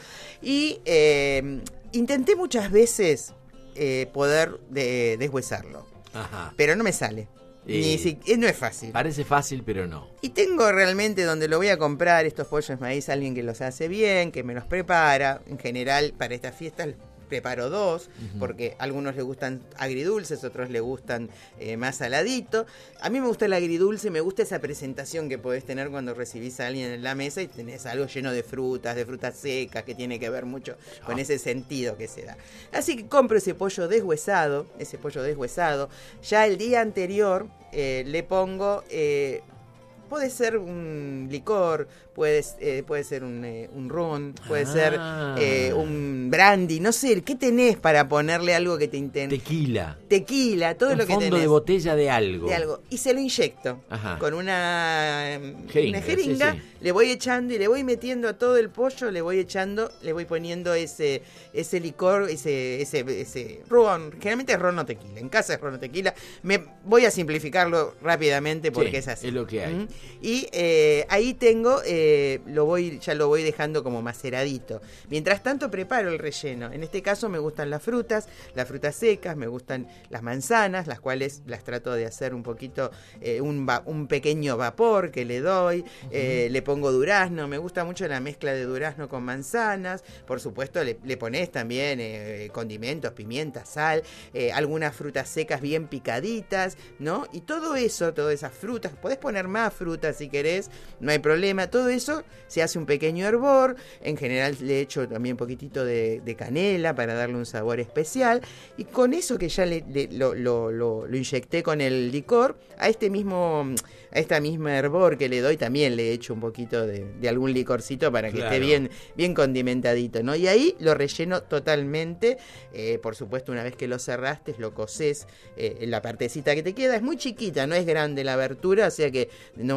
Y eh, intenté muchas veces eh, poder de, deshuesarlo, Ajá. pero no me sale. Eh, Ni si- eh, no es fácil. Parece fácil, pero no. Y tengo realmente donde lo voy a comprar estos pollos maíz, alguien que los hace bien, que me los prepara. En general, para estas fiestas preparo dos, Ujú. porque a algunos les gustan agridulces, otros les gustan eh, más saladito. A mí me gusta el agridulce, me gusta esa presentación que podés tener cuando recibís a alguien en la mesa y tenés algo lleno de frutas, de frutas secas, que tiene que ver mucho con Ah. ese sentido que se da. Así que compro ese pollo deshuesado, ese pollo deshuesado. Ya el día anterior eh, le pongo... Eh, puede ser un licor, puede, eh, puede ser un, eh, un ron, puede Ah. ser eh, un brandy, no sé, ¿qué tenés para ponerle algo que te intente? Tequila. Tequila, todo Un lo que fondo tenés. de botella de algo. De algo. Y se lo inyecto. Ajá. Con una Jeringa, una jeringa, sí, sí. le voy echando y le voy metiendo a todo el pollo, le voy echando, le voy poniendo ese ese licor, ese ese ese ron, generalmente es ron o tequila, en casa es ron o tequila. Me voy a simplificarlo rápidamente porque Sí, es así. es lo que hay. ¿Mm? Y eh, ahí tengo, eh, lo voy, ya lo voy dejando como maceradito. Mientras tanto preparo el relleno. En este caso me gustan las frutas, las frutas secas, me gustan las manzanas, las cuales las trato de hacer un poquito, eh, un, va- un pequeño vapor que le doy. Eh, le pongo durazno, me gusta mucho la mezcla de durazno con manzanas. Por supuesto le, le pones también eh, condimentos, pimienta, sal, eh, algunas frutas secas bien picaditas, ¿no? Y todo eso, todas esas frutas, podés poner más frutas si querés, no hay problema. Todo eso se hace un pequeño hervor. En general le echo también un poquitito de, de canela para darle un sabor especial. Y con eso que ya le, le- lo, lo, lo, lo inyecté con el licor, a este mismo, a esta misma hervor que le doy, también le echo un poquito de, de algún licorcito para que Claro. esté bien, bien condimentadito, ¿no? Y ahí lo relleno totalmente. Eh, por supuesto, una vez que lo cerraste, lo cosés eh, en la partecita que te queda. Es muy chiquita, no es grande la abertura, o sea que no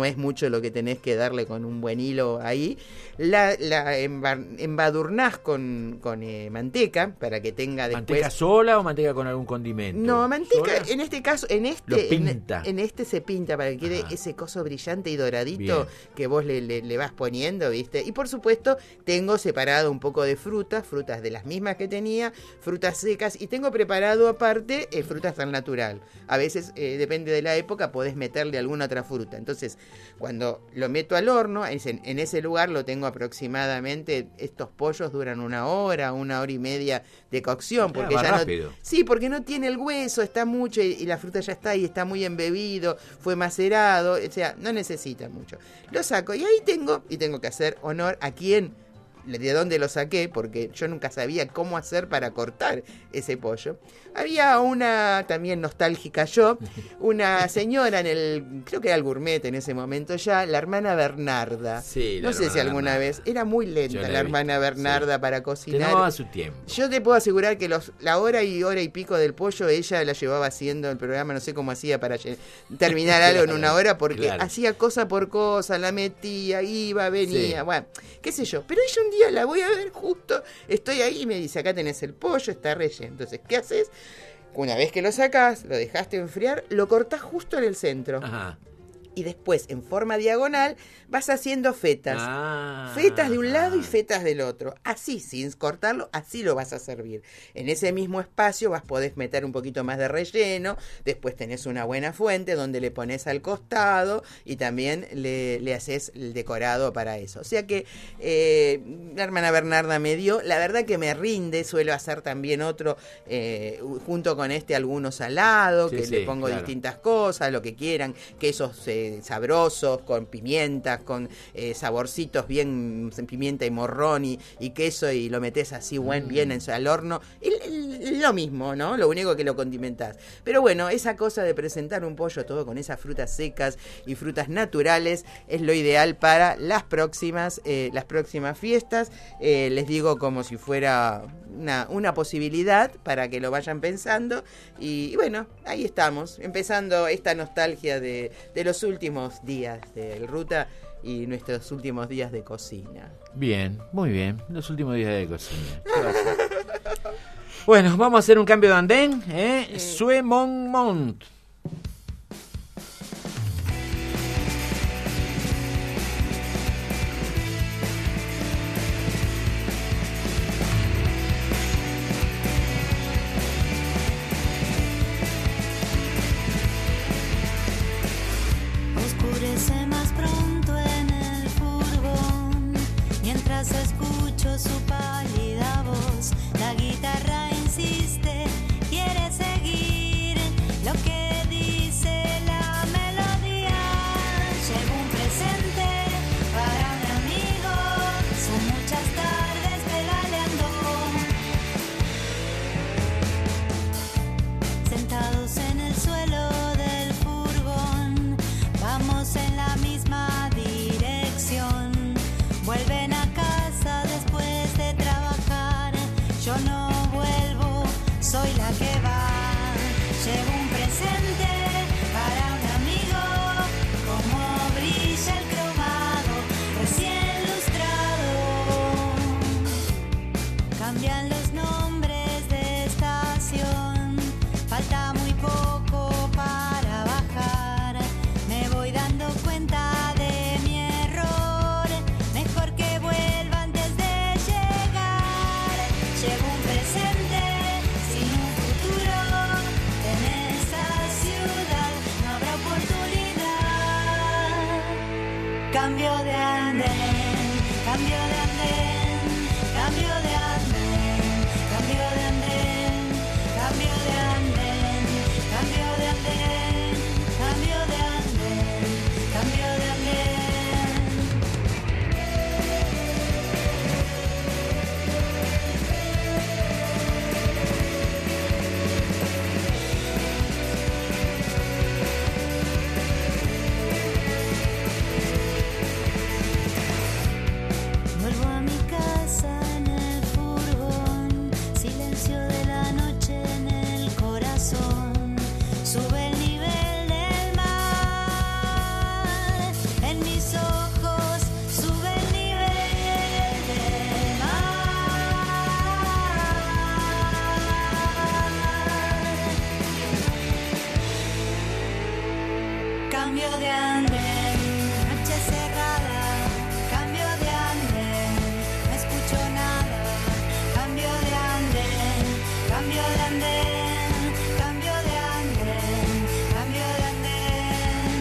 no es mucho lo que tenés que darle con un buen hilo ahí. La, la embar- embadurnás con, con eh, manteca para que tenga después... ¿Manteca sola o manteca con algún condimento? No, manteca, ¿Sola? en este caso, en este, Lo pinta. En, en este se pinta para que quede Ajá. ese coso brillante y doradito Bien. que vos le, le, le vas poniendo, ¿viste? Y por supuesto, tengo separado un poco de frutas, frutas de las mismas que tenía, frutas secas, y tengo preparado aparte eh, frutas al natural. A veces, eh, depende de la época, podés meterle alguna otra fruta. Entonces, cuando lo meto al horno, en, en ese lugar lo tengo aproximadamente, estos pollos duran una hora, una hora y media de cocción, porque va ya rápido. no, sí, porque no tiene el hueso, está mucho y, y la fruta ya está ahí, está muy embebido, fue macerado, o sea, no necesita mucho. Lo saco y ahí tengo, y tengo que hacer honor a quien, de dónde lo saqué, porque yo nunca sabía cómo hacer para cortar ese pollo. Había una, también nostálgica yo, una señora en el, creo que era el Gourmet en ese momento ya, la hermana Bernarda. Sí, la no sé hermana si alguna Bernarda. vez, era muy Yo lenta la la he hermana visto, Bernarda sí. para cocinar. Tomaba su tiempo. Yo te puedo asegurar que los, la hora y hora y pico del pollo ella la llevaba haciendo el programa, no sé cómo hacía para lle- terminar algo en una hora, porque claro. hacía cosa por cosa, la metía, iba, venía, Sí. bueno, qué sé yo. Pero ella un día la voy a ver justo, estoy ahí y me dice, acá tenés el pollo, está relleno. Entonces, ¿qué haces? Una vez que lo sacás, lo dejaste enfriar, lo cortás justo en el centro. Ajá. Y después, en forma diagonal, vas haciendo fetas. Ah, fetas de un lado y fetas del otro. Así, sin cortarlo, así lo vas a servir. En ese mismo espacio vas podés meter un poquito más de relleno. Después tenés una buena fuente donde le pones al costado y también le, le haces el decorado para eso. O sea que eh, la hermana Bernarda me dio. La verdad que me rinde. Suelo hacer también otro, eh, junto con este, alguno salado, Sí, que sí, le pongo claro. distintas cosas, lo que quieran, quesos eh, sabrosos, con pimientas, con eh, saborcitos bien, pimienta y morrón y, y queso, y lo metes así buen, Mm. bien en, al horno. El- el- lo mismo, ¿no? Lo único que lo condimentás. Pero bueno, esa cosa de presentar un pollo todo con esas frutas secas y frutas naturales es lo ideal para las próximas, eh, las próximas fiestas. Eh, les digo como si fuera una, una posibilidad para que lo vayan pensando. Y, y bueno, ahí estamos, empezando esta nostalgia de, de los últimos días del Ruta y nuestros últimos días de cocina. Bien, muy bien. Los últimos días de cocina. ¿Qué va a hacer? Bueno, vamos a hacer un cambio de andén. ¿eh? Suemont. Oscurece más pronto en el furgón, mientras escucho su pálida voz. La guitarra insiste, quiere seguir lo que dice la melodía. Llega un presente para un amigo, son muchas tardes pedaleando, sentados en el suelo del furgón. Vamos en la misma dirección. Vuelven a casa después de trabajar. Yo no vuelvo, soy la que va. Llevo un presente para un amigo. Como brilla el cromado, recién lustrado. Cambian los nombres de estación. Falta muy poco para bajar. Me voy dando cuenta de mi error. Mejor que vuelva antes de llegar. Llevo un presente sin un futuro. En esta ciudad no habrá oportunidad. Cambio de andén, cambio de andén, cambio de andén, cambio de andén, cambio de andén, cambio de andén, cambio de andén, cambio de andén. Vuelvo cambio de andén, noche cerrada, cambio de andén, no escucho nada, cambio de andén, cambio de andén, cambio de andén, cambio de andén.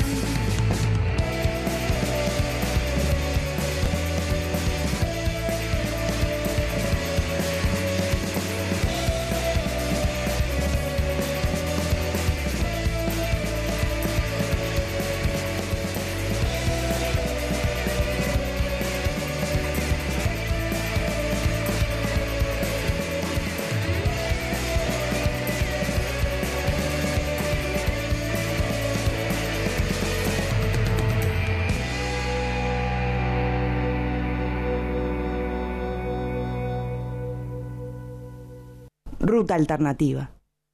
Ruta alternativa.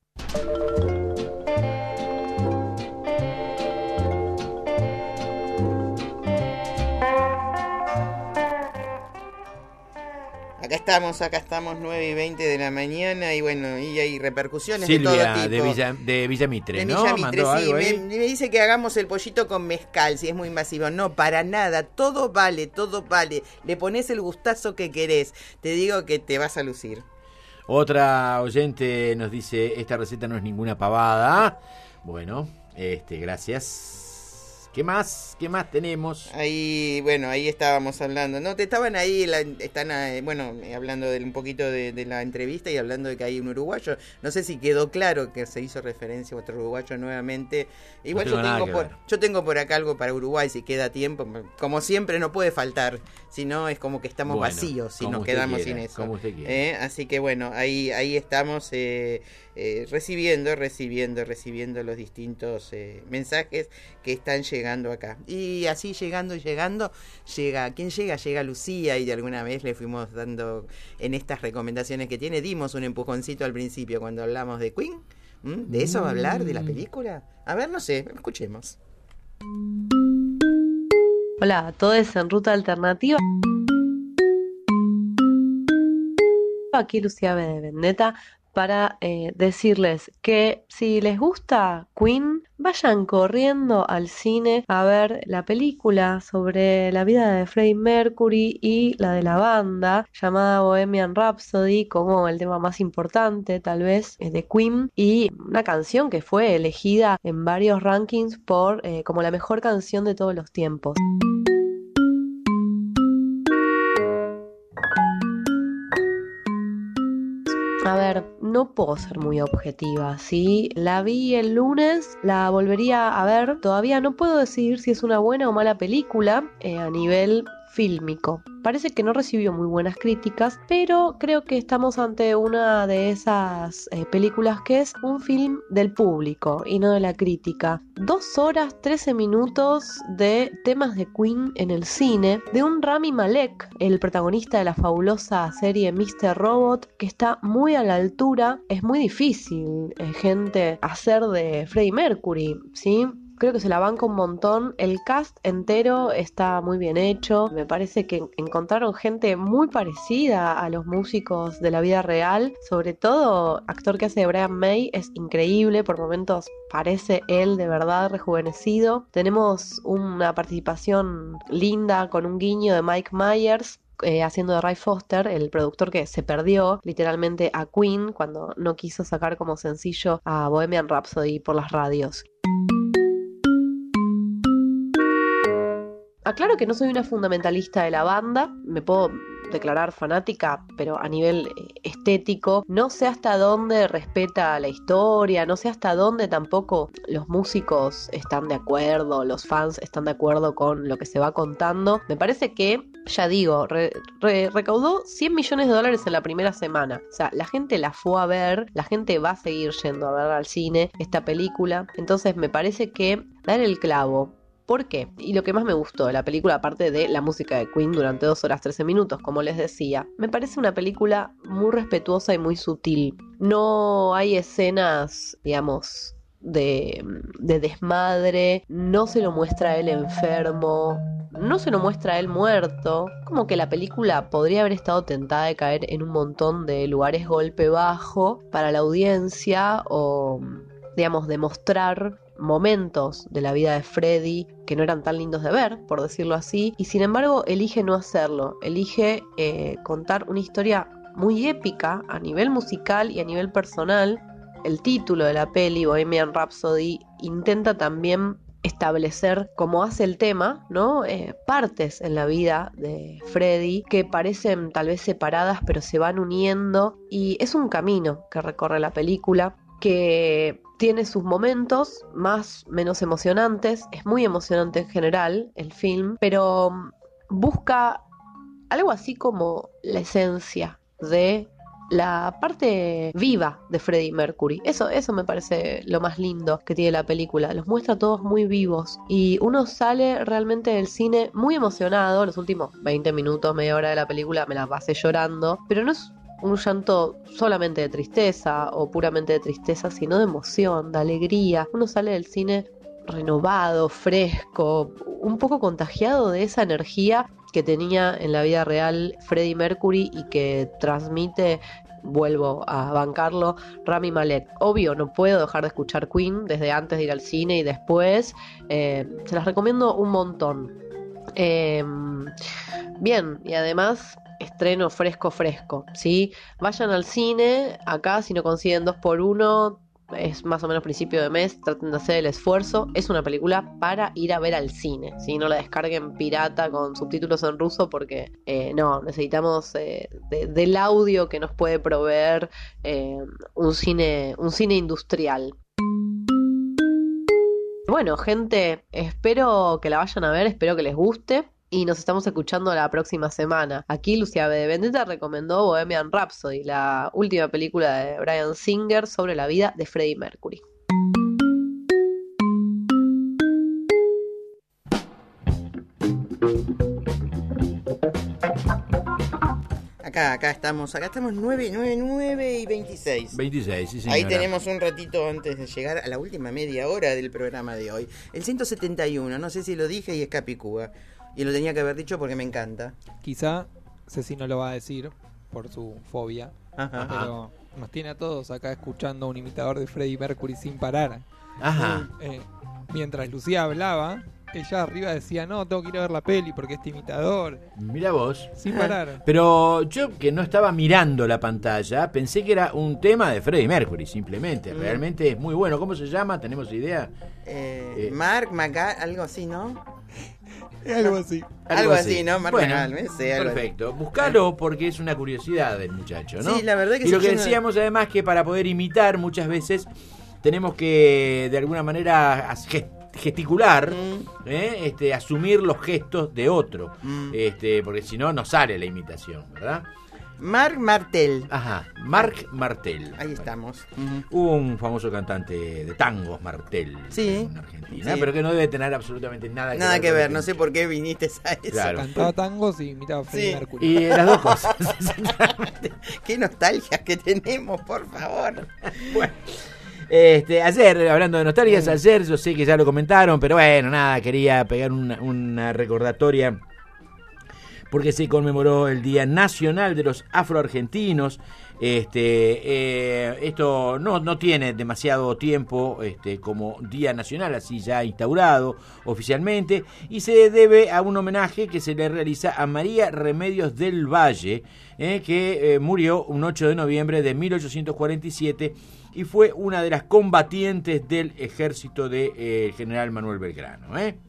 Acá estamos, acá estamos, nueve y veinte de la mañana y bueno, y hay repercusiones Silvia, de todo tipo. de Villa, de Villamitre, de ¿no? Villamitre, Mandó sí, algo me, ahí. me dice que hagamos el pollito con mezcal, si es muy masivo. No, para nada, todo vale, todo vale. Le pones el gustazo que querés, te digo que te vas a lucir. Otra oyente nos dice, esta receta no es ninguna pavada. Bueno, este, gracias. ¿Qué más? ¿Qué más tenemos? Ahí, bueno, ahí estábamos hablando. No, te estaban ahí, la, están, eh, bueno, hablando de, un poquito de, de la entrevista y hablando de que hay un uruguayo. No sé si quedó claro que se hizo referencia a otro uruguayo nuevamente. Igual No yo, tengo nada tengo que por, ver. yo tengo por acá algo para Uruguay, si queda tiempo. Como siempre, no puede faltar. Si no, es como que estamos Bueno, vacíos si como nos usted quedamos quiera, sin eso. como usted quiera. Eh, Así que bueno, ahí, ahí estamos eh, eh, recibiendo, recibiendo, recibiendo los distintos eh, mensajes que están llegando acá. Y así llegando y llegando, llega, ¿quién llega? Llega Lucía y de alguna vez le fuimos dando en estas recomendaciones que tiene, dimos un empujoncito al principio cuando hablamos de Queen. ¿Mm? ¿De eso va a hablar? ¿De la película? A ver, no sé, escuchemos. Hola, todo es en Ruta Alternativa. Aquí Lucía B de Vendetta para eh, decirles que si les gusta Queen, vayan corriendo al cine a ver la película sobre la vida de Freddie Mercury y la de la banda llamada Bohemian Rhapsody, como el tema más importante tal vez eh, de Queen, y una canción que fue elegida en varios rankings por eh, como la mejor canción de todos los tiempos. A ver, no puedo ser muy objetiva, ¿sí? La vi el lunes, la volvería a ver. Todavía no puedo decidir si es una buena o mala película eh, a nivel fílmico. Parece que no recibió muy buenas críticas, pero creo que estamos ante una de esas eh, películas que es un film del público y no de la crítica. Dos horas, trece minutos de temas de Queen en el cine, de un Rami Malek, el protagonista de la fabulosa serie míster Robot, que está muy a la altura. Es muy difícil, eh, gente, hacer de Freddie Mercury, ¿sí? Creo que se la banca un montón. El cast entero está muy bien hecho. Me parece que encontraron gente muy parecida a los músicos de la vida real. Sobre todo, actor que hace de Brian May es increíble. Por momentos parece él de verdad rejuvenecido. Tenemos una participación linda con un guiño de Mike Myers, Eh, haciendo de Ray Foster, el productor que se perdió literalmente a Queen cuando no quiso sacar como sencillo a Bohemian Rhapsody por las radios. Aclaro que no soy una fundamentalista de la banda, me puedo declarar fanática, pero a nivel estético, no sé hasta dónde respeta la historia, no sé hasta dónde tampoco los músicos están de acuerdo, los fans están de acuerdo con lo que se va contando. Me parece que, ya digo, re, re, recaudó cien millones de dólares en la primera semana. O sea, la gente la fue a ver, la gente va a seguir yendo a ver al cine esta película. Entonces me parece que dar el clavo. ¿Por qué? Y lo que más me gustó de la película, aparte de la música de Queen durante dos horas trece minutos, como les decía, me parece una película muy respetuosa y muy sutil. No hay escenas, digamos, de, de desmadre, no se lo muestra a él enfermo, no se lo muestra a él muerto. Como que la película podría haber estado tentada de caer en un montón de lugares golpe bajo para la audiencia o, digamos, demostrar momentos de la vida de Freddie que no eran tan lindos de ver, por decirlo así, y sin embargo elige no hacerlo, elige eh, contar una historia muy épica a nivel musical y a nivel personal. El título de la peli, Bohemian Rhapsody, intenta también establecer, como hace el tema, ¿no? Eh, partes en la vida de Freddie que parecen tal vez separadas pero se van uniendo, y es un camino que recorre la película que tiene sus momentos más menos emocionantes. Es muy emocionante en general el film, pero busca algo así como la esencia de la parte viva de Freddie Mercury. Eso, eso me parece lo más lindo que tiene la película. Los muestra todos muy vivos y uno sale realmente del cine muy emocionado. Los últimos veinte minutos, media hora de la película me la pasé llorando, pero no es un llanto solamente de tristeza o puramente de tristeza, sino de emoción, de alegría. Uno sale del cine renovado, fresco, un poco contagiado de esa energía que tenía en la vida real Freddie Mercury y que transmite, vuelvo a bancarlo, Rami Malek. Obvio, no puedo dejar de escuchar Queen desde antes de ir al cine y después. Eh, se las recomiendo un montón. Eh, bien, y además estreno fresco fresco, ¿sí? Vayan al cine, acá si no consiguen dos por uno, es más o menos principio de mes, traten de hacer el esfuerzo. Es una película para ir a ver al cine, ¿sí? No la descarguen pirata con subtítulos en ruso porque eh, no, necesitamos eh, de, del audio que nos puede proveer eh, un cine, un cine industrial. Bueno, gente, espero que la vayan a ver, espero que les guste. Y nos estamos escuchando la próxima semana. Aquí Lucia B. de Vendetta recomendó Bohemian Rhapsody, la última película de Bryan Singer sobre la vida de Freddie Mercury. Acá, acá estamos, acá estamos nueve, nueve, nueve y veintiséis. veintiséis, sí señora. Ahí tenemos un ratito antes de llegar a la última media hora del programa de hoy. El ciento setenta y uno, no sé si lo dije y es Capicúa. Y lo tenía que haber dicho porque me encanta. Quizá Ceci no lo va a decir por su fobia. Ajá. Pero nos tiene a todos acá escuchando a un imitador de Freddie Mercury sin parar. Ajá. Eh, mientras Lucía hablaba, ella arriba decía, no, tengo que ir a ver la peli porque este imitador. Mira vos. Sin parar. Pero yo, que no estaba mirando la pantalla, pensé que era un tema de Freddie Mercury, simplemente. Mm. Realmente es muy bueno. ¿Cómo se llama? ¿Tenemos idea? Eh, eh. Mark Magal, algo así, ¿no? Algo así. Algo, algo así, así, ¿no? Mark bueno, Magal, ¿ves? Sí, algo perfecto. así. Buscalo porque es una curiosidad del muchacho, ¿no? Sí, la verdad que y sí. lo que decíamos no... además que para poder imitar muchas veces tenemos que de alguna manera gesticular, mm. ¿eh? este, asumir los gestos de otro, mm. este, porque si no, no sale la imitación, ¿verdad? Marc Martel. Ajá, Marc Martel. Ahí estamos. Uh-huh. Un famoso cantante de tangos, Martel, sí, en Argentina, sí. pero que no debe tener absolutamente nada que nada ver. Nada que ver, no sé por qué viniste a eso. Claro. Cantaba tangos y imitaba a Freddie sí. Mercury. Y las dos cosas. Qué nostalgia que tenemos, por favor. Bueno. Este, ayer, hablando de nostalgias, mm. ayer yo sé que ya lo comentaron, pero bueno, nada, quería pegar una, una recordatoria porque se conmemoró el Día Nacional de los Afroargentinos. Este, eh, esto no, no tiene demasiado tiempo este, como Día Nacional, así ya instaurado oficialmente, y se debe a un homenaje que se le realiza a María Remedios del Valle, eh, que eh, murió un ocho de noviembre de mil ochocientos cuarenta y siete y fue una de las combatientes del ejército del de, eh, general Manuel Belgrano, ¿eh?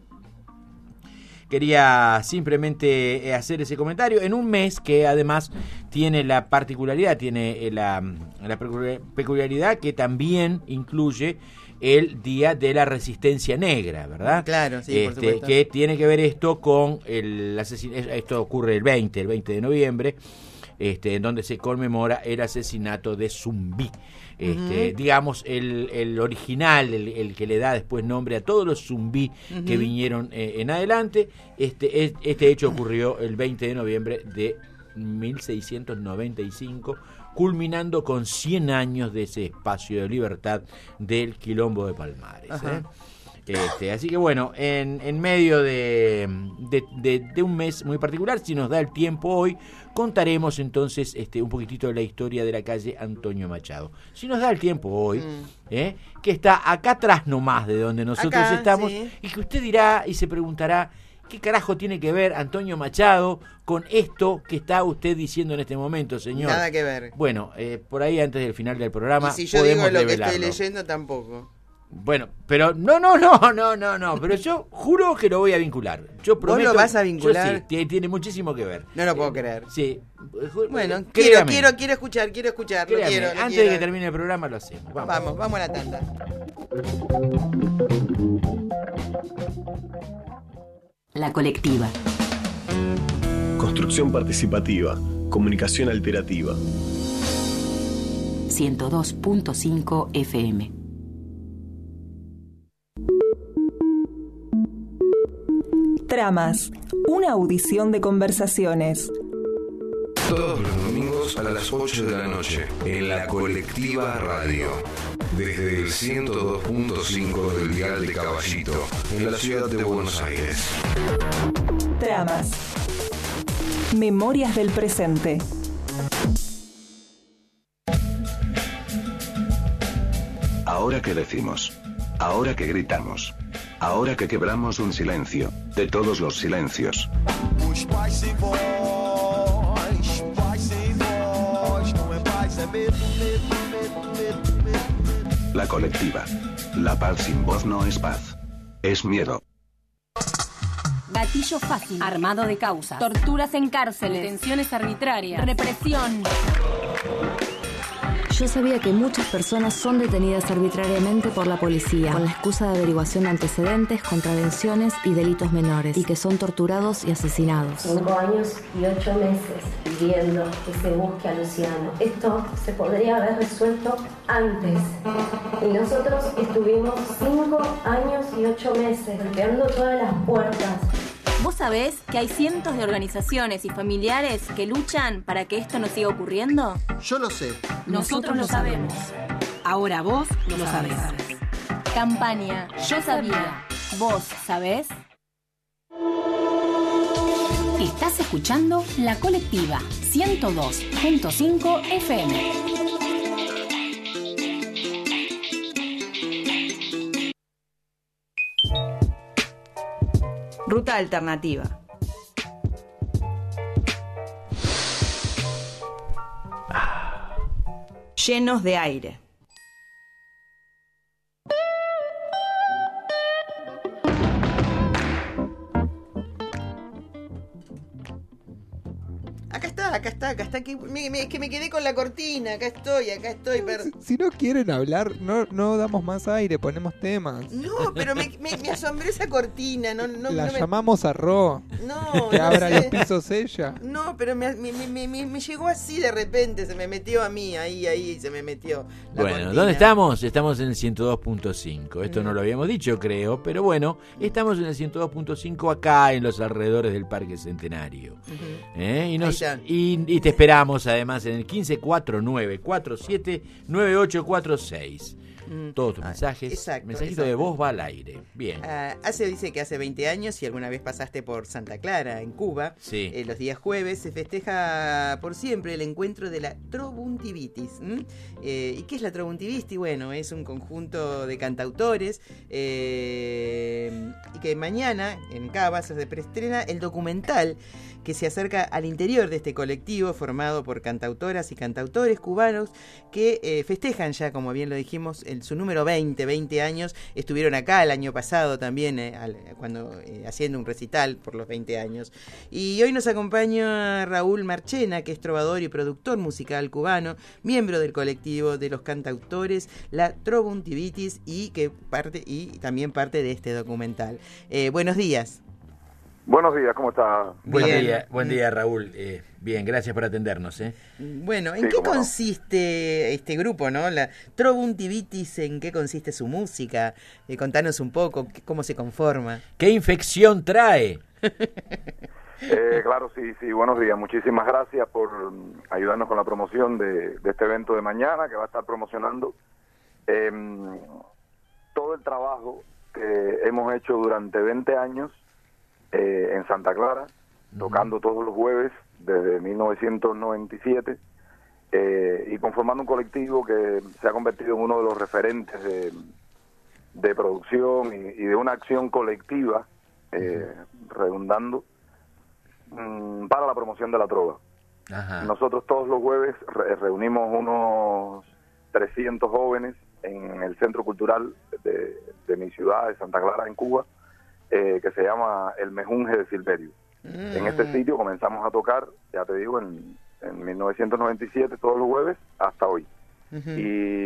Quería simplemente hacer ese comentario en un mes que además tiene la particularidad, tiene la, la peculiaridad que también incluye el Día de la Resistencia Negra, ¿verdad? Claro, sí, este, por supuesto. Que tiene que ver esto con el asesinato, esto ocurre el veinte, el veinte de noviembre, este, en donde se conmemora el asesinato de Zumbí. Este, uh-huh. Digamos, el, el original, el, el que le da después nombre a todos los zumbí uh-huh. que vinieron eh, en adelante. Este, este hecho ocurrió el veinte de noviembre de mil seiscientos noventa y cinco, culminando con cien años de ese espacio de libertad del Quilombo de Palmares. Uh-huh. ¿eh? Este, así que bueno, en, en medio de, de, de, de un mes muy particular, si nos da el tiempo hoy, contaremos entonces este, un poquitito de la historia de la calle Antonio Machado. Si nos da el tiempo hoy, mm. ¿eh? que está acá atrás nomás de donde nosotros acá, estamos, sí. y que usted dirá y se preguntará, ¿qué carajo tiene que ver Antonio Machado con esto que está usted diciendo en este momento, señor? Nada que ver. Bueno, eh, por ahí antes del final del programa y si yo podemos digo lo revelarlo. Que estoy leyendo tampoco. Bueno, pero no, no, no, no, no, no, pero yo juro que lo voy a vincular. Yo prometo. ¿Vos lo vas a vincular? Yo sí, tiene muchísimo que ver. No lo puedo creer. Sí. Bueno, quiero, quiero, quiero escuchar, quiero escuchar. Lo quiero, lo antes quiero. de que termine el programa lo hacemos. Vamos, vamos, vamos a la tanda. La colectiva. Construcción participativa. Comunicación alterativa. ciento dos punto cinco F M. Tramas, una audición de conversaciones. Todos los domingos a las ocho de la noche, en la Colectiva Radio. Desde el ciento dos punto cinco del dial de Caballito, en la ciudad de Buenos Aires. Tramas. Memorias del presente. Ahora que decimos. Ahora que gritamos. Ahora que quebramos un silencio, de todos los silencios. La colectiva. La paz sin voz no es paz. Es miedo. Gatillo fácil. Armado de causas. Torturas en cárceles. Detenciones arbitrarias. Represión. Yo sabía que muchas personas son detenidas arbitrariamente por la policía, con la excusa de averiguación de antecedentes, contravenciones y delitos menores, y que son torturados y asesinados. Cinco años y ocho meses pidiendo que se busque a Luciano. Esto se podría haber resuelto antes. Y nosotros estuvimos cinco años y ocho meses golpeando todas las puertas. ¿Vos sabés que hay cientos de organizaciones y familiares que luchan para que esto no siga ocurriendo? Yo lo sé. Nosotros lo sabemos. Ahora vos lo sabés. Campaña Yo Sabía. ¿Vos sabés? Estás escuchando La Colectiva ciento dos punto cinco F M. Ruta alternativa. Llenos de aire. Acá está, acá está, acá está. Que me, me, es que me quedé con la cortina. Acá estoy, acá estoy. Per... Si, si no quieren hablar, no, no damos más aire, ponemos temas. No, pero me, me, me asombró esa cortina. No, no, la no me... llamamos a Ro. No, que no abra sé. los pisos ella. No, pero me, me, me, me, me llegó así de repente. Se me metió a mí, ahí, ahí, se me metió. La bueno, cortina. ¿dónde estamos? Estamos en el ciento dos punto cinco. Esto mm. no lo habíamos dicho, creo, pero bueno, estamos en el ciento dos punto cinco acá en los alrededores del Parque Centenario. Uh-huh. ¿Eh? Y, nos, y, y te esperamos además en el quince cuarenta y nueve cuarenta y siete noventa y ocho cuarenta y seis. Mm. Todos tus mensajes. Exacto, mensajito exacto. de voz va al aire. Bien. Uh, hace, dice que hace veinte años, si alguna vez pasaste por Santa Clara, en Cuba, sí. eh, los días jueves se festeja por siempre el encuentro de la Trobuntivitis. ¿Mm? Eh, ¿Y qué es la Trobuntivitis? Bueno, es un conjunto de cantautores eh, y que mañana en Cava se preestrena el documental que se acerca al interior de este colectivo formado por cantautoras y cantautores cubanos que eh, festejan ya, como bien lo dijimos, el, su número veinte, veinte años. Estuvieron acá el año pasado también, eh, al, cuando eh, haciendo un recital por los veinte años. Y hoy nos acompaña Raúl Marchena, que es trovador y productor musical cubano, miembro del colectivo de los cantautores La Trobuntivitis y, que parte, y también parte de este documental. Eh, buenos días. Buenos días, ¿cómo está? Buen día, buen día Raúl. Eh, bien, gracias por atendernos. ¿eh? Bueno, ¿en sí, qué consiste no? este grupo, no? La Trobuntivitis, ¿en qué consiste su música? Eh, contanos un poco, ¿cómo se conforma? ¿Qué infección trae? eh, claro, sí, sí, buenos días. Muchísimas gracias por ayudarnos con la promoción de, de este evento de mañana que va a estar promocionando eh, todo el trabajo que hemos hecho durante veinte años eh, en Santa Clara, uh-huh. tocando todos los jueves desde mil novecientos noventa y siete eh, y conformando un colectivo que se ha convertido en uno de los referentes de, de producción y, y de una acción colectiva, eh, uh-huh. redundando, mmm, para la promoción de la trova. Ajá. Nosotros todos los jueves re- reunimos unos trescientos jóvenes en el Centro Cultural de, de mi ciudad, de Santa Clara, en Cuba, eh, que se llama El Mejunje de Silverio. Mm. En este sitio comenzamos a tocar, ya te digo, en, en mil novecientos noventa y siete, todos los jueves, hasta hoy. Uh-huh. Y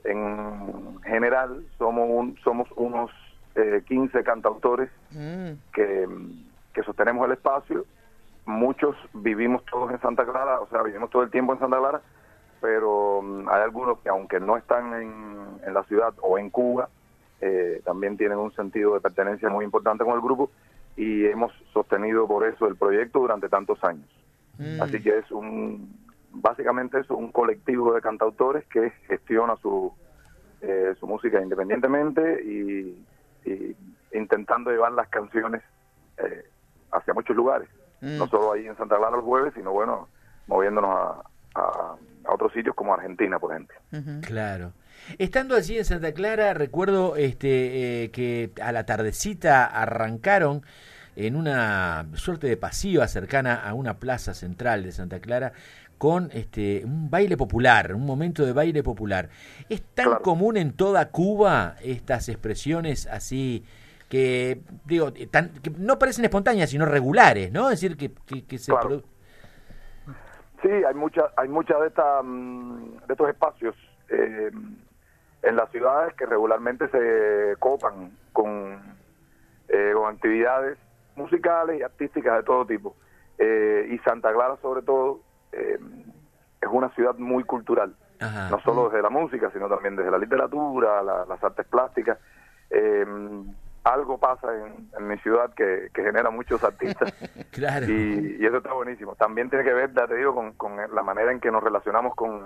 en general somos, un, somos unos eh, quince cantautores mm. que, que sostenemos el espacio. Muchos vivimos todos en Santa Clara, o sea, vivimos todo el tiempo en Santa Clara, pero um, hay algunos que, aunque no están en, en la ciudad o en Cuba, eh, también tienen un sentido de pertenencia muy importante con el grupo, y hemos sostenido por eso el proyecto durante tantos años. Mm. Así que es un, básicamente eso, un colectivo de cantautores que gestiona su, eh, su música independientemente y, y intentando llevar las canciones eh, hacia muchos lugares. Mm. No solo ahí en Santa Clara los jueves, sino bueno, moviéndonos a, a, a otros sitios como Argentina, por ejemplo. Uh-huh. Claro. Estando allí en Santa Clara, recuerdo este eh, que a la tardecita arrancaron en una suerte de pasiva cercana a una plaza central de Santa Clara con este un baile popular, un momento de baile popular. ¿Es tan claro. común en toda Cuba estas expresiones así que, digo, tan, que no parecen espontáneas, sino regulares, ¿no? Es decir, que, que, que se... Claro. Produ- sí, hay muchas hay muchas de, esta, de estos espacios eh, en las ciudades que regularmente se copan con, eh, con actividades musicales y artísticas de todo tipo. Eh, y Santa Clara, sobre todo, eh, es una ciudad muy cultural. Ajá. No solo desde la música, sino también desde la literatura, la, las artes plásticas. Eh, algo pasa en, en mi ciudad que, que genera muchos artistas. Claro. y, y eso está buenísimo. También tiene que ver, ya te digo, con, con la manera en que nos relacionamos con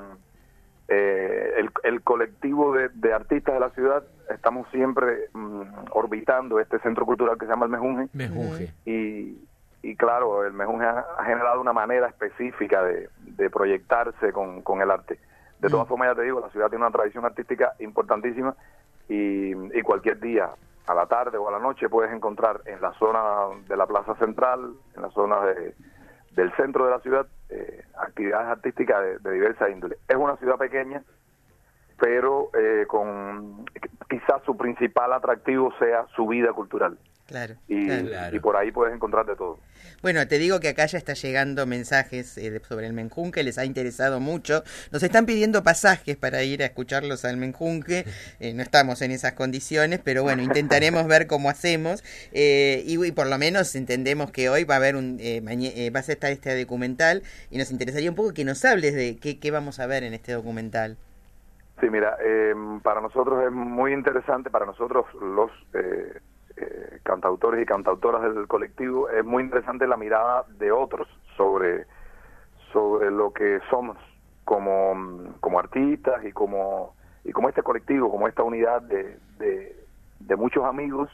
eh, el, el colectivo de, de artistas de la ciudad. Estamos siempre mm, orbitando este centro cultural que se llama el Mejunje. Mejunje. Y, y claro, el Mejunje ha, ha generado una manera específica de, de proyectarse con, con el arte. De todas mm. formas, ya te digo, la ciudad tiene una tradición artística importantísima y, y cualquier día, a la tarde o a la noche, puedes encontrar en la zona de la Plaza Central, en la zona de, del centro de la ciudad, eh, actividades artísticas de, de diversa índole. Es una ciudad pequeña, pero eh, con quizás su principal atractivo sea su vida cultural. Claro, y, claro. y por ahí puedes encontrar de todo. Bueno, te digo que acá ya está llegando mensajes eh, sobre el Menjunje, les ha interesado mucho. Nos están pidiendo pasajes para ir a escucharlos al Menjunje. Eh, no estamos en esas condiciones, pero bueno, intentaremos ver cómo hacemos. Eh, y, y por lo menos entendemos que hoy va a haber un eh, mañe- eh, va a estar este documental y nos interesaría un poco que nos hables de qué, qué vamos a ver en este documental. Sí, mira, eh, para nosotros es muy interesante, para nosotros los... Eh, Eh, cantautores y cantautoras del colectivo, es muy interesante la mirada de otros sobre sobre lo que somos como, como artistas y como y como este colectivo, como esta unidad de, de, de muchos amigos,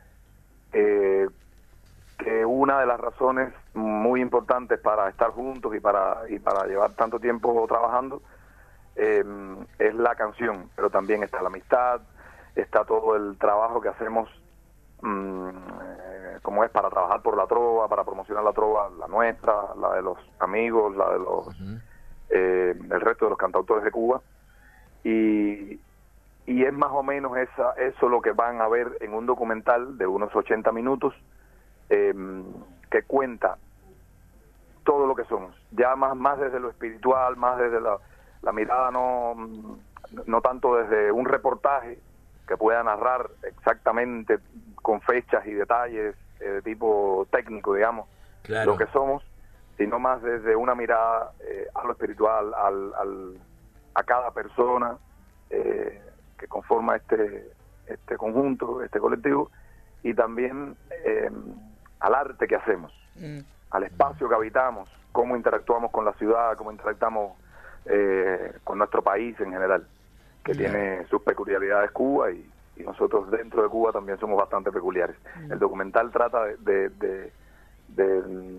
eh, que una de las razones muy importantes para estar juntos y para y para llevar tanto tiempo trabajando eh, es la canción, pero también está la amistad, está todo el trabajo que hacemos como es para trabajar por la trova, para promocionar la trova, la nuestra, la de los amigos, la de los uh-huh. eh, el resto de los cantautores de Cuba, y y es más o menos esa eso lo que van a ver en un documental de unos ochenta minutos eh, que cuenta todo lo que somos, ya más más desde lo espiritual, más desde la, la mirada, no no tanto desde un reportaje que pueda narrar exactamente con fechas y detalles eh, de tipo técnico, digamos, claro. lo que somos, sino más desde una mirada eh, a lo espiritual, al, al, a cada persona eh, que conforma este este conjunto, este colectivo, y también eh, al arte que hacemos, mm. al espacio que habitamos, cómo interactuamos con la ciudad, cómo interactuamos eh, con nuestro país en general, que claro. tiene sus peculiaridades Cuba y y nosotros dentro de Cuba también somos bastante peculiares. El documental trata de, de, de, de, de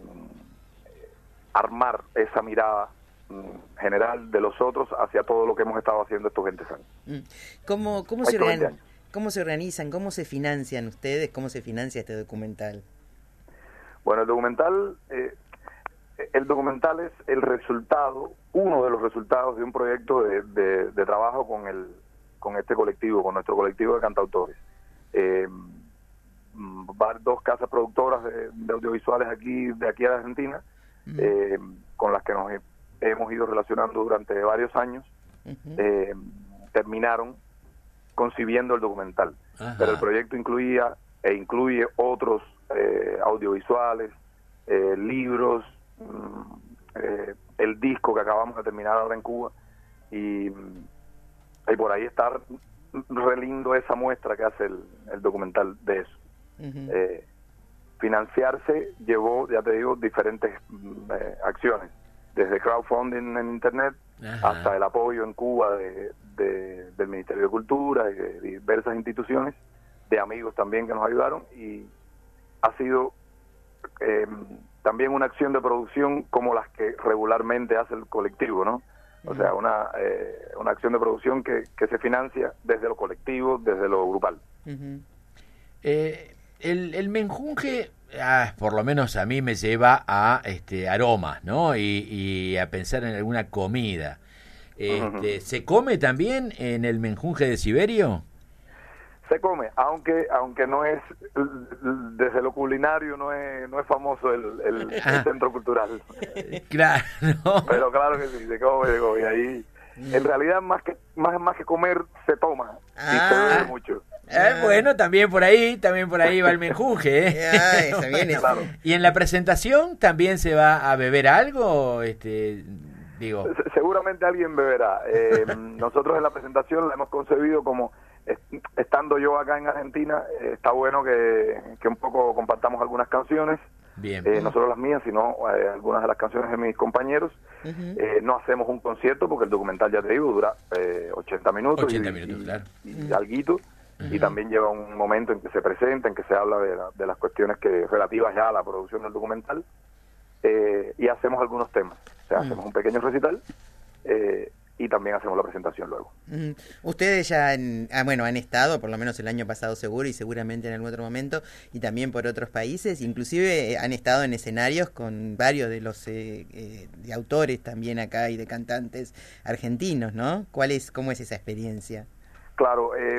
armar esa mirada general de los otros hacia todo lo que hemos estado haciendo estos veinte años. ¿Cómo, cómo, se, organ... ¿Cómo se organizan? ¿Cómo se financian ustedes? ¿Cómo se financia este documental? Bueno, el documental, eh, el documental es el resultado, uno de los resultados de un proyecto de, de, de trabajo con el, con este colectivo, con nuestro colectivo de cantautores. Eh, dos casas productoras de, de audiovisuales aquí, de aquí a Argentina, mm. eh, con las que nos hemos ido relacionando durante varios años, uh-huh. eh, terminaron concibiendo el documental. Ajá. Pero el proyecto incluía e incluye otros eh, audiovisuales, eh, libros, mm, eh, el disco que acabamos de terminar ahora en Cuba, y, y por ahí está re lindo esa muestra que hace el, el documental de eso. Uh-huh. Eh, financiarse llevó, ya te digo, diferentes eh, acciones, desde crowdfunding en internet, ajá, hasta el apoyo en Cuba de, de, del Ministerio de Cultura y de diversas instituciones, de amigos también que nos ayudaron, y ha sido eh, también una acción de producción como las que regularmente hace el colectivo, ¿no? O sea, una eh, una acción de producción que, que se financia desde lo colectivo, desde lo grupal. Uh-huh. eh, el, el menjunje... Ah, por lo menos a mí me lleva a este aromas, ¿no? Y, y a pensar en alguna comida. Este, uh-huh. ¿Se come también en el menjunje de Siberio? Se come, aunque aunque no es, desde lo culinario no es no es famoso el, el, ah. el centro cultural. Claro, ¿no? Pero claro que sí, se come, se come. Y ahí, en realidad, más que más más que comer, se toma ah. y se bebe mucho. Eh, bueno, también por ahí, también por ahí va el menjunje, ¿eh? Ay, está bien, es... claro. Y en la presentación también se va a beber algo, este, digo. Seguramente alguien beberá. Eh, nosotros en la presentación la hemos concebido como, estando yo acá en Argentina, eh, está bueno que, que un poco compartamos algunas canciones. Bien. Eh, no solo las mías, sino eh, algunas de las canciones de mis compañeros. Uh-huh. Eh, no hacemos un concierto porque el documental, ya te digo, dura eh, ochenta minutos. ochenta y, minutos, y, claro. Y, y alguito. Uh-huh. Y también lleva un momento en que se presenta, en que se habla de, la, de las cuestiones que relativas ya a la producción del documental. Eh, y hacemos algunos temas. O sea, uh-huh. hacemos un pequeño recital eh, y también hacemos la presentación luego. Uh-huh. Ustedes ya, han, ah, bueno, han estado, por lo menos el año pasado seguro, y seguramente en algún otro momento, y también por otros países, inclusive eh, han estado en escenarios con varios de los eh, eh, de autores también acá y de cantantes argentinos, ¿no? ¿Cuál es, cómo es esa experiencia? Claro, eh,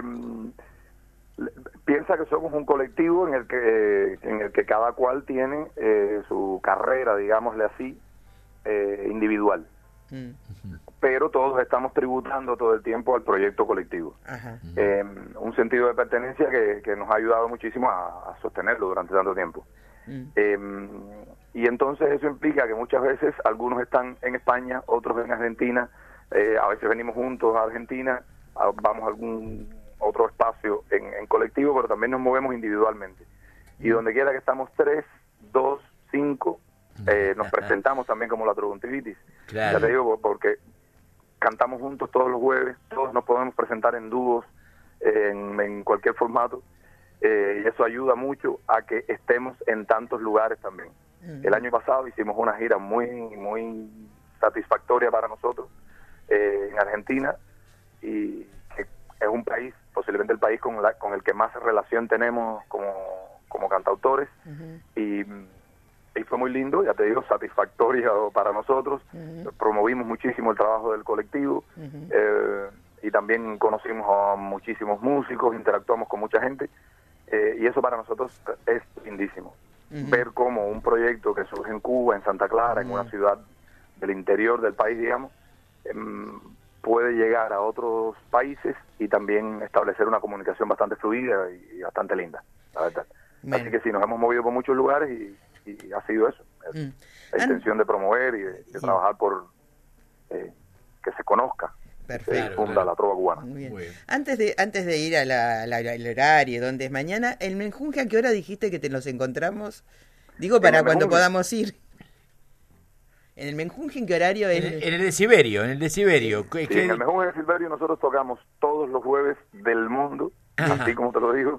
piensa que somos un colectivo en el que en el que cada cual tiene eh, su carrera, digámosle así, eh, individual. Mm. Pero todos estamos tributando todo el tiempo al proyecto colectivo. Ajá. Eh, un sentido de pertenencia que, que nos ha ayudado muchísimo a, a sostenerlo durante tanto tiempo. Mm. Eh, y entonces eso implica que muchas veces algunos están en España, otros en Argentina, eh, a veces venimos juntos a Argentina, a, vamos a algún otro espacio en, en colectivo, pero también nos movemos individualmente. Y donde quiera que estamos tres, dos, cinco, eh, nos presentamos también como la Trogontivitis. Claro. Ya te digo, porque cantamos juntos todos los jueves, todos nos podemos presentar en dúos, en, en cualquier formato, eh, y eso ayuda mucho a que estemos en tantos lugares también. Uh-huh. El año pasado hicimos una gira muy muy satisfactoria para nosotros eh, en Argentina, y que es un país, posiblemente el país con, la, con el que más relación tenemos como, como cantautores. Uh-huh. y Y fue muy lindo, ya te digo, satisfactorio para nosotros. Uh-huh. Promovimos muchísimo el trabajo del colectivo. Uh-huh. eh, y también conocimos a muchísimos músicos, interactuamos con mucha gente. Eh, y eso para nosotros es lindísimo. Uh-huh. Ver cómo un proyecto que surge en Cuba, en Santa Clara, uh-huh. en una ciudad del interior del país, digamos, eh, puede llegar a otros países y también establecer una comunicación bastante fluida y, y bastante linda, la verdad. Bueno. Así que sí, nos hemos movido por muchos lugares y y ha sido eso, mm. la intención de promover y de, de trabajar por eh, que se conozca. Perfecto. Que se difunda claro. la trova cubana. Muy bien. Muy bien. Antes de antes de ir a la, a la, al horario, donde es mañana, el menjunje, ¿a qué hora dijiste que te los encontramos? Digo, para cuando menjunje? podamos ir. ¿En el menjunje en qué horario es? En el, en el de Siberio, en el de Siberio. Sí, en el menjunje de Siberio nosotros tocamos todos los jueves del mundo, así como te lo digo,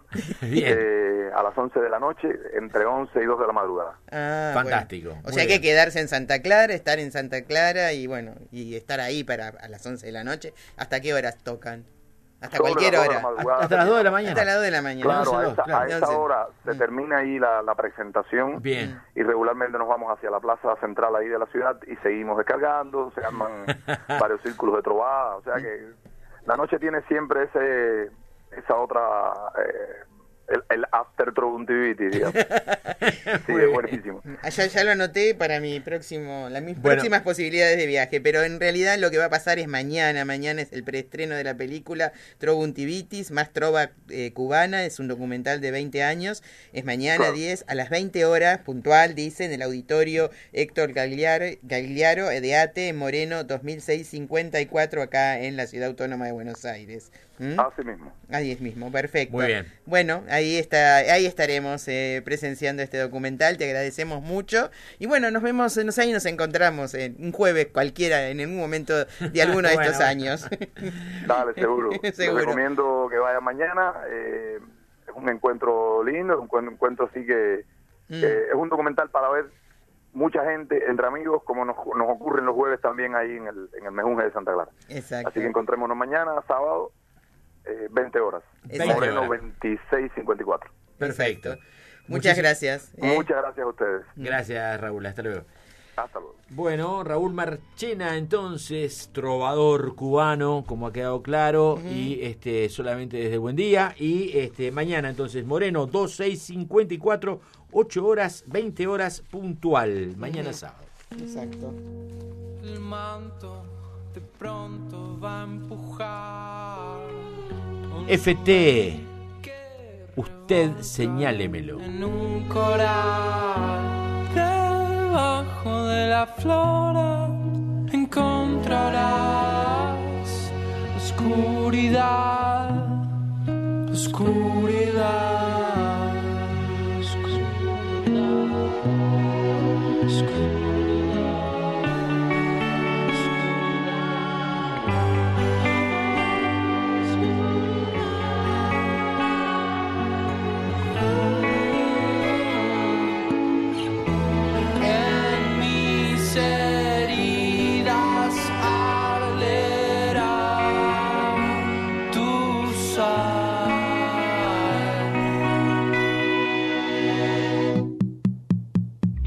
eh, a las once de la noche, entre once y dos de la madrugada. Ah, fantástico. Bueno. O sea, hay que quedarse en Santa Clara, estar en Santa Clara y bueno, y estar ahí para a las once de la noche. ¿Hasta qué horas tocan? Hasta Sobre cualquier hora. Hasta las dos de la mañana. Hasta las dos de la mañana. Claro, no a sé, esa, claro. a esa hora se termina ahí la, la presentación. Bien. Y regularmente nos vamos hacia la plaza central ahí de la ciudad y seguimos descargando, se arman varios círculos de trovada, o sea que la noche tiene siempre ese esa otra eh, el, el after Troguntivity, digamos. Sí, es buenísimo. Ya, ya lo anoté para mi próximo, las mis Bueno. próximas posibilidades de viaje, pero en realidad lo que va a pasar es mañana, mañana es el preestreno de la película Troguntivitis, más trova eh, cubana, es un documental de veinte años, es mañana Claro. diez a las veinte horas, puntual, dice, en el auditorio Héctor Gagliaro, Gagliaro de Ate, Moreno dos mil seiscientos cincuenta y cuatro, acá en la Ciudad Autónoma de Buenos Aires. ¿Mm? Así mismo. Ahí es mismo, perfecto. Muy bien. Bueno, ahí está, ahí estaremos eh, presenciando este documental, te agradecemos mucho. Y bueno, nos vemos, no sé, ahí nos encontramos en un jueves cualquiera, en algún momento de alguno de Bueno, estos bueno. años. Dale, seguro. Seguro. Les recomiendo que vayan mañana. Eh, es un encuentro lindo, un encuentro, encuentro así que Mm. eh, es un documental para ver mucha gente entre amigos, como nos, nos ocurren los jueves también ahí en el, en el Mejunje de Santa Clara. Exacto. Así que encontrémonos mañana, sábado, eh, veinte horas. Exacto. Moreno veintiséis cincuenta y cuatro. Perfecto. Muchas Muchísimas- gracias. eh. Muchas gracias a ustedes. Gracias, Raúl. Hasta luego. Hasta luego. Bueno, Raúl Marchena, entonces, trovador cubano, como ha quedado claro, y este solamente desde Buen Día. Y este mañana, entonces, Moreno, veintiséis cincuenta y cuatro, ocho horas, veinte horas, puntual. Mañana Ujú. sábado. Exacto. El manto de pronto va a empujar un F T, usted señálemelo. en un coral. Debajo de la flora encontrarás oscuridad, oscuridad, oscuridad, en mis heridas arderá tu sal.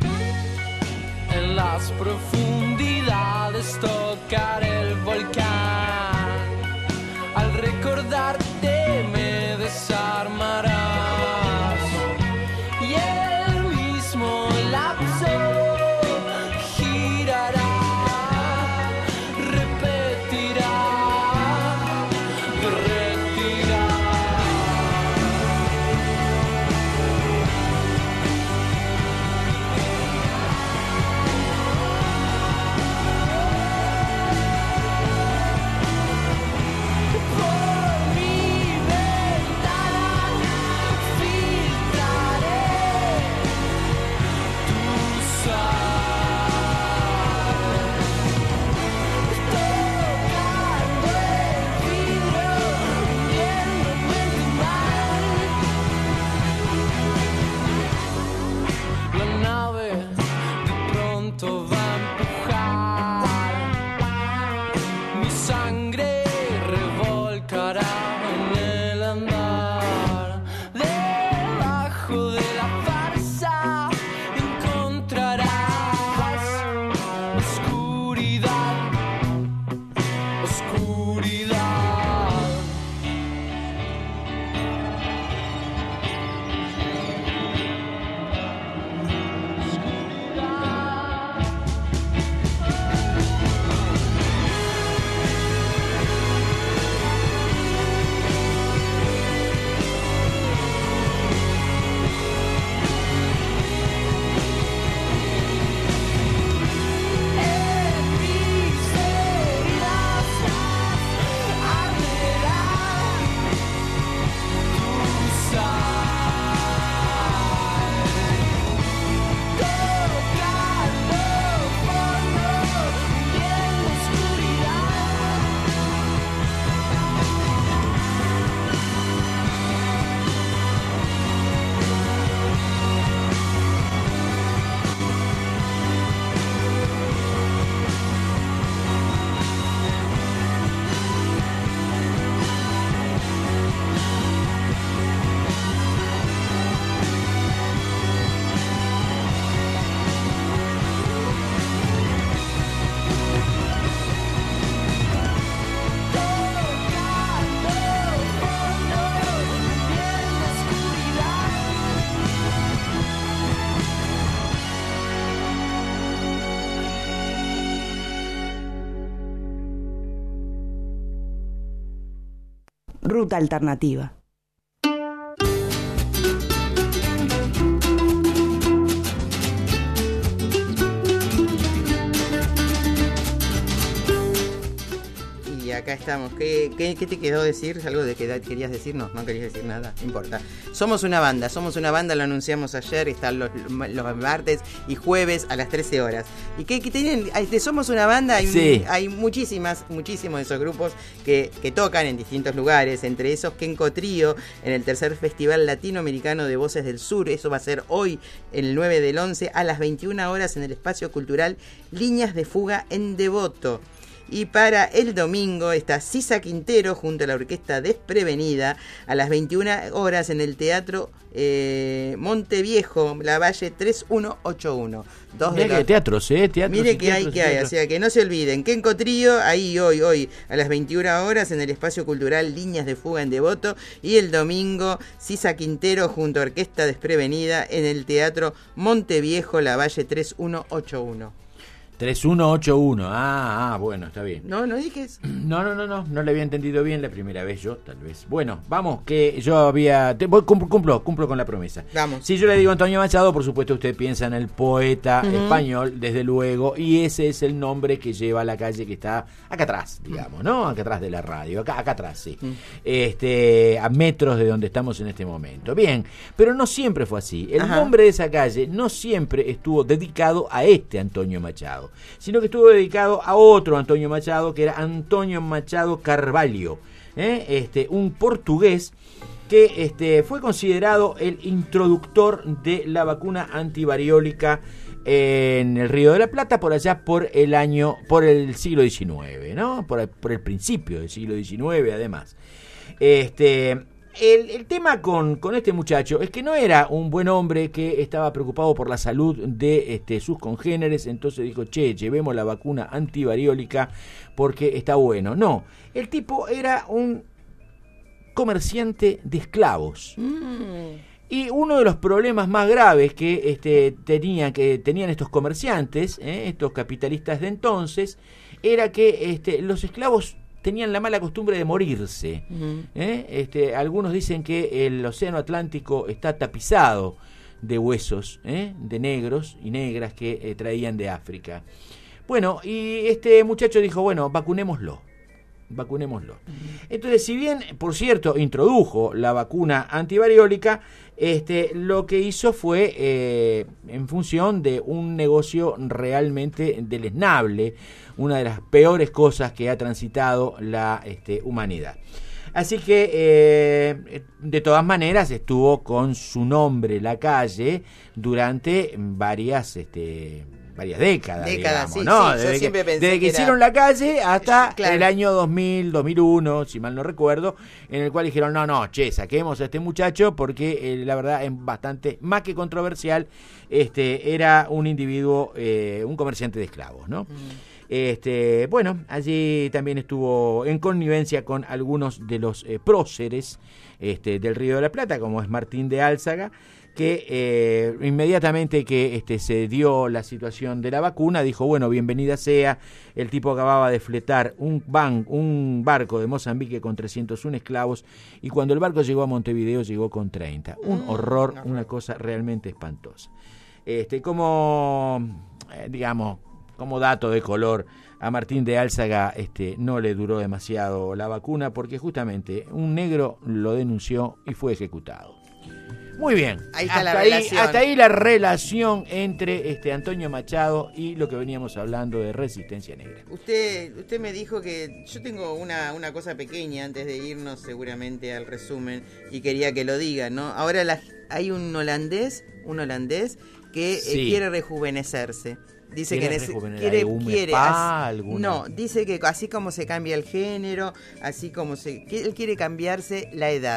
Ruta Alternativa. Y acá estamos. ¿Qué, qué, qué te quedó decir? ¿Algo de qué querías decir? No, no querías decir nada, no importa. Somos una banda, somos una banda, lo anunciamos ayer, están los, los martes y jueves a las trece horas. ¿Y qué, qué tienen? De Somos una banda hay, sí. hay muchísimas, muchísimos de esos grupos que, que tocan en distintos lugares, entre esos Kenco Trío, en el tercer Festival Latinoamericano de Voces del Sur. Eso va a ser hoy, el nueve del once, a las veintiuna horas en el espacio cultural Líneas de Fuga en Devoto. Y para el domingo está Sisa Quintero junto a la orquesta Desprevenida a las veintiuna horas en el Teatro eh, Monteviejo, La Valle tres uno ocho uno. Dos Mira de que los... teatros, ¿eh? Teatros Mire y que teatros hay, y que hay, teatros. o sea que no se olviden. Kenco Trío, ahí hoy, hoy, a las veintiuna horas en el espacio cultural Líneas de Fuga en Devoto. Y el domingo, Sisa Quintero junto a Orquesta Desprevenida en el Teatro Monteviejo, La Valle tres uno ocho uno. tres uno ocho uno, ah, ah, bueno, está bien. No, no dije eso. No, no, no, no, no le había entendido bien la primera vez yo, tal vez. Bueno, vamos, que yo había... Te, voy, cumplo, cumplo, cumplo con la promesa. Vamos. Si yo le digo Antonio Machado, por supuesto usted piensa en el poeta Uh-huh. español, desde luego, y ese es el nombre que lleva la calle que está acá atrás, digamos, ¿no? Acá atrás de la radio, acá, acá atrás, sí. Uh-huh. Este, a metros de donde estamos en este momento. Bien, pero no siempre fue así. El Ajá. nombre de esa calle no siempre estuvo dedicado a este Antonio Machado, sino que estuvo dedicado a otro Antonio Machado, que era Antonio Machado Carvalho, ¿eh? este, un portugués que este, fue considerado el introductor de la vacuna antivariólica en el Río de la Plata por allá por el año, por el siglo diecinueve, ¿no? Por el, por el principio del siglo diecinueve, además. Este... El, el tema con, con este muchacho es que no era un buen hombre que estaba preocupado por la salud de este, sus congéneres, entonces dijo, che, llevemos la vacuna antivariólica porque está bueno. No, el tipo era un comerciante de esclavos. Mm. Y uno de los problemas más graves que, este, tenía, que tenían estos comerciantes, eh, estos capitalistas de entonces, era que este, los esclavos tenían la mala costumbre de morirse. Uh-huh. ¿eh? Este, algunos dicen que el océano Atlántico está tapizado de huesos, ¿eh? de negros y negras que eh, traían de África. Bueno, y este muchacho dijo, bueno, vacunémoslo. Vacunémoslo. Uh-huh. Entonces, si bien, por cierto, introdujo la vacuna antivariólica, este, lo que hizo fue eh, en función de un negocio realmente deleznable, una de las peores cosas que ha transitado la este, humanidad. Así que, eh, de todas maneras, estuvo con su nombre la calle durante varias... Este, varias décadas, décadas digamos, sí, ¿no? sí, desde yo siempre que, pensé desde que, que hicieron era... la calle hasta claro. el año dos mil, dos mil uno, si mal no recuerdo, en el cual dijeron, no, no, che, saquemos a este muchacho porque eh, la verdad es bastante, más que controversial, este, era un individuo, eh, un comerciante de esclavos, ¿no? Mm. Este, bueno, allí también estuvo en connivencia con algunos de los eh, próceres este, del Río de la Plata, como es Martín de Álzaga, que eh, inmediatamente que este, se dio la situación de la vacuna, dijo, bueno, bienvenida sea. El tipo acababa de fletar un, ban, un barco de Mozambique con trescientos uno esclavos, y cuando el barco llegó a Montevideo llegó con treinta. Un horror, una cosa realmente espantosa. Este, como, eh, digamos, como dato de color, a Martín de Álzaga este, no le duró demasiado la vacuna, porque justamente un negro lo denunció y fue ejecutado. Muy bien, ahí está hasta, la ahí, relación. hasta ahí la relación entre este Antonio Machado y lo que veníamos hablando de Resistencia Negra. Usted usted me dijo que yo tengo una, una cosa pequeña antes de irnos seguramente al resumen y quería que lo diga, ¿no? Ahora la, hay un holandés, un holandés que sí. eh, quiere rejuvenecerse. Dice que nece- quiere, quiere así, no, dice que así como se cambia el género, así como se, que él quiere cambiarse la edad.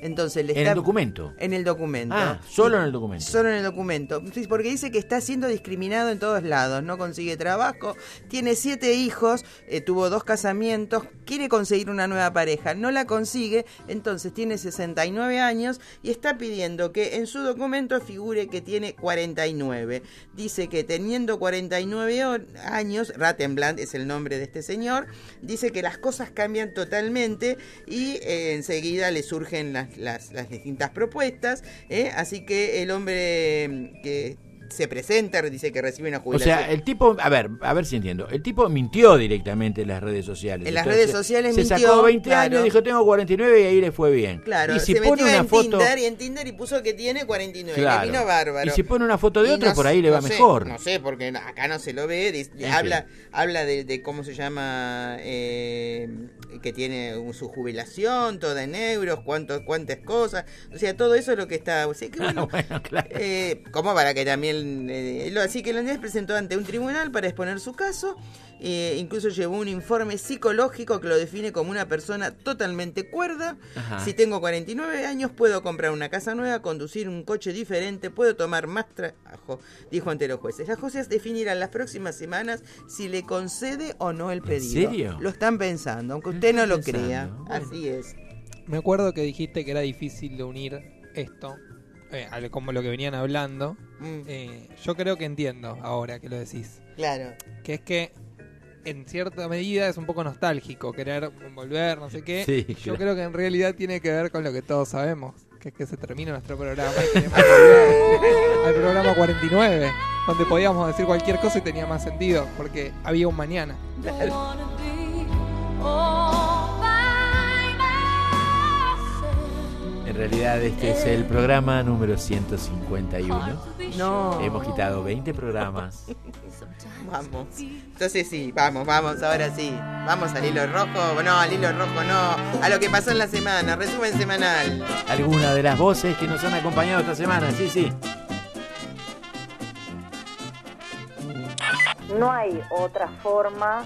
Entonces, le ¿En está, el documento? En el documento. Ah, solo en el documento. Solo en el documento. Sí, porque dice que está siendo discriminado en todos lados. No consigue trabajo, tiene siete hijos, eh, tuvo dos casamientos, quiere conseguir una nueva pareja, no la consigue, entonces tiene sesenta y nueve años y está pidiendo que en su documento figure que tiene cuarenta y nueve. Dice que teniendo cuarenta y nueve años, Rattenbland es el nombre de este señor, dice que las cosas cambian totalmente y eh, enseguida le surgen las Las, las distintas propuestas, ¿eh? Así que el hombre que se presenta dice que recibe una O jubilación. sea, el tipo, a ver, a ver si entiendo, el tipo mintió directamente en las redes sociales. En las Entonces, redes sociales se mintió. sacó veinte claro. años, dijo tengo cuarenta y nueve y ahí le fue bien. Claro, y si se pone metió una en foto, Tinder y en Tinder y puso que tiene cuarenta y nueve, claro, le vino bárbaro. y si pone una foto de Y otro, no por ahí sé, le va no sé, mejor. No sé, porque acá no se lo ve, dice, En habla fin. habla de, de cómo se llama, eh, que tiene su jubilación, toda en euros, cuánto, cuántas cosas, o sea, todo eso es lo que está, o sea, que bueno, bueno, claro. eh, como para que también, eh, lo, así que el holandés presentó ante un tribunal para exponer su caso, eh, incluso llevó un informe psicológico que lo define como una persona totalmente cuerda. Ajá. Si tengo cuarenta y nueve años, puedo comprar una casa nueva, conducir un coche diferente, puedo tomar más trabajo, dijo ante los jueces. Las jueces definirán las próximas semanas si le concede o no el pedido. ¿En serio? Lo están pensando, aunque usted no lo pensando? crea. Bueno. Así es. Me acuerdo que dijiste que era difícil de unir esto, eh, al- como lo que venían hablando. Mm. Eh, yo creo que entiendo ahora que lo decís. Claro. Que es que en cierta medida es un poco nostálgico querer volver, no sé qué. Sí, Yo claro. creo que en realidad tiene que ver con lo que todos sabemos, que es que se termina nuestro programa y queremos volver al programa cuarenta y nueve, donde podíamos decir cualquier cosa y tenía más sentido, porque había un mañana. En realidad este es el programa número ciento cincuenta y uno. No. Hemos quitado veinte programas. Vamos. Entonces sí, vamos, vamos, ahora sí. Vamos al hilo rojo. No, al hilo rojo no. A lo que pasó en la semana. Resumen semanal. Algunas de las voces que nos han acompañado esta semana, sí, sí. No hay otra forma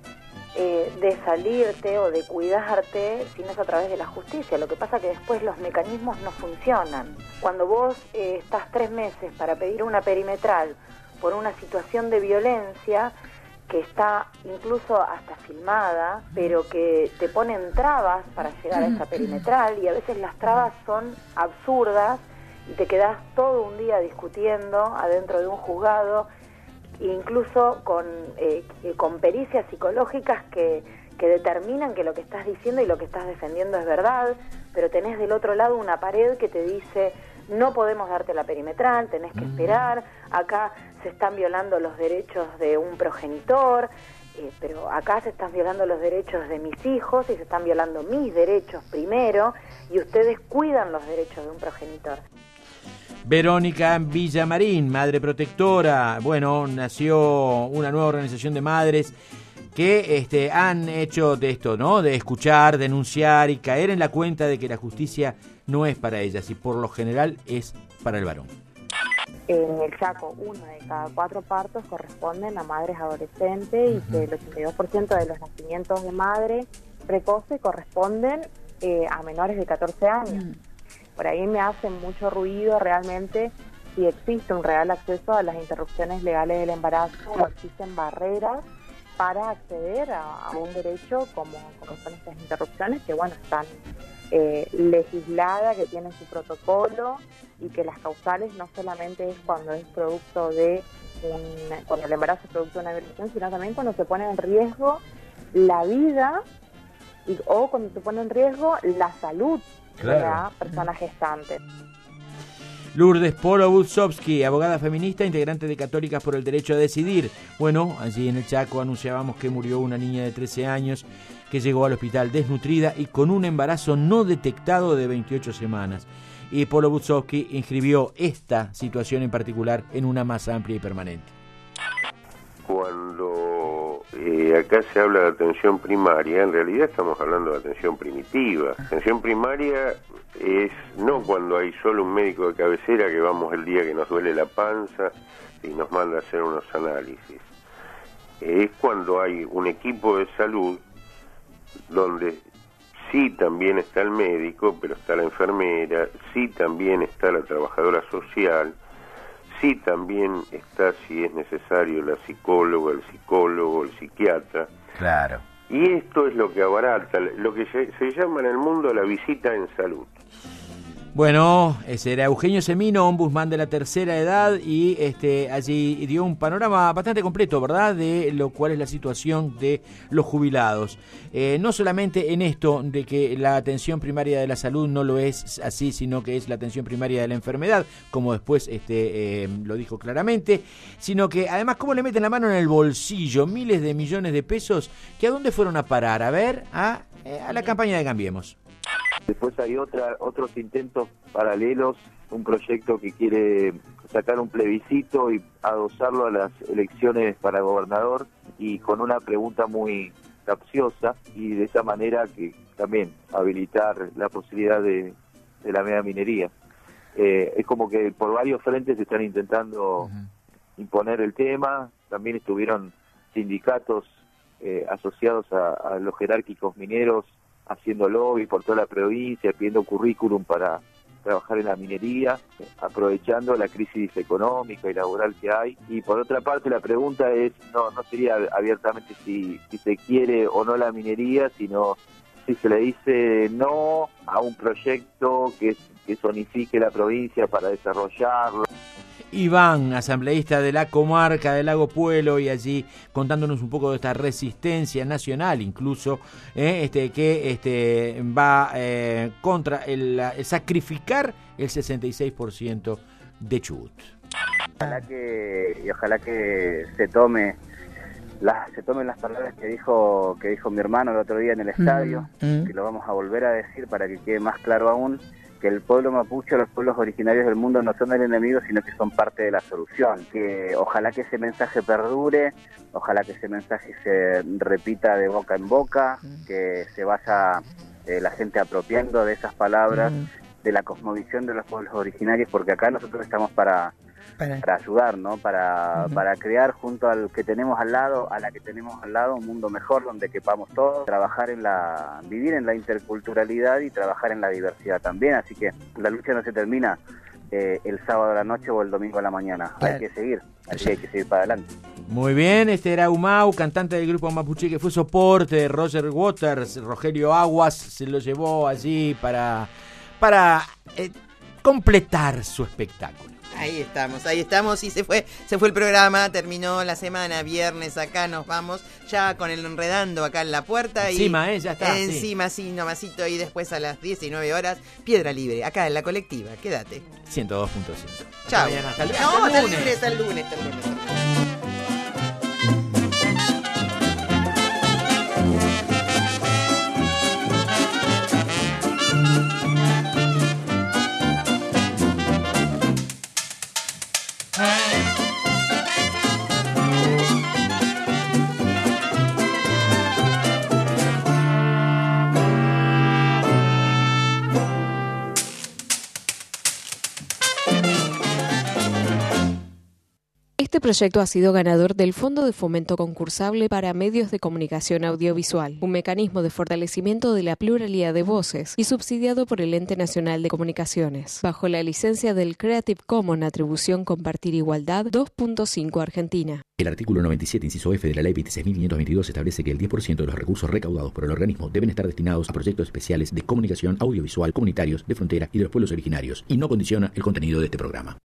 eh, de salirte o de cuidarte si no es a través de la justicia. Lo que pasa que después los mecanismos no funcionan. Cuando vos eh, estás tres meses para pedir una perimetral por una situación de violencia que está incluso hasta filmada, pero que te ponen trabas para llegar a esa perimetral, y a veces las trabas son absurdas y te quedás todo un día discutiendo adentro de un juzgado, incluso con, eh, con pericias psicológicas que, que determinan que lo que estás diciendo y lo que estás defendiendo es verdad, pero tenés del otro lado una pared que te dice no podemos darte la perimetral, tenés que esperar, acá se están violando los derechos de un progenitor, eh, pero acá se están violando los derechos de mis hijos y se están violando mis derechos primero, y ustedes cuidan los derechos de un progenitor. Verónica Villamarín, madre protectora. Bueno, nació una nueva organización de madres que este, han hecho de esto, ¿no? De escuchar, denunciar y caer en la cuenta de que la justicia no es para ellas y por lo general es para el varón. En el Chaco, uno de cada cuatro partos corresponden a madres adolescentes, y que el ochenta y dos por ciento de los nacimientos de madre precoce corresponden eh, a menores de catorce años. Por ahí me hace mucho ruido realmente si existe un real acceso a las interrupciones legales del embarazo o existen barreras para acceder a, a un derecho como, como son estas interrupciones, que bueno, están eh, legisladas, que tienen su protocolo, y que las causales no solamente es cuando es producto de un, cuando el embarazo es producto de una violación, sino también cuando se pone en riesgo la vida y, o cuando se pone en riesgo la salud Claro. de la persona gestante. Lourdes Polo Butzowski, abogada feminista, integrante de Católicas por el Derecho a Decidir. Bueno, allí en el Chaco anunciábamos que murió una niña de trece años que llegó al hospital desnutrida y con un embarazo no detectado de veintiocho semanas. Y Polo Butzowski inscribió esta situación en particular en una más amplia y permanente. Cuando eh, acá se habla de atención primaria, en realidad estamos hablando de atención primitiva. Atención primaria es no cuando hay solo un médico de cabecera que vamos el día que nos duele la panza y nos manda a hacer unos análisis. Es cuando hay un equipo de salud donde sí también está el médico, pero está la enfermera, sí también está la trabajadora social, sí también está, si es necesario, la psicóloga, el psicólogo, el psiquiatra. Claro. Y esto es lo que abarata, lo que se, se llama en el mundo la visita en salud. Bueno, ese era Eugenio Semino, ombudsman de la tercera edad, y este allí dio un panorama bastante completo, ¿verdad?, de lo cual es la situación de los jubilados. Eh, no solamente en esto de que la atención primaria de la salud no lo es así, sino que es la atención primaria de la enfermedad, como después este eh, lo dijo claramente, sino que además cómo le meten la mano en el bolsillo miles de millones de pesos, que a dónde fueron a parar, a ver, a, a la campaña de Cambiemos. Después hay otra, otros intentos paralelos, un proyecto que quiere sacar un plebiscito y adosarlo a las elecciones para gobernador, y con una pregunta muy capciosa, y de esa manera que también habilitar la posibilidad de, de la mega minería. Eh, es como que por varios frentes se están intentando uh-huh. imponer el tema. También estuvieron sindicatos eh, asociados a, a los jerárquicos mineros haciendo lobby por toda la provincia, pidiendo currículum para trabajar en la minería, aprovechando la crisis económica y laboral que hay. Y por otra parte la pregunta es, no no sería abiertamente si, si se quiere o no la minería, sino si se le dice no a un proyecto que, que zonifique la provincia para desarrollarlo. Iván, asambleísta de la comarca del Lago Puelo, y allí contándonos un poco de esta resistencia nacional, incluso eh, este que este va eh, contra el, el sacrificar el sesenta y seis por ciento de Chubut. Ojalá que y ojalá que se tome las se tomen las palabras que dijo que dijo mi hermano el otro día en el estadio, mm, mm. que lo vamos a volver a decir para que quede más claro aún, que el pueblo mapuche, los pueblos originarios del mundo no son el enemigo, sino que son parte de la solución. Que ojalá que ese mensaje perdure, ojalá que ese mensaje se repita de boca en boca, mm. que se vaya eh, la gente apropiando de esas palabras, mm. de la cosmovisión de los pueblos originarios, porque acá nosotros estamos para, para. para ayudar, ¿no? Para, uh-huh. para crear junto al que tenemos al lado, a la que tenemos al lado, un mundo mejor donde quepamos todos, trabajar en la, vivir en la interculturalidad y trabajar en la diversidad también. Así que la lucha no se termina eh, el sábado a la noche o el domingo a la mañana. Claro. Hay que seguir, así hay que seguir para adelante. Muy bien, este era Umau, cantante del grupo mapuche que fue soporte de Roger Waters. Rogelio Aguas se lo llevó allí para, para eh, completar su espectáculo. Ahí estamos, ahí estamos, y se fue, se fue el programa, terminó la semana, viernes, acá nos vamos, ya con el enredando acá en la puerta. Encima, y eh, ya está. Encima, sí, sí nomasito, y después a las diecinueve horas, Piedra Libre, acá en la colectiva, quédate. ciento dos punto cinco. Chao. Hasta, hasta, no, hasta el lunes. lunes. Hasta el lunes, hasta el lunes. Este proyecto ha sido ganador del Fondo de Fomento Concursable para Medios de Comunicación Audiovisual, un mecanismo de fortalecimiento de la pluralidad de voces y subsidiado por el Ente Nacional de Comunicaciones, bajo la licencia del Creative Commons Atribución Compartir Igualdad dos punto cinco Argentina. El artículo noventa y siete, inciso F de la Ley veintiséis mil quinientos veintidós establece que el diez por ciento de los recursos recaudados por el organismo deben estar destinados a proyectos especiales de comunicación audiovisual comunitarios de frontera y de los pueblos originarios, y no condiciona el contenido de este programa.